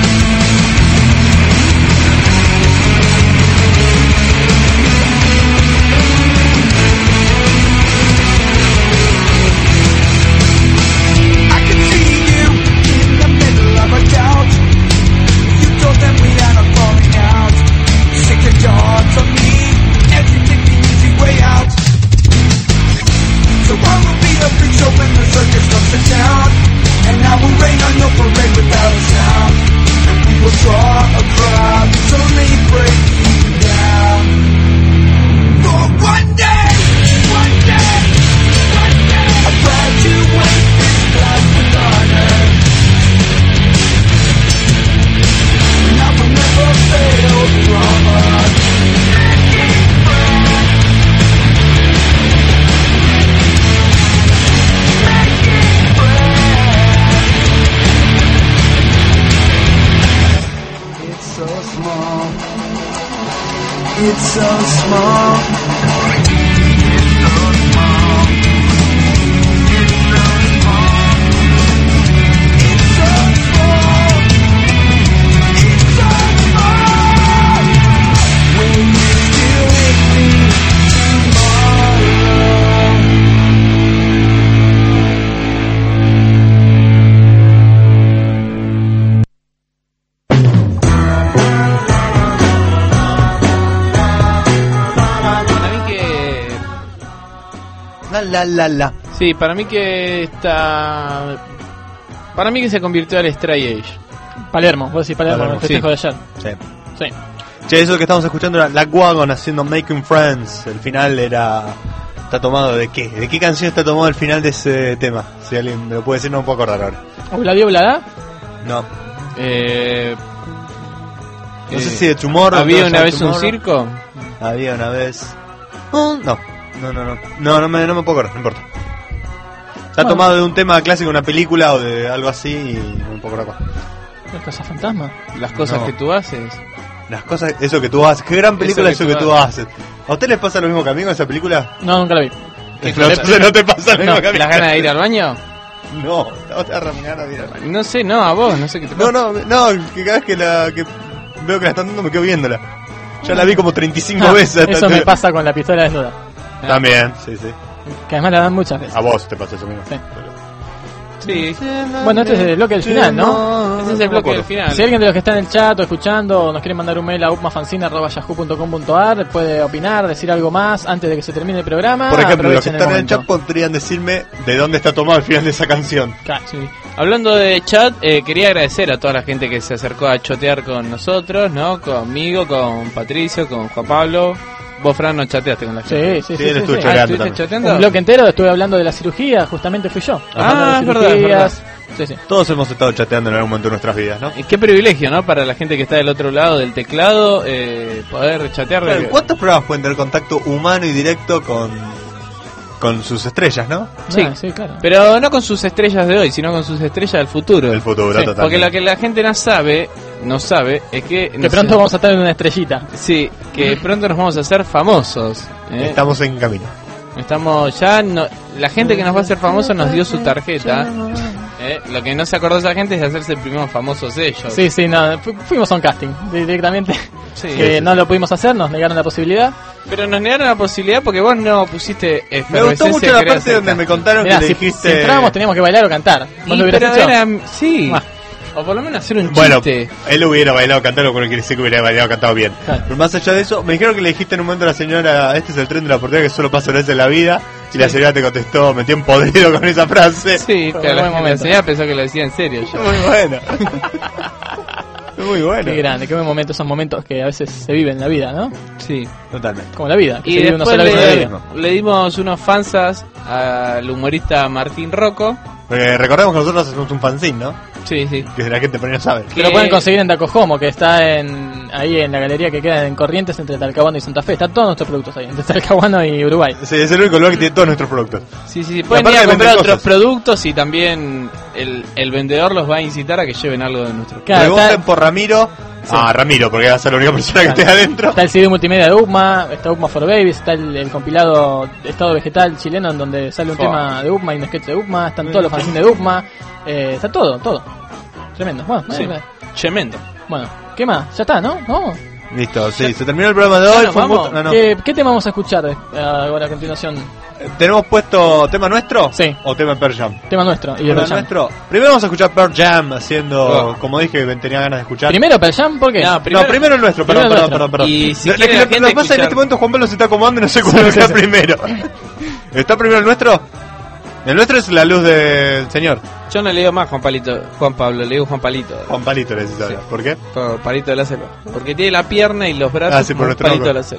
[SPEAKER 13] It's so small.
[SPEAKER 10] La la la.
[SPEAKER 2] Sí, para mí que está Para mí que se convirtió al Stray Age.
[SPEAKER 5] Palermo, vos decís Palermo,
[SPEAKER 10] Palermo,
[SPEAKER 5] el festejo
[SPEAKER 10] sí.
[SPEAKER 5] de ayer.
[SPEAKER 10] Sí.
[SPEAKER 5] Sí.
[SPEAKER 10] Che, eso que estamos escuchando era Black Wagon haciendo Making Friends. El final era... ¿Está tomado de qué? ¿De qué canción está tomado el final de ese tema? Si alguien me lo puede decir, no me puedo acordar ahora.
[SPEAKER 5] ¿Obladio Obladá?
[SPEAKER 10] No.
[SPEAKER 2] Eh,
[SPEAKER 10] No
[SPEAKER 2] eh,
[SPEAKER 10] sé si de Tomorrow.
[SPEAKER 2] ¿Había
[SPEAKER 10] no,
[SPEAKER 2] una vez
[SPEAKER 10] Tomorrow.
[SPEAKER 2] un circo?
[SPEAKER 10] Había una vez... No, no, no, no. No, no me, no me puedo acordar, no importa. Está
[SPEAKER 5] Bueno.
[SPEAKER 10] tomado de un tema clásico de una película o de algo así y no me puedo acordar cuál.
[SPEAKER 5] ¿Las cosas fantasmas?
[SPEAKER 2] Las cosas
[SPEAKER 10] No.
[SPEAKER 2] que tú haces.
[SPEAKER 10] Las cosas, eso que tú haces. Qué gran película eso
[SPEAKER 2] Eso
[SPEAKER 10] que,
[SPEAKER 2] que
[SPEAKER 10] tú
[SPEAKER 2] tú
[SPEAKER 10] haces. ¿A usted les pasa lo mismo que a mí con esa película?
[SPEAKER 5] No, nunca la vi.
[SPEAKER 10] No, te- no te pasa lo mismo
[SPEAKER 2] No,
[SPEAKER 10] que a mí.
[SPEAKER 2] ¿las ganas de ir al baño?
[SPEAKER 10] No, no te agarran ganas de ir al baño.
[SPEAKER 2] No sé, no, a vos, no sé qué te pasa.
[SPEAKER 10] No, no, no, que cada vez que la que veo que la están dando me quedo viéndola. Ya la vi como treinta y cinco
[SPEAKER 5] Ah,
[SPEAKER 10] veces. hasta
[SPEAKER 5] eso me
[SPEAKER 10] el-
[SPEAKER 5] pasa con la pistola desnuda.
[SPEAKER 10] También, sí, sí.
[SPEAKER 5] Que además la dan muchas veces.
[SPEAKER 10] A vos te pasa eso mismo.
[SPEAKER 5] Sí.
[SPEAKER 2] Sí.
[SPEAKER 5] Bueno, este es el bloque del final, ¿no?
[SPEAKER 2] Ese es el bloque del final.
[SPEAKER 5] Si alguien de los que está en el chat o escuchando nos quiere mandar un mail a upmafanzine arroba yahoo punto com punto ar, puede opinar, decir algo más antes de que se termine el programa.
[SPEAKER 10] Por ejemplo, los que
[SPEAKER 5] aprovechen
[SPEAKER 10] están en el
[SPEAKER 5] momento.
[SPEAKER 10] chat podrían decirme de dónde está tomado el final de esa canción.
[SPEAKER 5] Claro.
[SPEAKER 2] Sí. Hablando de chat, eh, quería agradecer a toda la gente que se acercó a chotear con nosotros, ¿no? Conmigo, con Patricio, con Juan Pablo. Vos, Fran, no chateaste con la gente.
[SPEAKER 5] Sí, sí,
[SPEAKER 10] Sí,
[SPEAKER 5] sí.
[SPEAKER 10] él
[SPEAKER 5] sí,
[SPEAKER 10] estuvo
[SPEAKER 5] sí.
[SPEAKER 10] choreando
[SPEAKER 2] Ah, ¿estuviste
[SPEAKER 10] también.
[SPEAKER 2] choteando?
[SPEAKER 5] Un bloque entero estuve hablando de la cirugía, justamente fui yo.
[SPEAKER 2] Ah,
[SPEAKER 5] Hablando de
[SPEAKER 2] es verdad, es
[SPEAKER 5] cirugías. Sí, sí.
[SPEAKER 10] Todos hemos estado chateando en algún momento de nuestras vidas, ¿no?
[SPEAKER 2] Y qué privilegio, ¿no? Para la gente que está del otro lado del teclado, eh, poder chatear.
[SPEAKER 10] Claro, ¿cuántos programas pueden tener contacto humano y directo con, con sus estrellas, no?
[SPEAKER 2] Sí.
[SPEAKER 5] Ah, sí, claro.
[SPEAKER 2] Pero no con sus estrellas de hoy, sino con sus estrellas del futuro.
[SPEAKER 10] El futuro,
[SPEAKER 2] Sí,
[SPEAKER 10] totalmente.
[SPEAKER 2] porque lo que la gente no sabe, no sabe, es que...
[SPEAKER 5] Que pronto vamos a estar en una estrellita.
[SPEAKER 2] Sí, que pronto nos vamos a hacer famosos. ¿eh?
[SPEAKER 10] Estamos en camino.
[SPEAKER 2] Estamos ya... No, la gente que nos va a hacer famosos nos dio su tarjeta. ¿eh? Lo que no se acordó esa gente es de hacerse primero famosos ellos.
[SPEAKER 5] Sí, sí, no, fu- fuimos a un casting directamente.
[SPEAKER 2] Sí.
[SPEAKER 5] que
[SPEAKER 2] Sí,
[SPEAKER 5] no lo pudimos hacer, nos negaron la posibilidad.
[SPEAKER 2] Pero nos negaron la posibilidad porque vos no pusiste
[SPEAKER 10] Me
[SPEAKER 2] efervescencia
[SPEAKER 10] gustó mucho
[SPEAKER 2] de
[SPEAKER 10] la
[SPEAKER 2] querer
[SPEAKER 10] parte
[SPEAKER 2] hacer
[SPEAKER 10] donde me
[SPEAKER 2] casting.
[SPEAKER 10] contaron
[SPEAKER 5] Mirá,
[SPEAKER 10] que le
[SPEAKER 5] si,
[SPEAKER 10] dijiste...
[SPEAKER 5] si entrábamos teníamos que bailar o cantar. ¿Vos
[SPEAKER 2] Y,
[SPEAKER 5] lo hubieras
[SPEAKER 2] pero
[SPEAKER 5] hecho?
[SPEAKER 2] era... Sí.
[SPEAKER 5] Bueno.
[SPEAKER 2] O por lo menos hacer un
[SPEAKER 10] Bueno,
[SPEAKER 2] chiste.
[SPEAKER 10] él hubiera bailado cantado con el que sí que hubiera bailado cantado bien.
[SPEAKER 5] Claro.
[SPEAKER 10] Pero más allá de eso, me dijeron que le dijiste en un momento a la señora, este es el tren de la oportunidad que solo pasa una vez en la vida. Y la señora te contestó, metió en podrido con esa frase.
[SPEAKER 2] Sí,
[SPEAKER 5] Fue
[SPEAKER 2] pero
[SPEAKER 5] un buen
[SPEAKER 2] la, la
[SPEAKER 5] momento.
[SPEAKER 2] señora pensó que lo decía en serio. Yo.
[SPEAKER 10] Muy bueno. Muy bueno.
[SPEAKER 5] Qué grande, qué buen momento, esos momentos que a veces se viven en la vida, ¿no?
[SPEAKER 2] Sí.
[SPEAKER 10] Totalmente.
[SPEAKER 5] Como la vida, que
[SPEAKER 2] Y
[SPEAKER 5] se vive una
[SPEAKER 2] después
[SPEAKER 5] sola vez en la
[SPEAKER 2] le,
[SPEAKER 5] vida.
[SPEAKER 2] le dimos unos fansas al humorista Martín Rocco.
[SPEAKER 10] Porque recordemos que nosotros hacemos un fanzine, ¿no?
[SPEAKER 2] Sí, sí.
[SPEAKER 10] Que la gente por ahí no sabe.
[SPEAKER 5] Que lo pueden conseguir en Dacojomo, que está en ahí en la galería que queda en Corrientes entre Talcahuano y Santa Fe. Están todos nuestros productos ahí, entre Talcahuano y Uruguay.
[SPEAKER 10] Sí, es el único lugar que tiene todos nuestros productos.
[SPEAKER 2] Sí, sí, sí. Pueden
[SPEAKER 10] aparte
[SPEAKER 2] ir a comprar
[SPEAKER 10] venden
[SPEAKER 2] otros
[SPEAKER 10] cosas.
[SPEAKER 2] productos y también el, el vendedor los va a incitar a que lleven algo de nuestro
[SPEAKER 5] Claro,
[SPEAKER 10] Pregunten
[SPEAKER 5] está-
[SPEAKER 10] por Ramiro. Ah, Ramiro, porque va a ser la única persona que esté adentro.
[SPEAKER 5] Está el C D multimedia de UPMA, está UPMA for Babies, está el, el compilado Estado Vegetal chileno en donde sale un
[SPEAKER 2] Fua.
[SPEAKER 5] tema de UPMA y un sketch de UPMA, están todos los fanzines de UPMA, eh, está todo, todo. Tremendo. Bueno,
[SPEAKER 2] Sí.
[SPEAKER 5] eh,
[SPEAKER 2] Tremendo.
[SPEAKER 5] bueno, ¿qué más? ¿Ya está, no? ¿No?
[SPEAKER 10] Listo, sí, se terminó el programa de hoy.
[SPEAKER 5] Bueno,
[SPEAKER 10] fue un
[SPEAKER 5] vamos.
[SPEAKER 10] gusto- no, no.
[SPEAKER 5] ¿Qué, qué tema vamos a escuchar eh, ahora a continuación?
[SPEAKER 10] Eh, ¿Tenemos puesto tema nuestro?
[SPEAKER 5] Sí.
[SPEAKER 10] ¿O tema Pearl Jam?
[SPEAKER 5] Tema nuestro. Y de
[SPEAKER 10] Tema
[SPEAKER 5] Pearl Jam.
[SPEAKER 10] nuestro. Primero vamos a escuchar Pearl Jam haciendo,
[SPEAKER 2] Oh.
[SPEAKER 10] como dije, que tenía ganas de escuchar.
[SPEAKER 5] ¿Primero Pearl Jam? ¿Por qué?
[SPEAKER 2] No,
[SPEAKER 10] No, primero el nuestro, perdón,
[SPEAKER 5] Primero
[SPEAKER 10] perdón,
[SPEAKER 5] el
[SPEAKER 10] perdón, perdón.
[SPEAKER 2] Y si
[SPEAKER 10] Lo-
[SPEAKER 2] quiere
[SPEAKER 10] lo-
[SPEAKER 2] la
[SPEAKER 10] lo-
[SPEAKER 2] gente
[SPEAKER 10] lo que pasa es que en
[SPEAKER 2] escuchar-
[SPEAKER 10] este momento Juan Pablo se está acomodando y no sé cuál está primero. ¿Está primero el nuestro? El nuestro es la luz del señor.
[SPEAKER 2] Yo no le digo más Juan Palito, Juan Pablo, le digo Juan Palito.
[SPEAKER 10] Juan Palito le decís ahora.
[SPEAKER 2] Sí.
[SPEAKER 10] ¿Por qué?
[SPEAKER 2] Por Palito de la Selva. Porque tiene la pierna y los brazos
[SPEAKER 10] Ah, sí, por
[SPEAKER 2] como un
[SPEAKER 10] nuestro
[SPEAKER 2] Palito
[SPEAKER 10] loco.
[SPEAKER 2] de la Selva.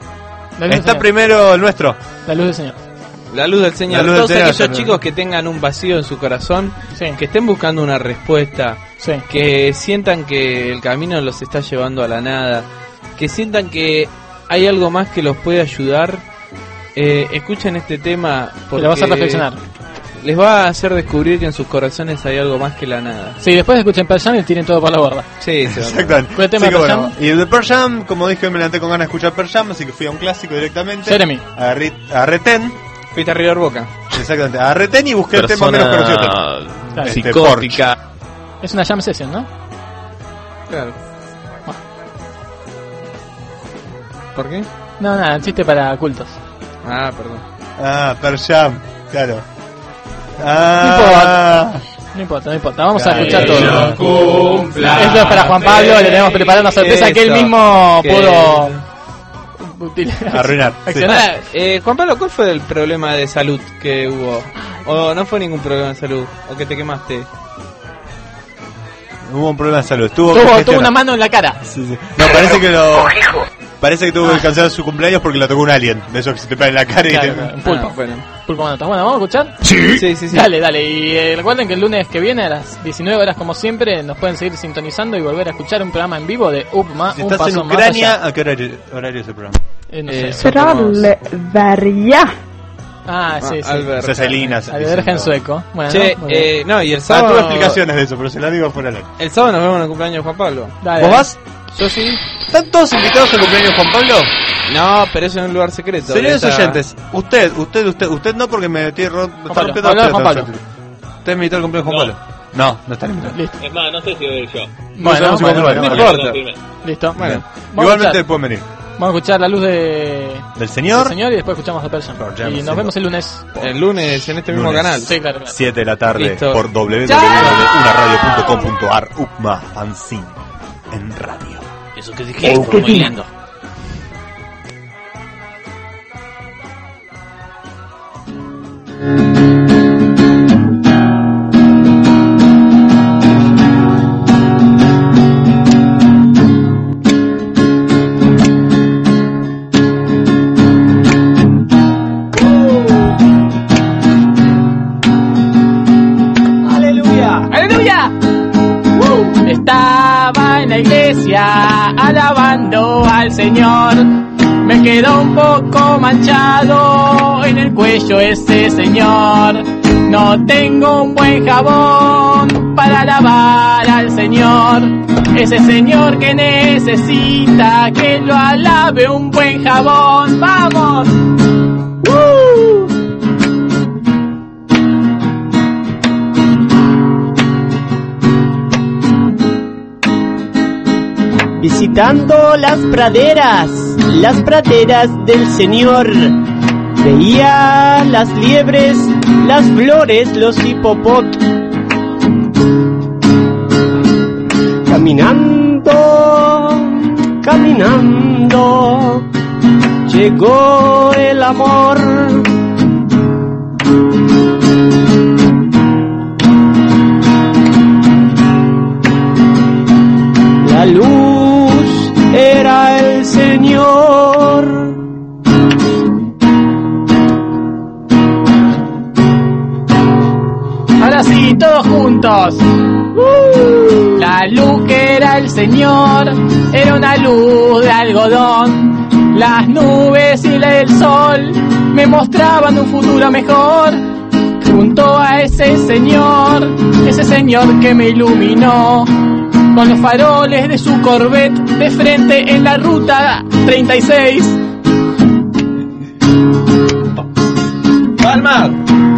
[SPEAKER 5] La luz del
[SPEAKER 10] Está
[SPEAKER 5] Señor.
[SPEAKER 10] primero el nuestro.
[SPEAKER 5] La luz del Señor.
[SPEAKER 2] La luz del Señor.
[SPEAKER 10] La luz del
[SPEAKER 2] Todos
[SPEAKER 10] Señor,
[SPEAKER 2] aquellos
[SPEAKER 10] Señor.
[SPEAKER 2] chicos que tengan un vacío en su corazón,
[SPEAKER 5] Sí.
[SPEAKER 2] que estén buscando una respuesta,
[SPEAKER 5] Sí.
[SPEAKER 2] que sientan que el camino los está llevando a la nada, que sientan que hay algo más que los puede ayudar, eh, escuchen este tema
[SPEAKER 5] Que
[SPEAKER 2] porque
[SPEAKER 5] lo vas a reflexionar.
[SPEAKER 2] les va a hacer descubrir que en sus corazones hay algo más que la nada.
[SPEAKER 5] Sí, después escuchen Pearl Jam y tiren todo por la borda.
[SPEAKER 2] Sí, se va.
[SPEAKER 10] Exactamente.
[SPEAKER 5] ¿Cuál tema
[SPEAKER 10] Así que
[SPEAKER 5] de Pearl
[SPEAKER 10] bueno,
[SPEAKER 5] Jam?
[SPEAKER 10] y el de Pearl Jam, como dije, me levanté con ganas de escuchar Pearl Jam, así que fui a un clásico directamente.
[SPEAKER 5] Jeremy.
[SPEAKER 10] Agarré, agarré Ten.
[SPEAKER 2] Fuiste a River Boca.
[SPEAKER 10] Exactamente. Agarré Ten y busqué el tema menos conocido.
[SPEAKER 5] Claro.
[SPEAKER 10] Este,
[SPEAKER 2] psicótica.
[SPEAKER 5] Es una jam session, ¿no?
[SPEAKER 2] Claro. ¿Por qué?
[SPEAKER 5] No, nada, chiste para cultos.
[SPEAKER 2] Ah, perdón.
[SPEAKER 10] Ah, Pearl Jam, claro. Ah,
[SPEAKER 5] No importa, no importa. Vamos a
[SPEAKER 10] Claro.
[SPEAKER 5] escuchar
[SPEAKER 10] Que
[SPEAKER 5] todo.
[SPEAKER 10] yo cumpla
[SPEAKER 5] Esto es para Juan Pablo, le tenemos preparado una sorpresa que él
[SPEAKER 2] Eso.
[SPEAKER 5] mismo
[SPEAKER 2] Que-
[SPEAKER 5] pudo util-
[SPEAKER 10] Arruinar. Sí.
[SPEAKER 5] accionar.
[SPEAKER 2] Pará, eh, Juan Pablo, ¿cuál fue el problema de salud que hubo? ¿O no fue ningún problema de salud? ¿O que te quemaste?
[SPEAKER 10] hubo un problema de salud. Estuvo
[SPEAKER 5] Tuvo,
[SPEAKER 10] congestionado.
[SPEAKER 5] tuvo una mano en la cara.
[SPEAKER 10] Sí, sí. No, parece que lo. Parece que tuvo que cancelar su cumpleaños porque lo tocó un alien. De eso que se te pega en la cara y
[SPEAKER 5] Claro,
[SPEAKER 10] te.
[SPEAKER 5] claro, un pulpo.
[SPEAKER 2] Ah, bueno.
[SPEAKER 5] Pulpo manotas. Bueno, ¿vamos a escuchar?
[SPEAKER 3] Sí.
[SPEAKER 2] Sí, sí, sí.
[SPEAKER 5] Dale, dale. Y eh, recuerden que el lunes que viene a las diecinueve horas, como siempre, nos pueden seguir sintonizando y volver a escuchar un programa en vivo de UPMA.
[SPEAKER 10] Si
[SPEAKER 5] un
[SPEAKER 10] estás en
[SPEAKER 5] paso más
[SPEAKER 10] Ucrania,
[SPEAKER 5] allá.
[SPEAKER 10] ¿a qué horario, horario es el programa?
[SPEAKER 5] Eh, no
[SPEAKER 2] Eh,
[SPEAKER 5] sé.
[SPEAKER 15] Trollberga.
[SPEAKER 5] Ah, sí, sí.
[SPEAKER 2] Alberga.
[SPEAKER 10] Ceselina.
[SPEAKER 5] Alberga en sueco. Bueno,
[SPEAKER 2] Che,
[SPEAKER 5] muy bien.
[SPEAKER 2] eh, no, y el
[SPEAKER 10] Ah,
[SPEAKER 2] sábado.
[SPEAKER 10] tuve explicaciones de eso, pero se las digo fuera del aire.
[SPEAKER 2] El sábado nos vemos en el cumpleaños de Juan Pablo.
[SPEAKER 5] Dale,
[SPEAKER 10] ¿Vos
[SPEAKER 5] dale.
[SPEAKER 10] vas?
[SPEAKER 2] Yo sí.
[SPEAKER 10] ¿Están todos invitados al cumpleaños de Juan Pablo?
[SPEAKER 2] No, pero eso es un lugar secreto.
[SPEAKER 10] Señores
[SPEAKER 2] Esa-
[SPEAKER 10] oyentes, usted, usted, usted, usted no porque me metí ro- está
[SPEAKER 5] Pablo.
[SPEAKER 10] rompiendo
[SPEAKER 5] Habla de
[SPEAKER 10] las
[SPEAKER 5] Juan
[SPEAKER 10] pelotas.
[SPEAKER 5] Pablo.
[SPEAKER 10] ¿Usted me invitó al cumpleaños de Juan Pablo? No, no está invitado.
[SPEAKER 5] Listo.
[SPEAKER 6] Es más, no sé si voy a ir yo.
[SPEAKER 10] No sabemos si
[SPEAKER 5] bueno,
[SPEAKER 10] vamos a ir,
[SPEAKER 5] bueno,
[SPEAKER 10] no
[SPEAKER 2] importa.
[SPEAKER 6] Confirme.
[SPEAKER 5] Listo.
[SPEAKER 2] Bueno,
[SPEAKER 5] Vamos a
[SPEAKER 10] Igualmente
[SPEAKER 5] escuchar.
[SPEAKER 10] pueden venir.
[SPEAKER 5] Vamos a escuchar la luz de...
[SPEAKER 10] Del señor,
[SPEAKER 5] del señor y después escuchamos a Person.
[SPEAKER 10] Por James
[SPEAKER 5] Y nos
[SPEAKER 10] Taylor.
[SPEAKER 5] vemos el lunes.
[SPEAKER 2] el lunes en este mismo
[SPEAKER 10] Lunes.
[SPEAKER 2] canal.
[SPEAKER 5] Sí, claro, claro.
[SPEAKER 10] siete de la tarde,
[SPEAKER 2] Listo.
[SPEAKER 10] por doble u doble u doble u punto una radio punto com punto a r, UPMA Fanzine, en radio.
[SPEAKER 5] Eso que dije, fue muy lindo.
[SPEAKER 11] ¡Aleluya!
[SPEAKER 5] ¡Aleluya! Estaba en la iglesia alabando al Señor. Me quedó un poco manchado en el cuello ese señor. No tengo un buen jabón para lavar al Señor. Ese señor que necesita que lo alabe un buen jabón. ¡Vamos! ¡Uh!
[SPEAKER 11] Visitando las praderas, las praderas del Señor, veía las liebres, las flores, los hipopot. Caminando, caminando, llegó el amor. La luz era el Señor.
[SPEAKER 5] Ahora sí, todos juntos. La luz que era el Señor era una luz de algodón. Las nubes y el sol me mostraban un futuro mejor. Junto a ese señor, ese señor que me iluminó con los faroles de su Corvette de frente en la ruta treinta y seis.
[SPEAKER 2] ¡Palma!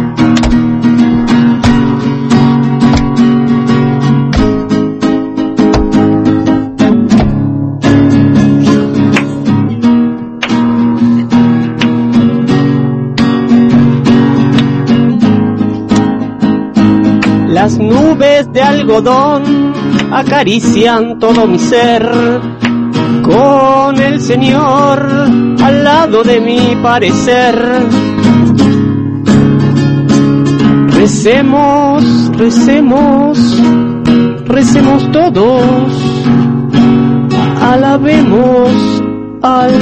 [SPEAKER 11] Las nubes de algodón acarician todo mi ser, con el Señor al lado de mi parecer. Recemos, recemos, recemos todos, alabemos al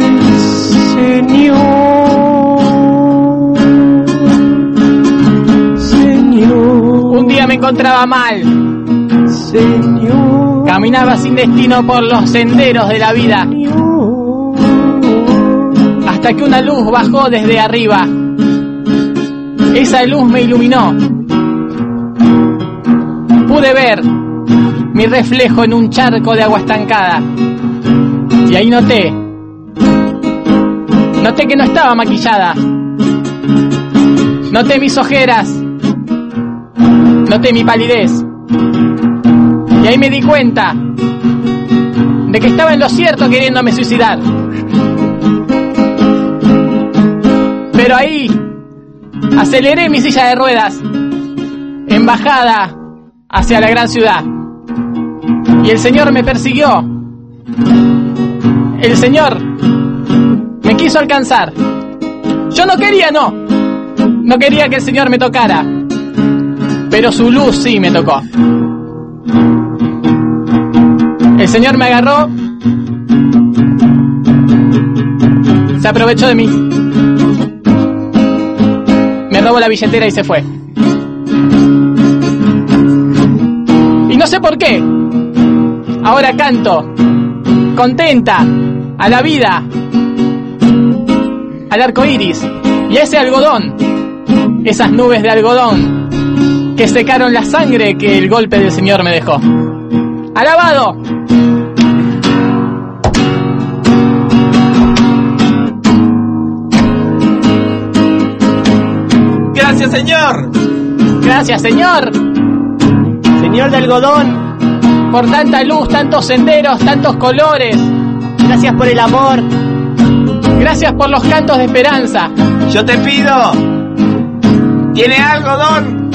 [SPEAKER 11] Señor.
[SPEAKER 5] Un día me encontraba mal,
[SPEAKER 11] Señor,
[SPEAKER 5] caminaba sin destino por los senderos de la vida, hasta que una luz bajó desde arriba. Esa luz me iluminó. Pude ver mi reflejo en un charco de agua estancada. Y ahí noté, noté que no estaba maquillada. Noté mis ojeras. Noté mi palidez. Y ahí me di cuenta de que estaba en lo cierto queriéndome suicidar. Pero ahí aceleré mi silla de ruedas en bajada hacia la gran ciudad. Y el Señor me persiguió. El Señor me quiso alcanzar. Yo no quería, no. No quería que el Señor me tocara. Pero su luz sí me tocó. El señor me agarró, se aprovechó de mí, me robó la billetera y se fue. Y no sé por qué, ahora canto, contenta, a la vida, al arco iris y a ese algodón, esas nubes de algodón que secaron la sangre que el golpe del Señor me dejó. ¡Alabado!
[SPEAKER 4] Gracias, Señor.
[SPEAKER 5] Gracias, Señor.
[SPEAKER 11] Señor de algodón,
[SPEAKER 5] por tanta luz, tantos senderos, tantos colores.
[SPEAKER 11] Gracias por el amor.
[SPEAKER 5] Gracias por los cantos de esperanza.
[SPEAKER 4] Yo te pido, ¿tiene algodón?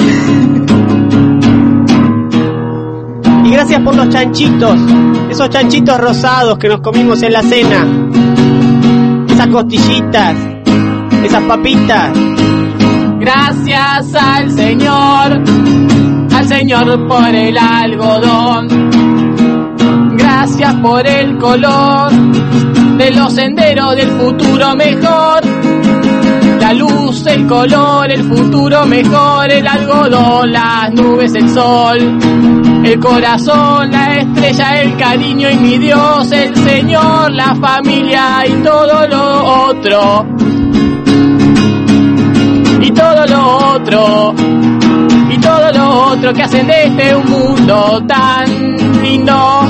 [SPEAKER 11] Y gracias por los chanchitos, esos chanchitos rosados que nos comimos en la cena. Esas costillitas, esas papitas.
[SPEAKER 5] Gracias al Señor, al Señor por el algodón. Gracias por el color de los senderos del futuro mejor. La luz, el color, el futuro mejor, el algodón, las nubes, el sol, el corazón, la estrella, el cariño y mi Dios, el Señor, la familia y todo lo otro. Y todo lo otro, y todo lo otro que hacen de este un mundo tan lindo.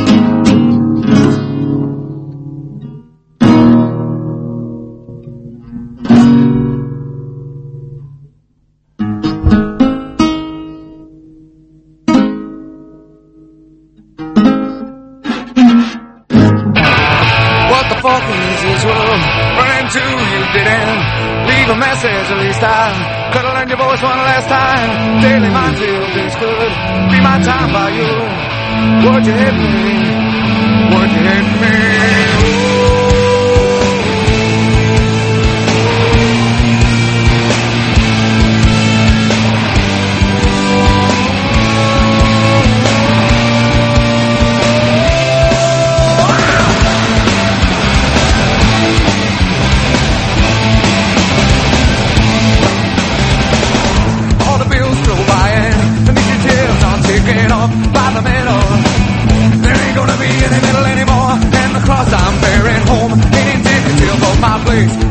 [SPEAKER 13] What the fuck is this world? Run into you didn't leave a message, at least I could have learned your voice one last time. Daily mind feel this could be my time by you. Would you hit me? Would you hit me? By the middle, there ain't gonna be any middle anymore. And the cross I'm bearing home ain't indicative of my place.